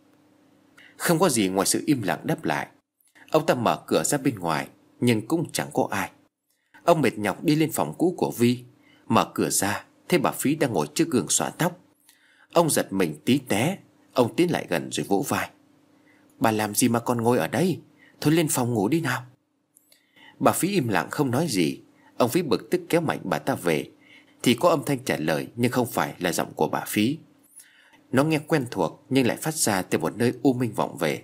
S2: Không có gì ngoài sự im lặng đáp lại. Ông ta mở cửa ra bên ngoài, nhưng cũng chẳng có ai. Ông mệt nhọc đi lên phòng cũ của Vi. Mở cửa ra thấy bà Phí đang ngồi trước gương xõa tóc. Ông giật mình tí té. Ông tiến lại gần rồi vỗ vai: Bà làm gì mà còn ngồi ở đây? Thôi lên phòng ngủ đi nào. Bà Phí im lặng không nói gì. Ông Phí bực tức kéo mạnh bà ta về. Thì có âm thanh trả lời, nhưng không phải là giọng của bà Phí. Nó nghe quen thuộc nhưng lại phát ra từ một nơi u minh vọng về: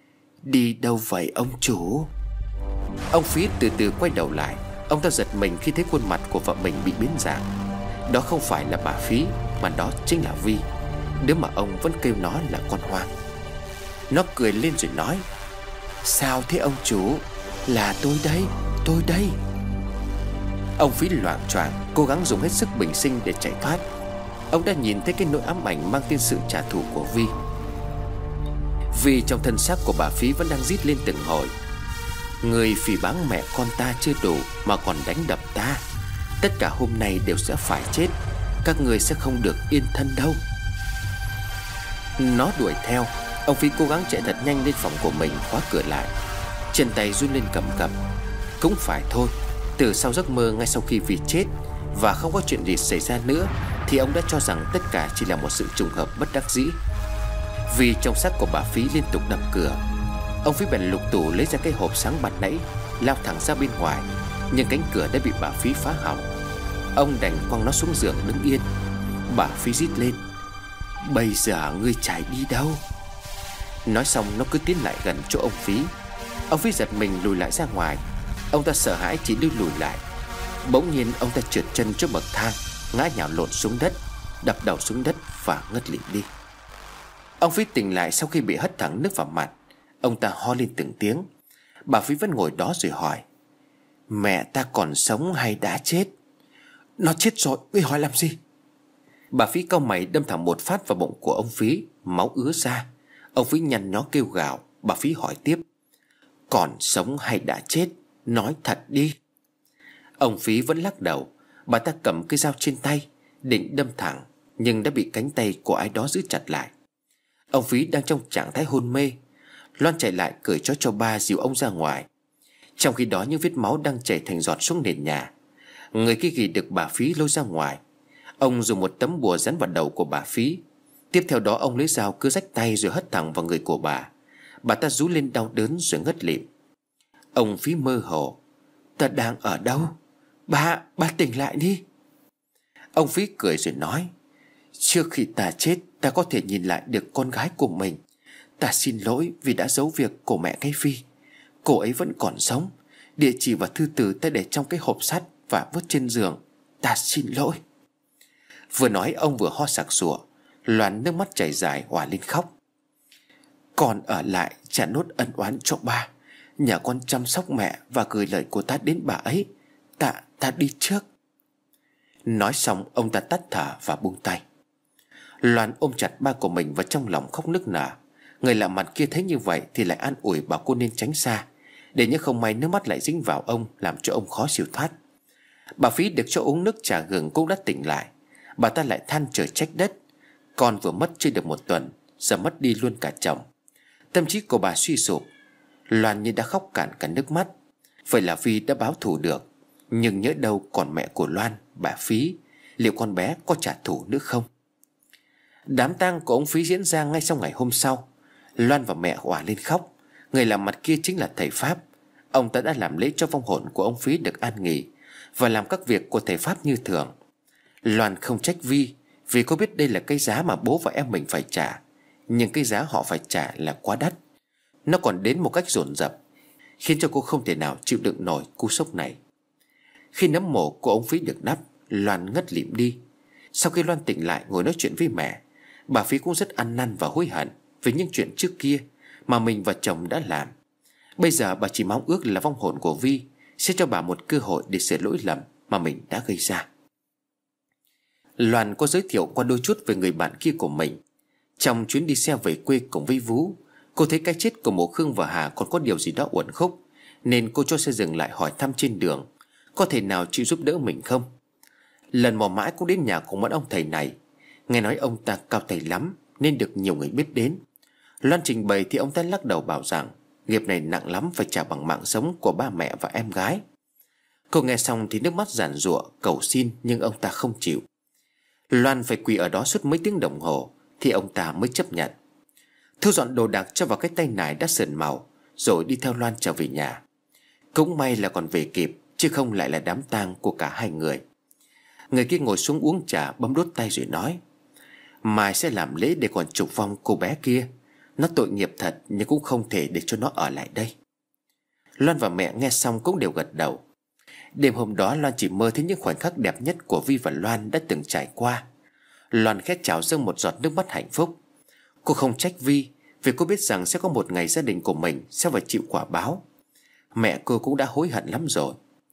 S2: Đi đâu vậy ông chủ? Ông Phí từ từ quay đầu lại. Ông ta giật mình khi thấy khuôn mặt của vợ mình bị biến dạng. Đó không phải là bà Phí, mà đó chính là Vi, đứa mà ông vẫn kêu nó là con hoang. Nó cười lên rồi nói: Sao thế ông chủ? Là tôi đây, tôi đây. Ông Phí loạng choạng cố gắng dùng hết sức bình sinh để chạy thoát. Ông đã nhìn thấy cái nỗi ám ảnh mang tên sự trả thù của Vi. Vì trong thân xác của bà Phí vẫn đang rít lên từng hồi: người phỉ báng mẹ con ta chưa đủ mà còn đánh đập ta. Tất cả hôm nay đều sẽ phải chết. Các người sẽ không được yên thân đâu. Nó đuổi theo. Ông Phí cố gắng chạy thật nhanh lên phòng của mình, khóa cửa lại. Chân tay run lên cầm cập. Cũng phải thôi, từ sau giấc mơ ngay sau khi Vi chết và không có chuyện gì xảy ra nữa, thì ông đã cho rằng tất cả chỉ là một sự trùng hợp bất đắc dĩ. Vì trong xác của bà Phí liên tục đập cửa, ông Phí bèn lục tủ lấy ra cái hộp sáng ban nãy, lao thẳng ra bên ngoài. Nhưng cánh cửa đã bị bà Phí phá hỏng. Ông đành quăng nó xuống giường đứng yên. Bà Phí rít lên: bây giờ ngươi chạy đi đâu? Nói xong nó cứ tiến lại gần chỗ ông Phí. Ông Phí giật mình lùi lại ra ngoài. Ông ta sợ hãi chỉ đưa lùi lại. Bỗng nhiên ông ta trượt chân trước bậc thang, ngã nhào lộn xuống đất, đập đầu xuống đất và ngất lịm đi. Ông Phí tỉnh lại sau khi bị hất thẳng nước vào mặt. Ông ta ho lên từng tiếng. Bà Phí vẫn ngồi đó rồi hỏi: mẹ ta còn sống hay đã chết? Nó chết rồi, ngươi hỏi làm gì? Bà Phí cau mày đâm thẳng một phát vào bụng của ông Phí, máu ứa ra. Ông Phí nhăn nhó kêu gào. Bà Phí hỏi tiếp: còn sống hay đã chết? Nói thật đi. Ông Phí vẫn lắc đầu. Bà ta cầm cây dao trên tay định đâm thẳng, nhưng đã bị cánh tay của ai đó giữ chặt lại. Ông Phí đang trong trạng thái hôn mê. Loan chạy lại cởi trói cho ba, dìu ông ra ngoài. Trong khi đó những vết máu đang chảy thành giọt xuống nền nhà. Người kia ghi được bà Phí lôi ra ngoài. Ông dùng một tấm bùa dán vào đầu của bà Phí. Tiếp theo đó ông lấy dao cứa rách tay rồi hất thẳng vào người của bà. Bà ta rú lên đau đớn rồi ngất lịm. Ông Phí mơ hồ: ta đang ở đâu? Bà tỉnh lại đi. Ông Phí cười rồi nói: trước khi ta chết, ta có thể nhìn lại được con gái của mình. Ta xin lỗi vì đã giấu việc của mẹ cái Phi. Cô ấy vẫn còn sống. Địa chỉ và thư từ ta để trong cái hộp sắt và vứt trên giường. Ta xin lỗi. Vừa nói ông vừa ho sặc sụa. Loan nước mắt chảy dài òa lên khóc. Con ở lại trả nốt ân oán cho ba. Nhờ con chăm sóc mẹ và gửi lời của ta đến bà ấy. Ta đi trước. Nói xong ông ta tắt thở và buông tay. Loan ôm chặt ba của mình vào trong lòng khóc nức nở. Người lạ mặt kia thấy như vậy thì lại an ủi bảo cô nên tránh xa, để nhỡ không may nước mắt lại dính vào ông, làm cho ông khó siêu thoát. Bà Phí được cho uống nước trà gừng cũng đã tỉnh lại. Bà ta lại than trời trách đất. Con vừa mất chưa được một tuần, giờ mất đi luôn cả chồng. Tâm trí của bà suy sụp. Loan như đã khóc cạn cả nước mắt. Vậy là Vi đã báo thù được. Nhưng nhớ đâu còn mẹ của Loan, bà Phí. Liệu con bé có trả thù nữa không? Đám tang của ông Phí diễn ra ngay sau ngày hôm sau. Loan và mẹ òa lên khóc. Người làm mặt kia chính là thầy Pháp. Ông ta đã làm lễ cho vong hồn của ông Phí được an nghỉ và làm các việc của thầy Pháp như thường. Loan không trách Vi, vì cô biết đây là cái giá mà bố và em mình phải trả. Nhưng cái giá họ phải trả là quá đắt. Nó còn đến một cách dồn dập, khiến cho cô không thể nào chịu đựng nổi cú sốc này. Khi nấm mộ của ông Phí được đắp, Loan ngất lịm đi. Sau khi Loan tỉnh lại ngồi nói chuyện với mẹ, bà Phí cũng rất ăn năn và hối hận về những chuyện trước kia mà mình và chồng đã làm. Bây giờ bà chỉ mong ước là vong hồn của Vi sẽ cho bà một cơ hội để sửa lỗi lầm mà mình đã gây ra. Loan có giới thiệu qua đôi chút về người bạn kia của mình. Trong chuyến đi xe về quê cùng với Vũ, cô thấy cái chết của Mộ Khương và Hà còn có điều gì đó uẩn khúc, nên cô cho xe dừng lại hỏi thăm trên đường có thể nào chịu giúp đỡ mình không. Lần mò mãi cũng đến nhà của một ông thầy này. Nghe nói ông ta cao tay lắm nên được nhiều người biết đến. Loan trình bày thì ông ta lắc đầu bảo rằng nghiệp này nặng lắm, phải trả bằng mạng sống của ba mẹ và em gái. Cô nghe xong thì nước mắt giàn giụa cầu xin, nhưng ông ta không chịu. Loan phải quỳ ở đó suốt mấy tiếng đồng hồ thì ông ta mới chấp nhận. Thu dọn đồ đạc cho vào cái tay nải đã sờn màu, rồi đi theo Loan trở về nhà. Cũng may là còn về kịp, chứ không lại là đám tang của cả hai người. Người kia ngồi xuống uống trà, bấm đốt tay rồi nói: mai sẽ làm lễ để còn trục vong cô bé kia. Nó tội nghiệp thật, nhưng cũng không thể để cho nó ở lại đây. Loan và mẹ nghe xong cũng đều gật đầu. Đêm hôm đó Loan chỉ mơ thấy những khoảnh khắc đẹp nhất của Vi và Loan đã từng trải qua. Loan khẽ trào dâng một giọt nước mắt hạnh phúc. Cô không trách Vi, vì cô biết rằng sẽ có một ngày gia đình của mình sẽ phải chịu quả báo. Mẹ cô cũng đã hối hận lắm rồi.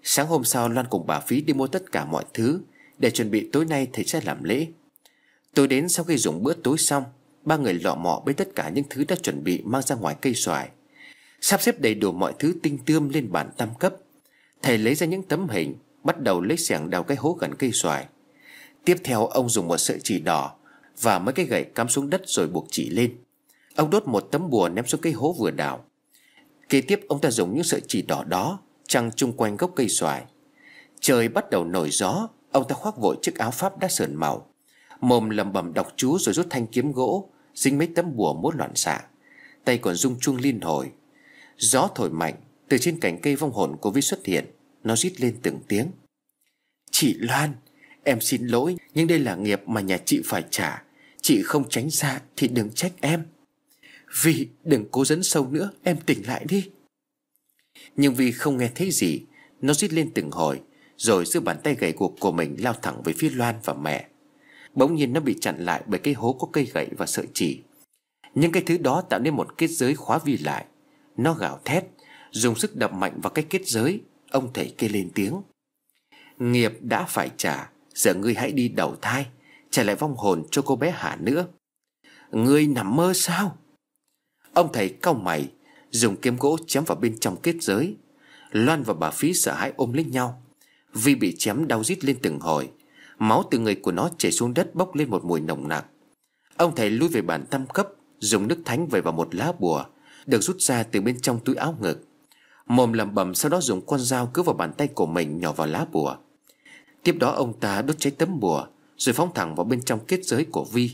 S2: Sáng hôm sau, Loan cùng bà Phí đi mua tất cả mọi thứ để chuẩn bị tối nay thầy sẽ làm lễ. Tối đến, sau khi dùng bữa tối xong, ba người lọ mọ với tất cả những thứ đã chuẩn bị mang ra ngoài cây xoài, sắp xếp đầy đủ mọi thứ tinh tươm lên bàn tam cấp. Thầy lấy ra những tấm hình, bắt đầu lấy xẻng đào cái hố gần cây xoài. Tiếp theo, ông dùng một sợi chỉ đỏ và mấy cái gậy cắm xuống đất rồi buộc chỉ lên. Ông đốt một tấm bùa ném xuống cái hố vừa đào. Kế tiếp, ông ta dùng những sợi chỉ đỏ đó trăng chung quanh gốc cây xoài. Trời bắt đầu nổi gió. Ông ta khoác vội chiếc áo pháp đã sờn màu, mồm lẩm bẩm đọc chú rồi rút thanh kiếm gỗ dính mấy tấm bùa múa loạn xạ, tay còn rung chuông liên hồi. Gió thổi mạnh, từ trên cành cây vong hồn của Vi xuất hiện. Nó rít lên từng tiếng. Chị Loan, em xin lỗi, nhưng đây là nghiệp mà nhà chị phải trả. Chị không tránh ra thì đừng trách em. Vi, đừng cố dấn sâu nữa, em tỉnh lại đi. Nhưng Vi không nghe thấy gì. Nó rít lên từng hồi, rồi giơ bàn tay gầy guộc của mình lao thẳng về phía Loan và mẹ. Bỗng nhiên nó bị chặn lại bởi cái hố có cây gậy và sợi chỉ. Nhưng cái thứ đó tạo nên một kết giới khóa Vi lại. Nó gào thét, dùng sức đập mạnh vào cái kết giới. Ông thầy kêu lên tiếng. Nghiệp đã phải trả, giờ ngươi hãy đi đầu thai, trả lại vong hồn cho cô bé Hà nữa. Ngươi nằm mơ sao? Ông thầy cau mày, dùng kiếm gỗ chém vào bên trong kết giới. Loan và bà Phí sợ hãi ôm lấy nhau. Vi bị chém đau rít lên từng hồi. Máu từ người của nó chảy xuống đất bốc lên một mùi nồng nặc. Ông thầy lui về bàn tam cấp, dùng nước thánh vẩy vào một lá bùa được rút ra từ bên trong túi áo ngực. Mồm lẩm bẩm, sau đó dùng con dao cứa vào bàn tay của mình, nhỏ vào lá bùa. Tiếp đó ông ta đốt cháy tấm bùa rồi phóng thẳng vào bên trong kết giới của Vi.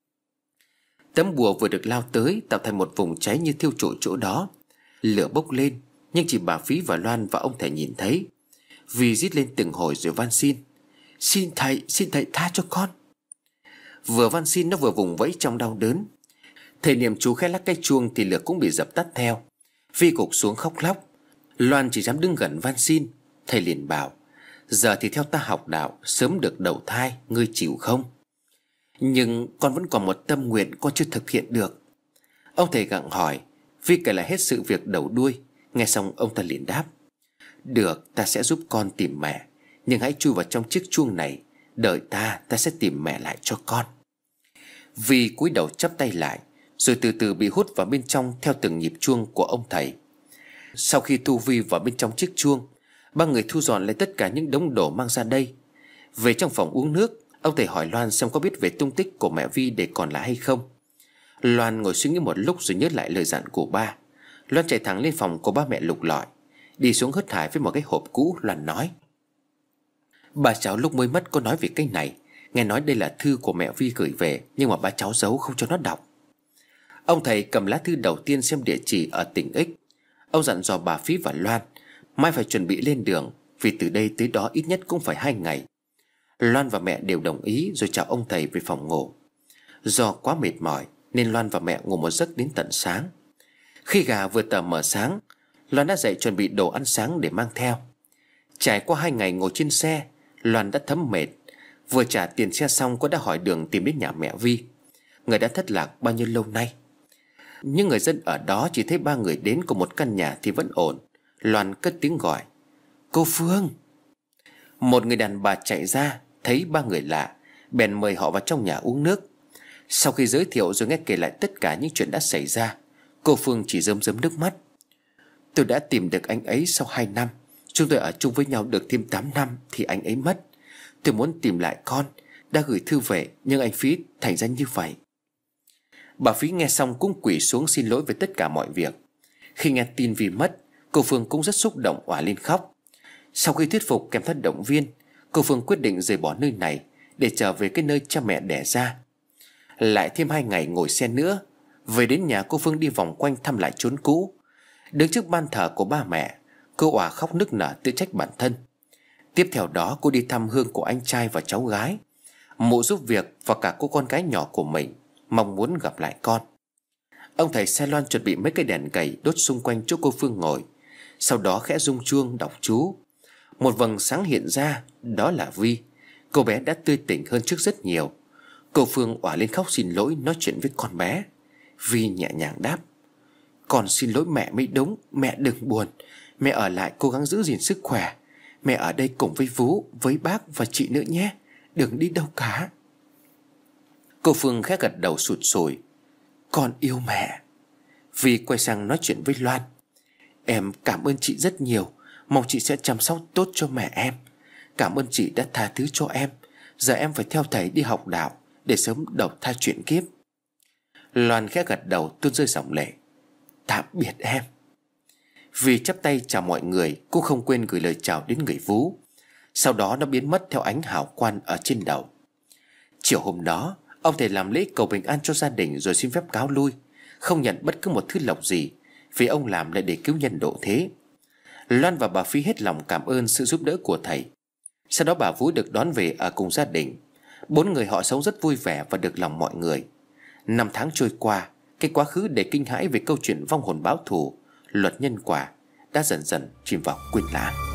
S2: Tấm bùa vừa được lao tới tạo thành một vùng cháy như thiêu trụi chỗ đó. Lửa bốc lên, nhưng chỉ bà Phí và Loan và ông thầy nhìn thấy. Vi rít lên từng hồi rồi van xin. Xin thầy tha cho con. Vừa van xin nó vừa vùng vẫy trong đau đớn. Thầy niệm chú khẽ lắc cái chuông thì lửa cũng bị dập tắt theo. Vi gục xuống khóc lóc. Loan chỉ dám đứng gần van xin. Thầy liền bảo, giờ thì theo ta học đạo, sớm được đầu thai, ngươi chịu không? Nhưng con vẫn còn một tâm nguyện con chưa thực hiện được. Ông thầy gặng hỏi. Vi kể lại hết sự việc đầu đuôi. Nghe xong ông ta liền đáp, được, ta sẽ giúp con tìm mẹ, nhưng hãy chui vào trong chiếc chuông này. Đợi ta sẽ tìm mẹ lại cho con. Vi cúi đầu chắp tay lại, rồi từ từ bị hút vào bên trong theo từng nhịp chuông của ông thầy. Sau khi thu Vi vào bên trong chiếc chuông, ba người thu dọn lấy tất cả những đống đồ mang ra đây. Về trong phòng uống nước, ông thầy hỏi Loan xem có biết về tung tích của mẹ Vi để còn lại hay không. Loan ngồi suy nghĩ một lúc rồi nhớ lại lời dặn của ba. Loan chạy thẳng lên phòng của ba mẹ lục lọi. Đi xuống hớt hải với một cái hộp cũ, Loan nói, bà cháu lúc mới mất có nói về cái này. Nghe nói đây là thư của mẹ Vi gửi về, nhưng mà ba cháu giấu không cho nó đọc. Ông thầy cầm lá thư đầu tiên xem địa chỉ ở tỉnh X. Ông dặn dò bà Phí và Loan mai phải chuẩn bị lên đường, vì từ đây tới đó ít nhất cũng phải 2 ngày. Loan và mẹ đều đồng ý rồi chào ông thầy về phòng ngủ. Do quá mệt mỏi nên Loan và mẹ ngủ một giấc đến tận sáng. Khi gà vừa tờ mờ sáng, Loan đã dậy chuẩn bị đồ ăn sáng để mang theo. Trải qua 2 ngày ngồi trên xe, Loan đã thấm mệt. Vừa trả tiền xe xong, cô đã hỏi đường tìm đến nhà mẹ Vi, người đã thất lạc bao nhiêu lâu nay. Nhưng người dân ở đó chỉ thấy 3 người đến cùng một căn nhà thì vẫn ổn. Loan cất tiếng gọi, cô Phương. Một người đàn bà chạy ra, thấy 3 người lạ, bèn mời họ vào trong nhà uống nước. Sau khi giới thiệu rồi nghe kể lại tất cả những chuyện đã xảy ra, cô Phương chỉ rơm rớm nước mắt. Tôi đã tìm được anh ấy sau 2 năm. Chúng tôi ở chung với nhau được thêm 8 năm thì anh ấy mất. Tôi muốn tìm lại con, đã gửi thư về, nhưng anh Phí thành ra như vậy. Bà Phí nghe xong cũng quỳ xuống xin lỗi về tất cả mọi việc. Khi nghe tin Vi mất, cô Phương cũng rất xúc động, òa lên khóc. Sau khi thuyết phục kèm theo động viên, cô Phương quyết định rời bỏ nơi này để trở về cái nơi cha mẹ đẻ ra. Lại thêm 2 ngày ngồi xe nữa, về đến nhà, cô Phương đi vòng quanh thăm lại chốn cũ. Đứng trước ban thờ của ba mẹ, cô òa khóc nức nở tự trách bản thân. Tiếp theo đó, cô đi thăm hương của anh trai và cháu gái, mụ giúp việc và cả cô con gái nhỏ của mình, mong muốn gặp lại con. Ông thầy xe loan chuẩn bị mấy cây đèn cầy đốt xung quanh chỗ cô Phương ngồi. Sau đó khẽ rung chuông đọc chú. Một vầng sáng hiện ra, đó là Vi. Cô bé đã tươi tỉnh hơn trước rất nhiều. Cô Phương òa lên khóc xin lỗi, nói chuyện với con bé. Vi nhẹ nhàng đáp, con xin lỗi mẹ mới đúng. Mẹ đừng buồn, mẹ ở lại cố gắng giữ gìn sức khỏe. Mẹ ở đây cùng với Vú, với bác và chị nữa nhé, đừng đi đâu cả. Cô Phương khẽ gật đầu sụt sùi. Con yêu mẹ. Vi quay sang nói chuyện với Loan. Em cảm ơn chị rất nhiều, mong chị sẽ chăm sóc tốt cho mẹ em. Cảm ơn chị đã tha thứ cho em. Giờ em phải theo thầy đi học đạo để sớm đầu thai chuyển kiếp. Loan khẽ gật đầu tuôn rơi dòng lệ. Tạm biệt em. Vì chắp tay chào mọi người, cô không quên gửi lời chào đến người Vú. Sau đó nó biến mất theo ánh hào quang ở trên đầu. Chiều hôm đó, ông thầy làm lễ cầu bình an cho gia đình rồi xin phép cáo lui, không nhận bất cứ một thứ lộc gì, vì ông làm lại để cứu nhân độ thế. Loan và bà Phi hết lòng cảm ơn sự giúp đỡ của thầy. Sau đó bà Vú được đón về ở cùng gia đình. 4 người họ sống rất vui vẻ và được lòng mọi người. 5 tháng trôi qua, cái quá khứ để kinh hãi về câu chuyện vong hồn báo thù, luật nhân quả đã dần dần chìm vào quên lãng.